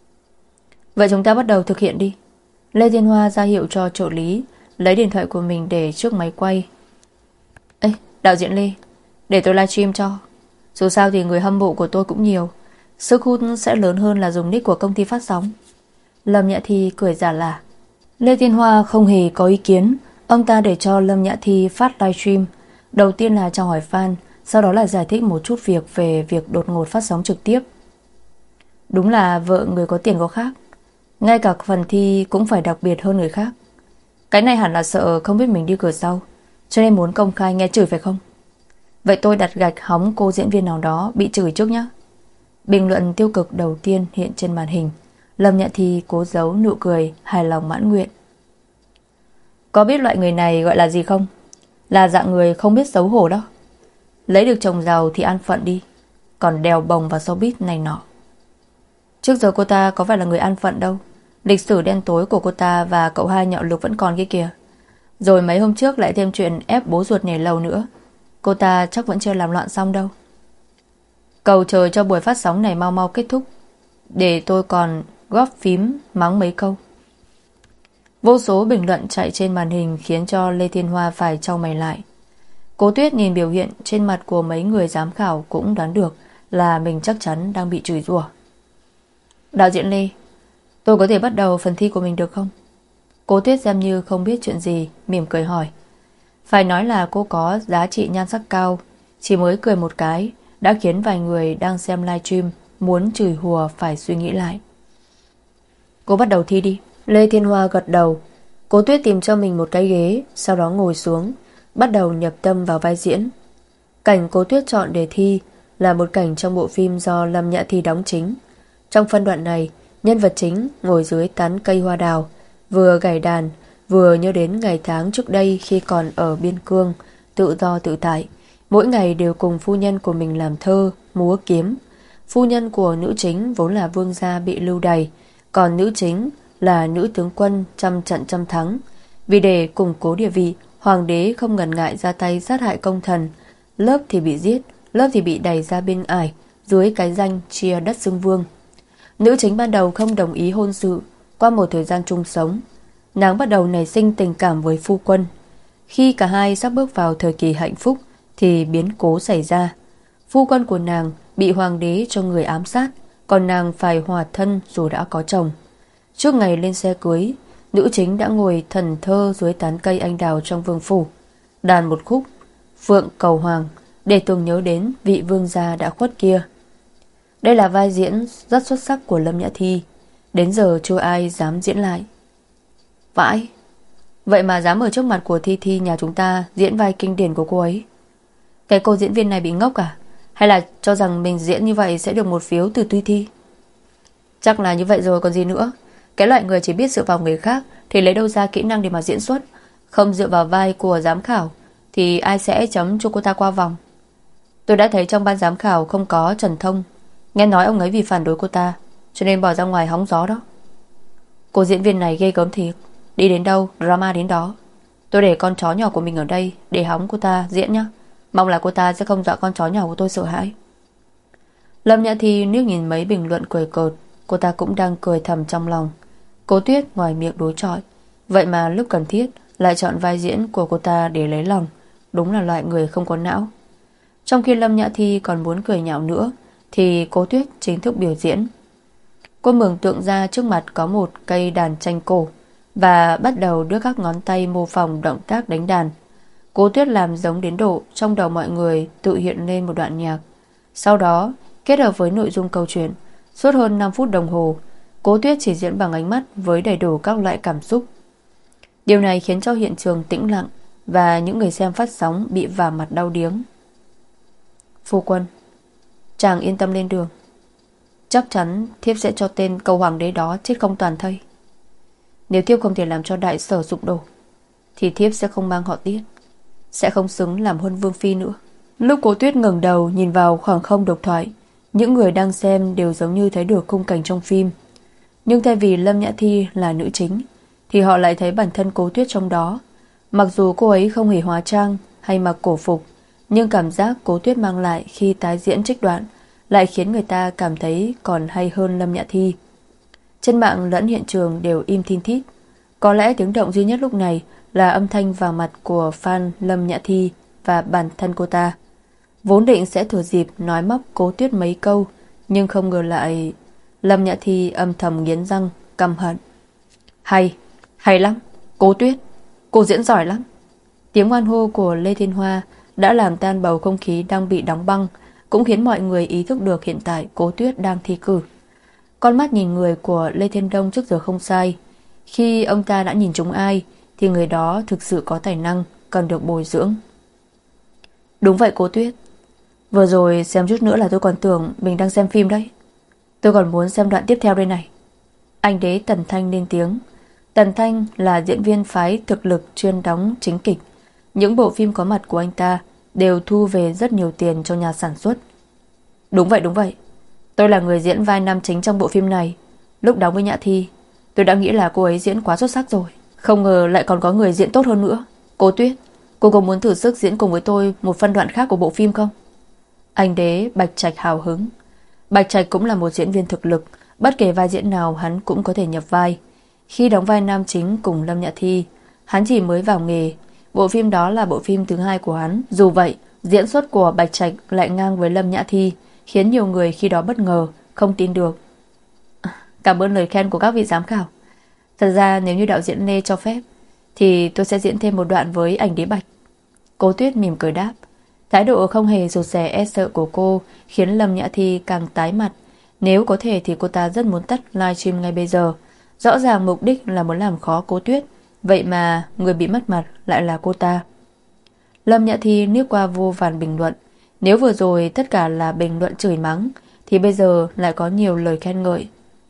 Vậy chúng ta bắt đầu thực hiện đi. Lê Thiên Hoa ra hiệu cho trợ lý lấy điện thoại của mình để trước máy quay. Ê, đạo diễn Lê, để tôi livestream cho. Dù sao thì người hâm mộ của tôi cũng nhiều, sức hút sẽ lớn hơn là dùng nick của công ty phát sóng. Lâm Nhã Thi cười giả lả. Lê Thiên Hoa không hề có ý kiến. Ông ta để cho Lâm Nhã Thi phát livestream. Đầu tiên là chào hỏi fan, sau đó là giải thích một chút việc về việc đột ngột phát sóng trực tiếp. Đúng là vợ người có tiền có khác, ngay cả phần thi cũng phải đặc biệt hơn người khác. Cái này hẳn là sợ không biết mình đi cửa sau, cho nên muốn công khai nghe chửi phải không? Vậy tôi đặt gạch hóng cô diễn viên nào đó bị chửi trước nhé. Bình luận tiêu cực đầu tiên hiện trên màn hình. Lâm Nhã Thi cố giấu nụ cười hài lòng mãn nguyện. Có biết loại người này gọi là gì không? Là dạng người không biết xấu hổ đó. Lấy được chồng giàu thì an phận đi, còn đèo bồng vào showbiz này nọ. Trước giờ cô ta có phải là người an phận đâu. Lịch sử đen tối của cô ta và cậu hai nhạo lục vẫn còn kia kìa. Rồi mấy hôm trước lại thêm chuyện ép bố ruột nhảy lầu nữa. Cô ta chắc vẫn chưa làm loạn xong đâu. Cầu trời cho buổi phát sóng này mau mau kết thúc, để tôi còn góp phím mắng mấy câu. Vô số bình luận chạy trên màn hình khiến cho Lê Thiên Hoa phải chau mày lại. Cố Tuyết nhìn biểu hiện trên mặt của mấy người giám khảo cũng đoán được là mình chắc chắn đang bị chửi rủa. Đạo diễn Lê, tôi có thể bắt đầu phần thi của mình được không? Cố Tuyết xem như không biết chuyện gì, mỉm cười hỏi. Phải nói là cô có giá trị nhan sắc cao, chỉ mới cười một cái đã khiến vài người đang xem livestream muốn chửi hùa phải suy nghĩ lại. Cô bắt đầu thi đi. Lê Thiên Hoa gật đầu. Cố Tuyết tìm cho mình một cái ghế, sau đó ngồi xuống, bắt đầu nhập tâm vào vai diễn. Cảnh Cố Tuyết chọn để thi là một cảnh trong bộ phim do Lâm Nhã Thi đóng chính. Trong phân đoạn này, nhân vật chính ngồi dưới tán cây hoa đào, vừa gảy đàn, vừa nhớ đến ngày tháng trước đây khi còn ở biên cương, tự do tự tại. Mỗi ngày đều cùng phu nhân của mình làm thơ, múa kiếm. Phu nhân của nữ chính vốn là vương gia bị lưu đày, còn nữ chính là nữ tướng quân trăm trận trăm thắng. Vì để củng cố địa vị, hoàng đế không ngần ngại ra tay sát hại công thần. Lớp thì bị giết, lớp thì bị đày ra bên ải, dưới cái danh chia đất xưng vương. Nữ chính ban đầu không đồng ý hôn sự. Qua một thời gian chung sống, nàng bắt đầu nảy sinh tình cảm với phu quân. Khi cả hai sắp bước vào thời kỳ hạnh phúc thì biến cố xảy ra. Phu quân của nàng bị hoàng đế cho người ám sát, còn nàng phải hòa thân dù đã có chồng. Trước ngày lên xe cưới, nữ chính đã ngồi thần thơ dưới tán cây anh đào trong vương phủ, đàn một khúc Phượng Cầu Hoàng để tưởng nhớ đến vị vương gia đã khuất kia. Đây là vai diễn rất xuất sắc của Lâm Nhã Thi, đến giờ chưa ai dám diễn lại. Vãi, vậy mà dám ở trước mặt của Thi Thi nhà chúng ta diễn vai kinh điển của cô ấy. Cái cô diễn viên này bị ngốc à? Hay là cho rằng mình diễn như vậy sẽ được một phiếu từ Thi Thi? Chắc là như vậy rồi còn gì nữa. Cái loại người chỉ biết dựa vào người khác thì lấy đâu ra kỹ năng để mà diễn xuất. Không dựa vào vai của giám khảo thì ai sẽ chấm cho cô ta qua vòng. Tôi đã thấy trong ban giám khảo không có Trần Thông. Nghe nói ông ấy vì phản đối cô ta cho nên bỏ ra ngoài hóng gió đó. Cô diễn viên này ghê gớm thiệt. Đi đến đâu drama đến đó. Tôi để con chó nhỏ của mình ở đây để hóng cô ta diễn nhá. Mong là cô ta sẽ không dọa con chó nhỏ của tôi sợ hãi. Lâm Nhã Thi liếc nhìn mấy bình luận cười cợt. Cô ta cũng đang cười thầm trong lòng. Cố Tuyết ngoài miệng đối chọi, vậy mà lúc cần thiết lại chọn vai diễn của cô ta để lấy lòng. Đúng là loại người không có não. Trong khi Lâm Nhã Thi còn muốn cười nhạo nữa thì Cố Tuyết chính thức biểu diễn. Cô mường tượng ra trước mặt có một cây đàn tranh cổ và bắt đầu đưa các ngón tay mô phỏng động tác đánh đàn. Cố Tuyết làm giống đến độ trong đầu mọi người tự hiện lên một đoạn nhạc. Sau đó kết hợp với nội dung câu chuyện, suốt hơn 5 phút đồng hồ, Cố Tuyết chỉ diễn bằng ánh mắt với đầy đủ các loại cảm xúc. Điều này khiến cho hiện trường tĩnh lặng và những người xem phát sóng bị vả mặt đau điếng. Phu quân, chàng yên tâm lên đường. Chắc chắn thiếp sẽ cho tên cầu hoàng đế đó chết không toàn thây. Nếu thiếp không thể làm cho đại sở sụp đổ thì thiếp sẽ không mang họ Tiết, sẽ không xứng làm huân vương phi nữa. Lúc Cố Tuyết ngẩng đầu nhìn vào khoảng không độc thoại, những người đang xem đều giống như thấy được khung cảnh trong phim. Nhưng thay vì Lâm Nhã Thi là nữ chính thì họ lại thấy bản thân Cố Tuyết trong đó. Mặc dù cô ấy không hề hóa trang hay mặc cổ phục, nhưng cảm giác Cố Tuyết mang lại khi tái diễn trích đoạn lại khiến người ta cảm thấy còn hay hơn Lâm Nhã Thi. Trên mạng lẫn hiện trường đều im thin thít. Có lẽ tiếng động duy nhất lúc này là âm thanh vào mặt của fan Lâm Nhã Thi và bản thân cô ta. Vốn định sẽ thừa dịp nói móc Cố Tuyết mấy câu, nhưng không ngờ lại Lâm Nhã Thi âm thầm nghiến răng căm hận. Hay lắm, Cố Tuyết, cô diễn giỏi lắm. Tiếng hoan hô của Lê Thiên Hoa đã làm tan bầu không khí đang bị đóng băng, cũng khiến mọi người ý thức được hiện tại Cố Tuyết đang thi cử. Con mắt nhìn người của Lê Thiên Đông trước giờ không sai. Khi ông ta đã nhìn trúng ai thì người đó thực sự có tài năng, cần được bồi dưỡng. Đúng vậy Cố Tuyết, vừa rồi xem chút nữa là tôi còn tưởng mình đang xem phim đấy. Tôi còn muốn xem đoạn tiếp theo đây này. Anh đế Tần Thanh lên tiếng. Tần Thanh là diễn viên phái thực lực chuyên đóng chính kịch. Những bộ phim có mặt của anh ta đều thu về rất nhiều tiền cho nhà sản xuất. Đúng vậy. Tôi là người diễn vai nam chính trong bộ phim này. Lúc đóng với Nhã Thi, tôi đã nghĩ là cô ấy diễn quá xuất sắc rồi. Không ngờ lại còn có người diễn tốt hơn nữa. Cố Tuyết, cô có muốn thử sức diễn cùng với tôi một phân đoạn khác của bộ phim không? Anh đế Bạch Trạch hào hứng. Bạch Trạch cũng là một diễn viên thực lực, bất kể vai diễn nào hắn cũng có thể nhập vai. Khi đóng vai nam chính cùng Lâm Nhã Thi, hắn chỉ mới vào nghề. Bộ phim đó là bộ phim thứ 2 của hắn. Dù vậy, diễn xuất của Bạch Trạch lại ngang với Lâm Nhã Thi, khiến nhiều người khi đó bất ngờ, không tin được. Cảm ơn lời khen của các vị giám khảo. Thật ra nếu như đạo diễn Lê cho phép thì tôi sẽ diễn thêm một đoạn với ảnh đế Bạch. Cố Tuyết mỉm cười đáp. Thái độ không hề rụt rè e sợ của cô khiến Lâm Nhã Thi càng tái mặt. Nếu có thể thì cô ta rất muốn tắt livestream ngay bây giờ. Rõ ràng mục đích là muốn làm khó Cố Tuyết, vậy mà người bị mất mặt lại là cô ta. Lâm Nhã Thi liếc qua vô vàn bình luận. Nếu vừa rồi tất cả là bình luận chửi mắng thì bây giờ lại có nhiều lời khen ngợi.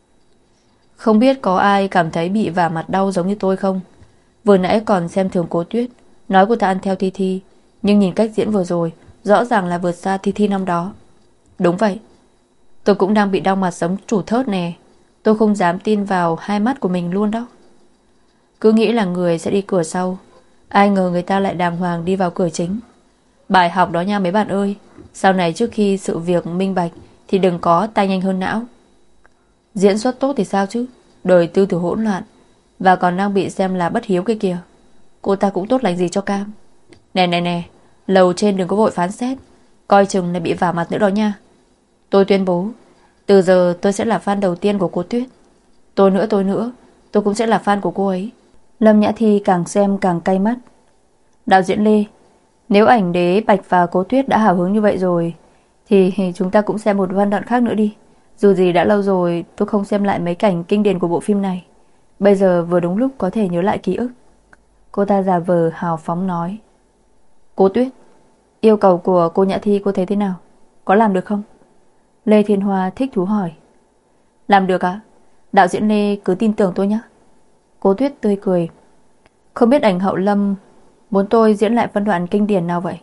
Không biết có ai cảm thấy bị vả mặt đau giống như tôi không? Vừa nãy còn xem thường Cố Tuyết, nói cô ta ăn theo Thi Thi, nhưng nhìn cách diễn vừa rồi rõ ràng là vượt xa Thi Thi năm đó. Đúng vậy, tôi cũng đang bị đau mặt giống chủ thớt nè. Tôi không dám tin vào hai mắt của mình luôn đó. Cứ nghĩ là người sẽ đi cửa sau, ai ngờ người ta lại đàng hoàng đi vào cửa chính. Bài học đó nha mấy bạn ơi. Sau này trước khi sự việc minh bạch thì đừng có tay nhanh hơn não. Diễn xuất tốt thì sao chứ, đời tư tưởng hỗn loạn và còn đang bị xem là bất hiếu kia kìa. Cô ta cũng tốt lành gì cho cam. Nè, lầu trên đừng có vội phán xét, coi chừng lại bị vả mặt nữa đó nha. Tôi tuyên bố, từ giờ tôi sẽ là fan đầu tiên của cô Tuyết. Tôi nữa, tôi cũng sẽ là fan của cô ấy. Lâm Nhã Thi càng xem càng cay mắt. Đạo diễn Lê, nếu ảnh đế Bạch và Cố Tuyết đã hào hứng như vậy rồi thì chúng ta cũng xem một phân đoạn khác nữa đi. Dù gì đã lâu rồi tôi không xem lại mấy cảnh kinh điển của bộ phim này. Bây giờ vừa đúng lúc có thể nhớ lại ký ức. Cô ta giả vờ hào phóng nói. Cố Tuyết, yêu cầu của cô Nhã Thi cô thấy thế nào? Có làm được không? Lê Thiên Hoa thích thú hỏi. Làm được ạ? Đạo diễn Lê cứ tin tưởng tôi nhé. Cố Tuyết tươi cười. Không biết ảnh hậu Lâm muốn tôi diễn lại phân đoạn kinh điển nào vậy?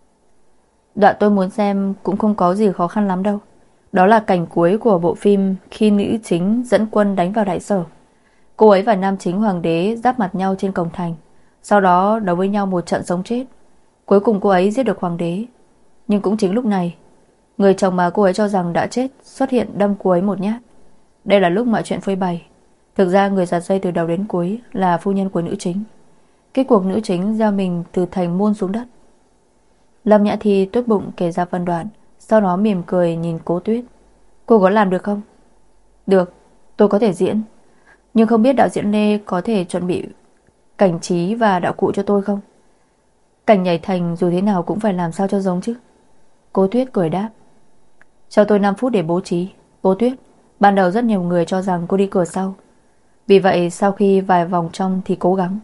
Đoạn tôi muốn xem cũng không có gì khó khăn lắm đâu. Đó là cảnh cuối của bộ phim khi nữ chính dẫn quân đánh vào đại sở. Cô ấy và nam chính hoàng đế giáp mặt nhau trên cổng thành, sau đó đấu với nhau một trận sống chết. Cuối cùng cô ấy giết được hoàng đế. Nhưng cũng chính lúc này, người chồng mà cô ấy cho rằng đã chết xuất hiện đâm cô ấy một nhát. Đây là lúc mọi chuyện phơi bày. Thực ra người giật dây từ đầu đến cuối là phu nhân của nữ chính. Kết cuộc nữ chính gieo mình từ thành môn xuống đất. Lâm Nhã Thi tốt bụng kể ra phân đoạn, sau đó mỉm cười nhìn Cố Tuyết. Cô có làm được không? Được, tôi có thể diễn. Nhưng không biết đạo diễn Lê có thể chuẩn bị cảnh trí và đạo cụ cho tôi không? Cảnh nhảy thành dù thế nào cũng phải làm sao cho giống chứ. Cố Tuyết cười đáp. Cho tôi 5 phút để bố trí. Cố Tuyết, ban đầu rất nhiều người cho rằng cô đi cửa sau. Vì vậy sau khi vài vòng trong thì cố gắng.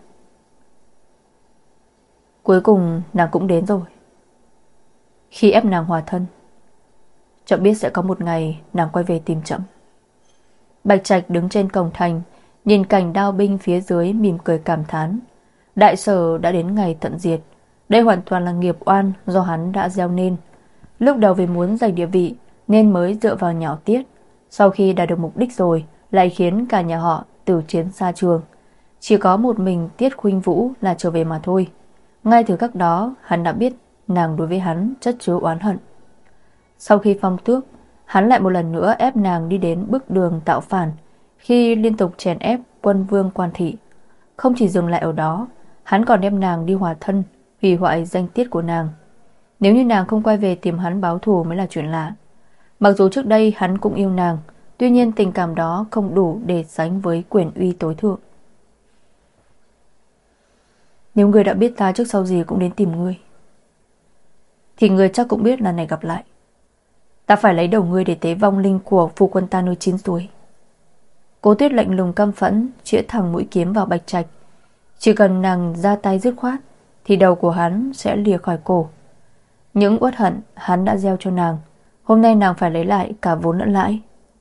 Cuối cùng nàng cũng đến rồi. Khi ép nàng hòa thân, Trẫm biết sẽ có một ngày nàng quay về tìm Trẫm. Bạch Trạch đứng trên cổng thành, nhìn cảnh đao binh phía dưới mỉm cười cảm thán. Đại Sở đã đến ngày tận diệt. Đây hoàn toàn là nghiệp oan do hắn đã gieo nên. Lúc đầu vì muốn giành địa vị nên mới dựa vào nhạo Tiết. Sau khi đạt được mục đích rồi, lại khiến cả nhà họ từ chiến xa trường. Chỉ có một mình Tiết Khuynh Vũ là trở về mà thôi. Ngay từ khắc đó hắn đã biết nàng đối với hắn chất chứa oán hận. Sau khi phong tước, hắn lại một lần nữa ép nàng đi đến bước đường tạo phản, khi liên tục chèn ép quân vương Quan Thị. Không chỉ dừng lại ở đó, hắn còn đem nàng đi hòa thân, hủy hoại danh tiết của nàng. Nếu như nàng không quay về tìm hắn báo thù mới là chuyện lạ. Mặc dù trước đây hắn cũng yêu nàng, tuy nhiên tình cảm đó không đủ để sánh với quyền uy tối thượng. Nếu ngươi đã biết ta trước sau gì cũng đến tìm ngươi, thì ngươi chắc cũng biết lần này gặp lại ta phải lấy đầu ngươi để tế vong linh của phu quân ta nơi 9 suối. Cố Tuyết lạnh lùng căm phẫn chĩa thẳng mũi kiếm vào Bạch Trạch. Chỉ cần nàng ra tay dứt khoát thì đầu của hắn sẽ lìa khỏi cổ. Những uất hận hắn đã gieo cho nàng, hôm nay nàng phải lấy lại cả vốn lẫn lãi.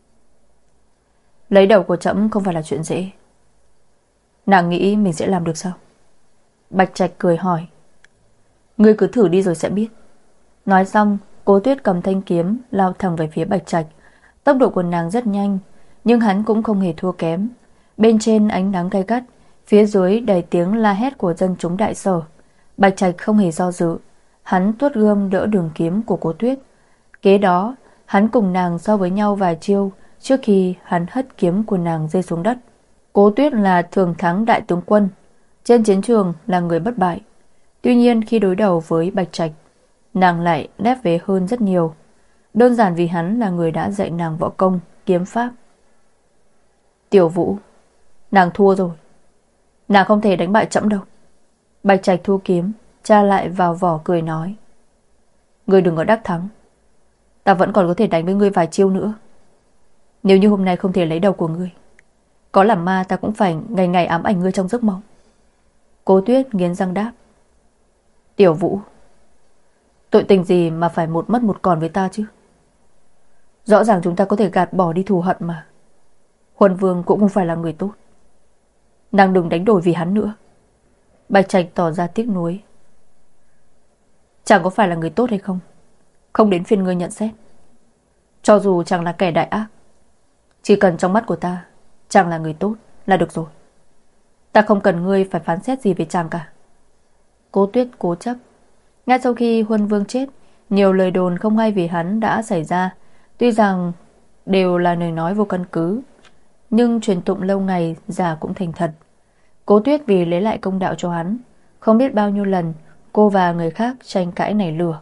Lấy đầu của Trẫm không phải là chuyện dễ. Nàng nghĩ mình sẽ làm được sao? Bạch Trạch cười hỏi. Ngươi cứ thử đi rồi sẽ biết. Nói xong, Cố Tuyết cầm thanh kiếm lao thẳng về phía Bạch Trạch. Tốc độ của nàng rất nhanh, nhưng hắn cũng không hề thua kém. Bên trên ánh nắng gay gắt, phía dưới đầy tiếng la hét của dân chúng Đại Sở. Bạch Trạch không hề do dự, hắn tuốt gươm đỡ đường kiếm của Cố Tuyết. Kế đó, hắn cùng nàng so với nhau vài chiêu trước khi hắn hất kiếm của nàng rơi xuống đất. Cố Tuyết là thường thắng đại tướng quân, trên chiến trường là người bất bại. Tuy nhiên khi đối đầu với Bạch Trạch, nàng lại nép vế hơn rất nhiều. Đơn giản vì hắn là người đã dạy nàng võ công, kiếm pháp. Tiểu Vũ, nàng thua rồi. Nàng không thể đánh bại Trẫm đâu. Bạch Trạch thu kiếm, tra lại vào vỏ cười nói. Ngươi đừng có đắc thắng. Ta vẫn còn có thể đánh với ngươi vài chiêu nữa. Nếu như hôm nay không thể lấy đầu của ngươi, có làm ma ta cũng phải ngày ngày ám ảnh ngươi trong giấc mộng. Cố Tuyết nghiến răng đáp. Tiểu Vũ, tội tình gì mà phải một mất một còn với ta chứ? Rõ ràng chúng ta có thể gạt bỏ đi thù hận mà. Huân Vương cũng không phải là người tốt. Nàng đừng đánh đổi vì hắn nữa. Bạch Trạch tỏ ra tiếc nuối. Chàng có phải là người tốt hay không, không đến phiên ngươi nhận xét. Cho dù chàng là kẻ đại ác, chỉ cần trong mắt của ta chàng là người tốt là được rồi. Ta không cần ngươi phải phán xét gì về chàng cả. Cố Tuyết cố chấp. Ngay sau khi Huân Vương chết, nhiều lời đồn không hay về hắn đã xảy ra. Tuy rằng đều là lời nói vô căn cứ, nhưng truyền tụng lâu ngày giả cũng thành thật. Cố Tuyết vì lấy lại công đạo cho hắn, không biết bao nhiêu lần cô và người khác tranh cãi nảy lửa.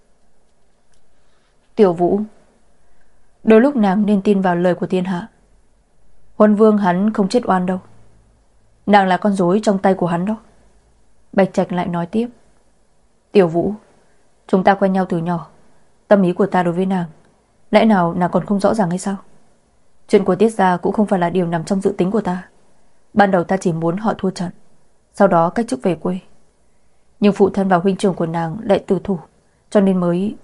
Tiểu Vũ, đôi lúc nàng nên tin vào lời của thiên hạ. Huân Vương hắn không chết oan đâu. Nàng là con rối trong tay của hắn đó. Bạch Trạch lại nói tiếp. Tiểu Vũ, chúng ta quen nhau từ nhỏ. Tâm ý của ta đối với nàng, lẽ nào nàng còn không rõ ràng hay sao? Chuyện của Tiết gia cũng không phải là điều nằm trong dự tính của ta. Ban đầu ta chỉ muốn họ thua trận, sau đó cách chức về quê. Nhưng phụ thân và huynh trưởng của nàng lại tử thủ, cho nên mới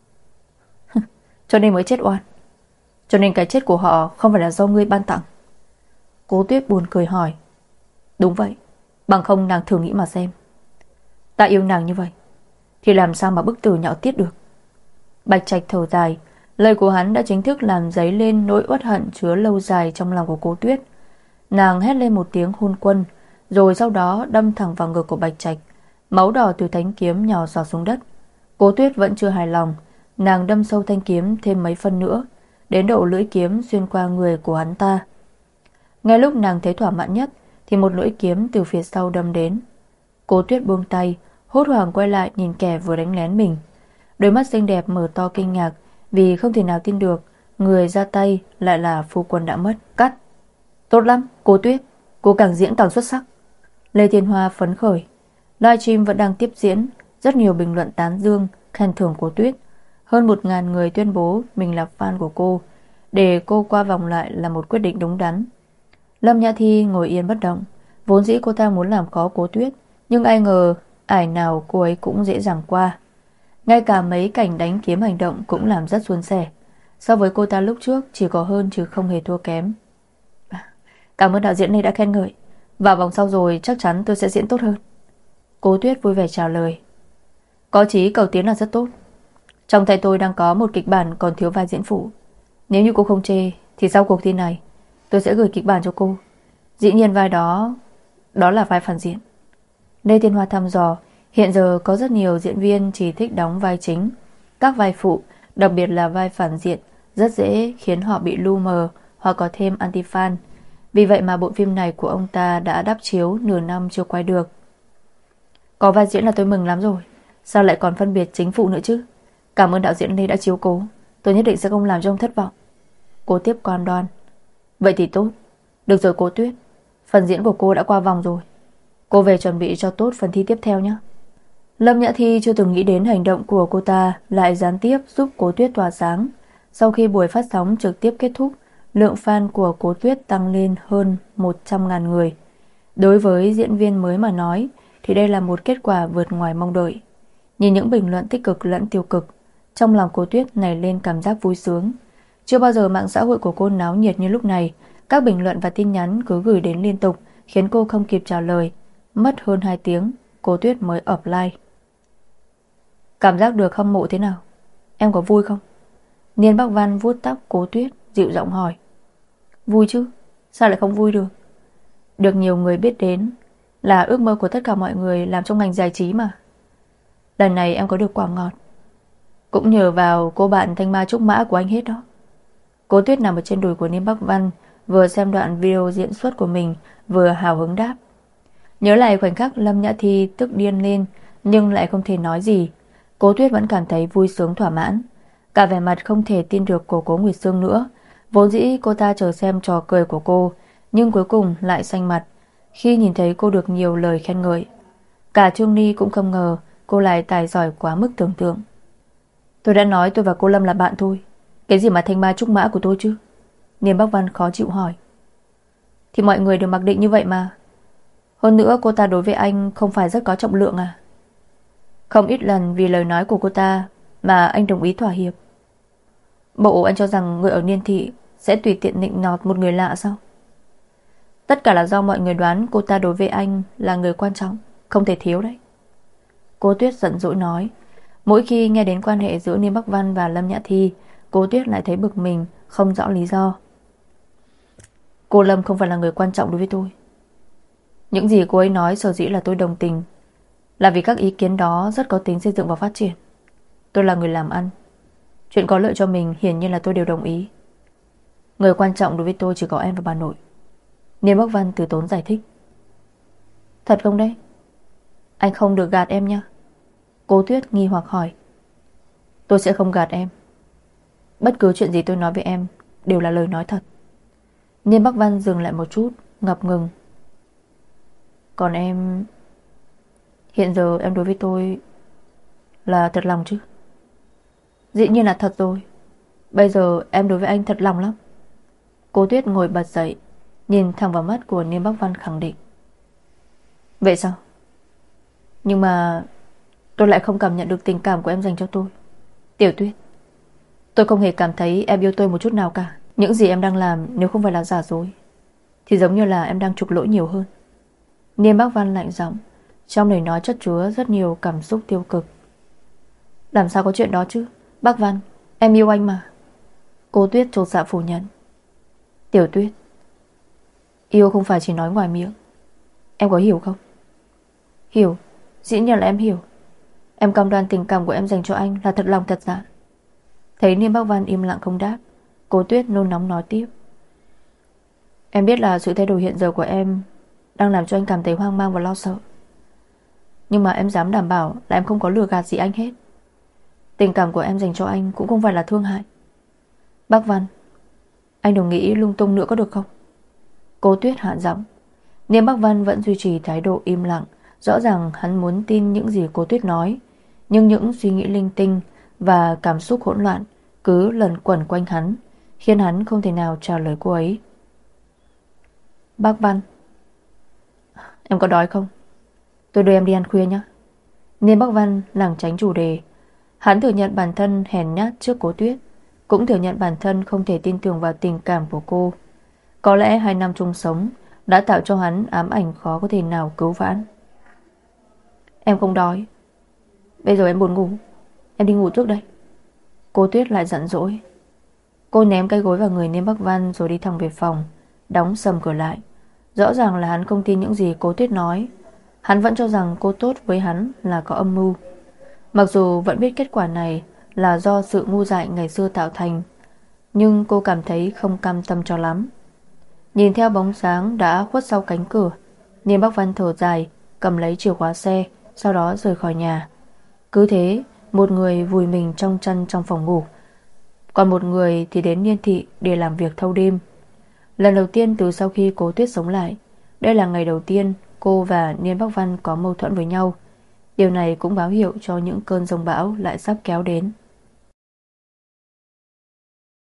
chết oan. Cho nên cái chết của họ không phải là do ngươi ban tặng. Cố Tuyết buồn cười hỏi. Đúng vậy, bằng không nàng thử nghĩ mà xem. Ta yêu nàng như vậy thì làm sao mà bức tử nhạo Tiết được? Bạch Trạch thở dài. Lời của hắn đã chính thức làm dấy lên nỗi uất hận chứa lâu dài trong lòng của Cố Tuyết. Nàng hét lên một tiếng hôn quân, rồi sau đó đâm thẳng vào ngực của Bạch Trạch. Máu đỏ từ thanh kiếm nhỏ giọt xuống đất. Cố Tuyết vẫn chưa hài lòng, nàng đâm sâu thanh kiếm thêm mấy phân nữa, đến độ lưỡi kiếm xuyên qua người của hắn ta. Ngay lúc nàng thấy thỏa mãn nhất thì một lưỡi kiếm từ phía sau đâm đến. Cố Tuyết buông tay, hốt hoảng quay lại nhìn kẻ vừa đánh lén mình. Đôi mắt xinh đẹp mở to kinh ngạc, vì không thể nào tin được người ra tay lại là phu quân đã mất. Cắt. Tốt lắm, Cố Tuyết, cô càng diễn càng xuất sắc. Lê Thiên Hoa phấn khởi. Livestream vẫn đang tiếp diễn, rất nhiều bình luận tán dương, khen thưởng Cố Tuyết. Hơn 1000 người tuyên bố mình là fan của cô. Để cô qua vòng lại là một quyết định đúng đắn. Lâm Nhã Thi ngồi yên bất động. Vốn dĩ cô ta muốn làm khó Cố Tuyết, nhưng ai ngờ ải nào cô ấy cũng dễ dàng qua. Ngay cả mấy cảnh đánh kiếm hành động cũng làm rất suôn sẻ. So với cô ta lúc trước chỉ có hơn chứ không hề thua kém. Cảm ơn đạo diễn Lê đã khen ngợi. Vào vòng sau rồi chắc chắn tôi sẽ diễn tốt hơn. Cố Tuyết vui vẻ trả lời. Có chí cầu tiến là rất tốt. Trong tay tôi đang có một kịch bản còn thiếu vai diễn phụ. Nếu như cô không chê thì sau cuộc thi này tôi sẽ gửi kịch bản cho cô. Dĩ nhiên vai đó là vai phản diện. Lê Thiên Hoa thăm dò. Hiện giờ có rất nhiều diễn viên chỉ thích đóng vai chính. Các vai phụ, đặc biệt là vai phản diện, rất dễ khiến họ bị lu mờ hoặc có thêm anti-fan. Vì vậy mà bộ phim này của ông ta đã đắp chiếu nửa năm chưa quay được. Có vai diễn là tôi mừng lắm rồi. Sao lại còn phân biệt chính phụ nữa chứ? Cảm ơn đạo diễn Lê đã chiếu cố. Tôi nhất định sẽ không làm cho ông thất vọng. Cô tiếp cam đoan. Vậy thì tốt. Được rồi Cố Tuyết, phần diễn của cô đã qua vòng rồi. Cô về chuẩn bị cho tốt phần thi tiếp theo nhé. Lâm Nhã Thi chưa từng nghĩ đến hành động của cô ta lại gián tiếp giúp Cố Tuyết tỏa sáng. Sau khi buổi phát sóng trực tiếp kết thúc, lượng fan của Cố Tuyết tăng lên hơn 100.000 người. Đối với diễn viên mới mà nói thì đây là một kết quả vượt ngoài mong đợi. Nhìn những bình luận tích cực lẫn tiêu cực, trong lòng Cố Tuyết nảy lên cảm giác vui sướng. Chưa bao giờ mạng xã hội của cô náo nhiệt như lúc này. Các bình luận và tin nhắn cứ gửi đến liên tục, khiến cô không kịp trả lời. Mất hơn 2 tiếng, Cố Tuyết mới offline. Cảm giác được hâm mộ thế nào? Em có vui không? Niên Bắc Văn vuốt tóc Cố Tuyết, dịu giọng hỏi. Vui chứ, sao lại không vui được? Được nhiều người biết đến là ước mơ của tất cả mọi người làm trong ngành giải trí mà. Lần này em có được quả ngọt cũng nhờ vào cô bạn Thanh Ma Trúc Mã của anh hết đó. Cố Tuyết nằm ở trên đùi của Niên Bắc Văn, vừa xem đoạn video diễn xuất của mình, vừa hào hứng đáp. Nhớ lại khoảnh khắc Lâm Nhã Thi tức điên lên, nhưng lại không thể nói gì. Cố Tuyết vẫn cảm thấy vui sướng thỏa mãn. Cả vẻ mặt không thể tin được của Cố Nguyệt Sương nữa. Vốn dĩ cô ta chờ xem trò cười của cô, nhưng cuối cùng lại xanh mặt khi nhìn thấy cô được nhiều lời khen ngợi. Cả Trương Ly cũng không ngờ cô lại tài giỏi quá mức tưởng tượng. Tôi đã nói tôi và cô Lâm là bạn thôi. Cái gì mà Thanh Ma Trúc Mã của tôi chứ? Niên Bắc Văn khó chịu hỏi. Thì mọi người đều mặc định như vậy mà. Hơn nữa cô ta đối với anh không phải rất có trọng lượng à? Không ít lần vì lời nói của cô ta mà anh đồng ý thỏa hiệp. Bộ anh cho rằng người ở Niên Thị sẽ tùy tiện nịnh nọt một người lạ sao? Tất cả là do mọi người đoán cô ta đối với anh là người quan trọng, không thể thiếu đấy. Cố Tuyết giận dỗi nói. Mỗi khi nghe đến quan hệ giữa Niên Bắc Văn và Lâm Nhã Thi, Cố Tuyết lại thấy bực mình, không rõ lý do. Cô Lâm không phải là người quan trọng đối với tôi. Những gì cô ấy nói sở dĩ là tôi đồng tình là vì các ý kiến đó rất có tính xây dựng và phát triển. Tôi là người làm ăn, chuyện có lợi cho mình hiển nhiên là tôi đều đồng ý. Người quan trọng đối với tôi chỉ có em và bà nội. Niên Bắc Văn từ tốn giải thích. Thật không đấy? Anh không được gạt em nha. Cố Tuyết nghi hoặc hỏi. Tôi sẽ không gạt em. Bất cứ chuyện gì tôi nói với em đều là lời nói thật. Niên Bắc Văn dừng lại một chút, ngập ngừng. Còn em, hiện giờ em đối với tôi là thật lòng chứ? Dĩ nhiên là thật rồi. Bây giờ em đối với anh thật lòng lắm. Cố Tuyết ngồi bật dậy, nhìn thẳng vào mắt của Niên Bắc Văn khẳng định. Vậy sao? Nhưng mà tôi lại không cảm nhận được tình cảm của em dành cho tôi. Tiểu Tuyết, tôi không hề cảm thấy em yêu tôi một chút nào cả. Những gì em đang làm nếu không phải là giả dối thì giống như là em đang trục lỗi nhiều hơn. Niên Bắc Văn lạnh giọng, trong lời nói chất chứa rất nhiều cảm xúc tiêu cực. Làm sao có chuyện đó chứ? Bắc Văn, em yêu anh mà. Cố Tuyết chột dạ phủ nhận. Tiểu Tuyết, Yêu không phải chỉ nói ngoài miệng. Em có hiểu không? Hiểu, dĩ nhiên là em hiểu. Em cam đoan tình cảm của em dành cho anh là thật lòng thật dạ. Thấy Niêm Bắc Văn im lặng không đáp, Cố Tuyết nôn nóng nói tiếp. Em biết là sự thay đổi hiện giờ của em đang làm cho anh cảm thấy hoang mang và lo sợ, nhưng mà em dám đảm bảo là em không có lừa gạt gì anh hết. Tình cảm của em dành cho anh cũng không phải là thương hại. Bắc Văn, anh đừng nghĩ lung tung nữa có được không? Cố Tuyết hạ giọng. Niêm Bắc Văn vẫn duy trì thái độ im lặng. Rõ ràng hắn muốn tin những gì Cố Tuyết nói, nhưng những suy nghĩ linh tinh và cảm xúc hỗn loạn cứ lẩn quẩn quanh hắn, khiến hắn không thể nào trả lời cô ấy. Bác Văn, em có đói không? Tôi đưa em đi ăn khuya nhé. Niên Bắc Văn lảng tránh chủ đề. Hắn thừa nhận bản thân hèn nhát trước Cố Tuyết, cũng thừa nhận bản thân không thể tin tưởng vào tình cảm của cô. Có lẽ 2 năm chung sống đã tạo cho hắn ám ảnh khó có thể nào cứu vãn. Em không đói. Bây giờ em buồn ngủ, em đi ngủ trước đây. Cố Tuyết lại giận dỗi. Cô ném cái gối vào người Niêm Bắc Văn rồi đi thẳng về phòng, đóng sầm cửa lại. Rõ ràng là hắn không tin những gì Cố Tuyết nói. Hắn vẫn cho rằng cô tốt với hắn là có âm mưu. Mặc dù vẫn biết kết quả này là do sự ngu dại ngày xưa tạo thành, nhưng cô cảm thấy không cam tâm cho lắm. Nhìn theo bóng dáng đã khuất sau cánh cửa, Niêm Bắc Văn thở dài, cầm lấy chìa khóa xe, sau đó rời khỏi nhà. Cứ thế, một người vùi mình trong chăn trong phòng ngủ, còn một người thì đến Niên thị để làm việc thâu đêm. Lần đầu tiên từ sau khi Cố Tuyết sống lại, đây là ngày đầu tiên cô và Niên Bắc Văn có mâu thuẫn với nhau. Điều này cũng báo hiệu cho những cơn giông bão lại sắp kéo đến.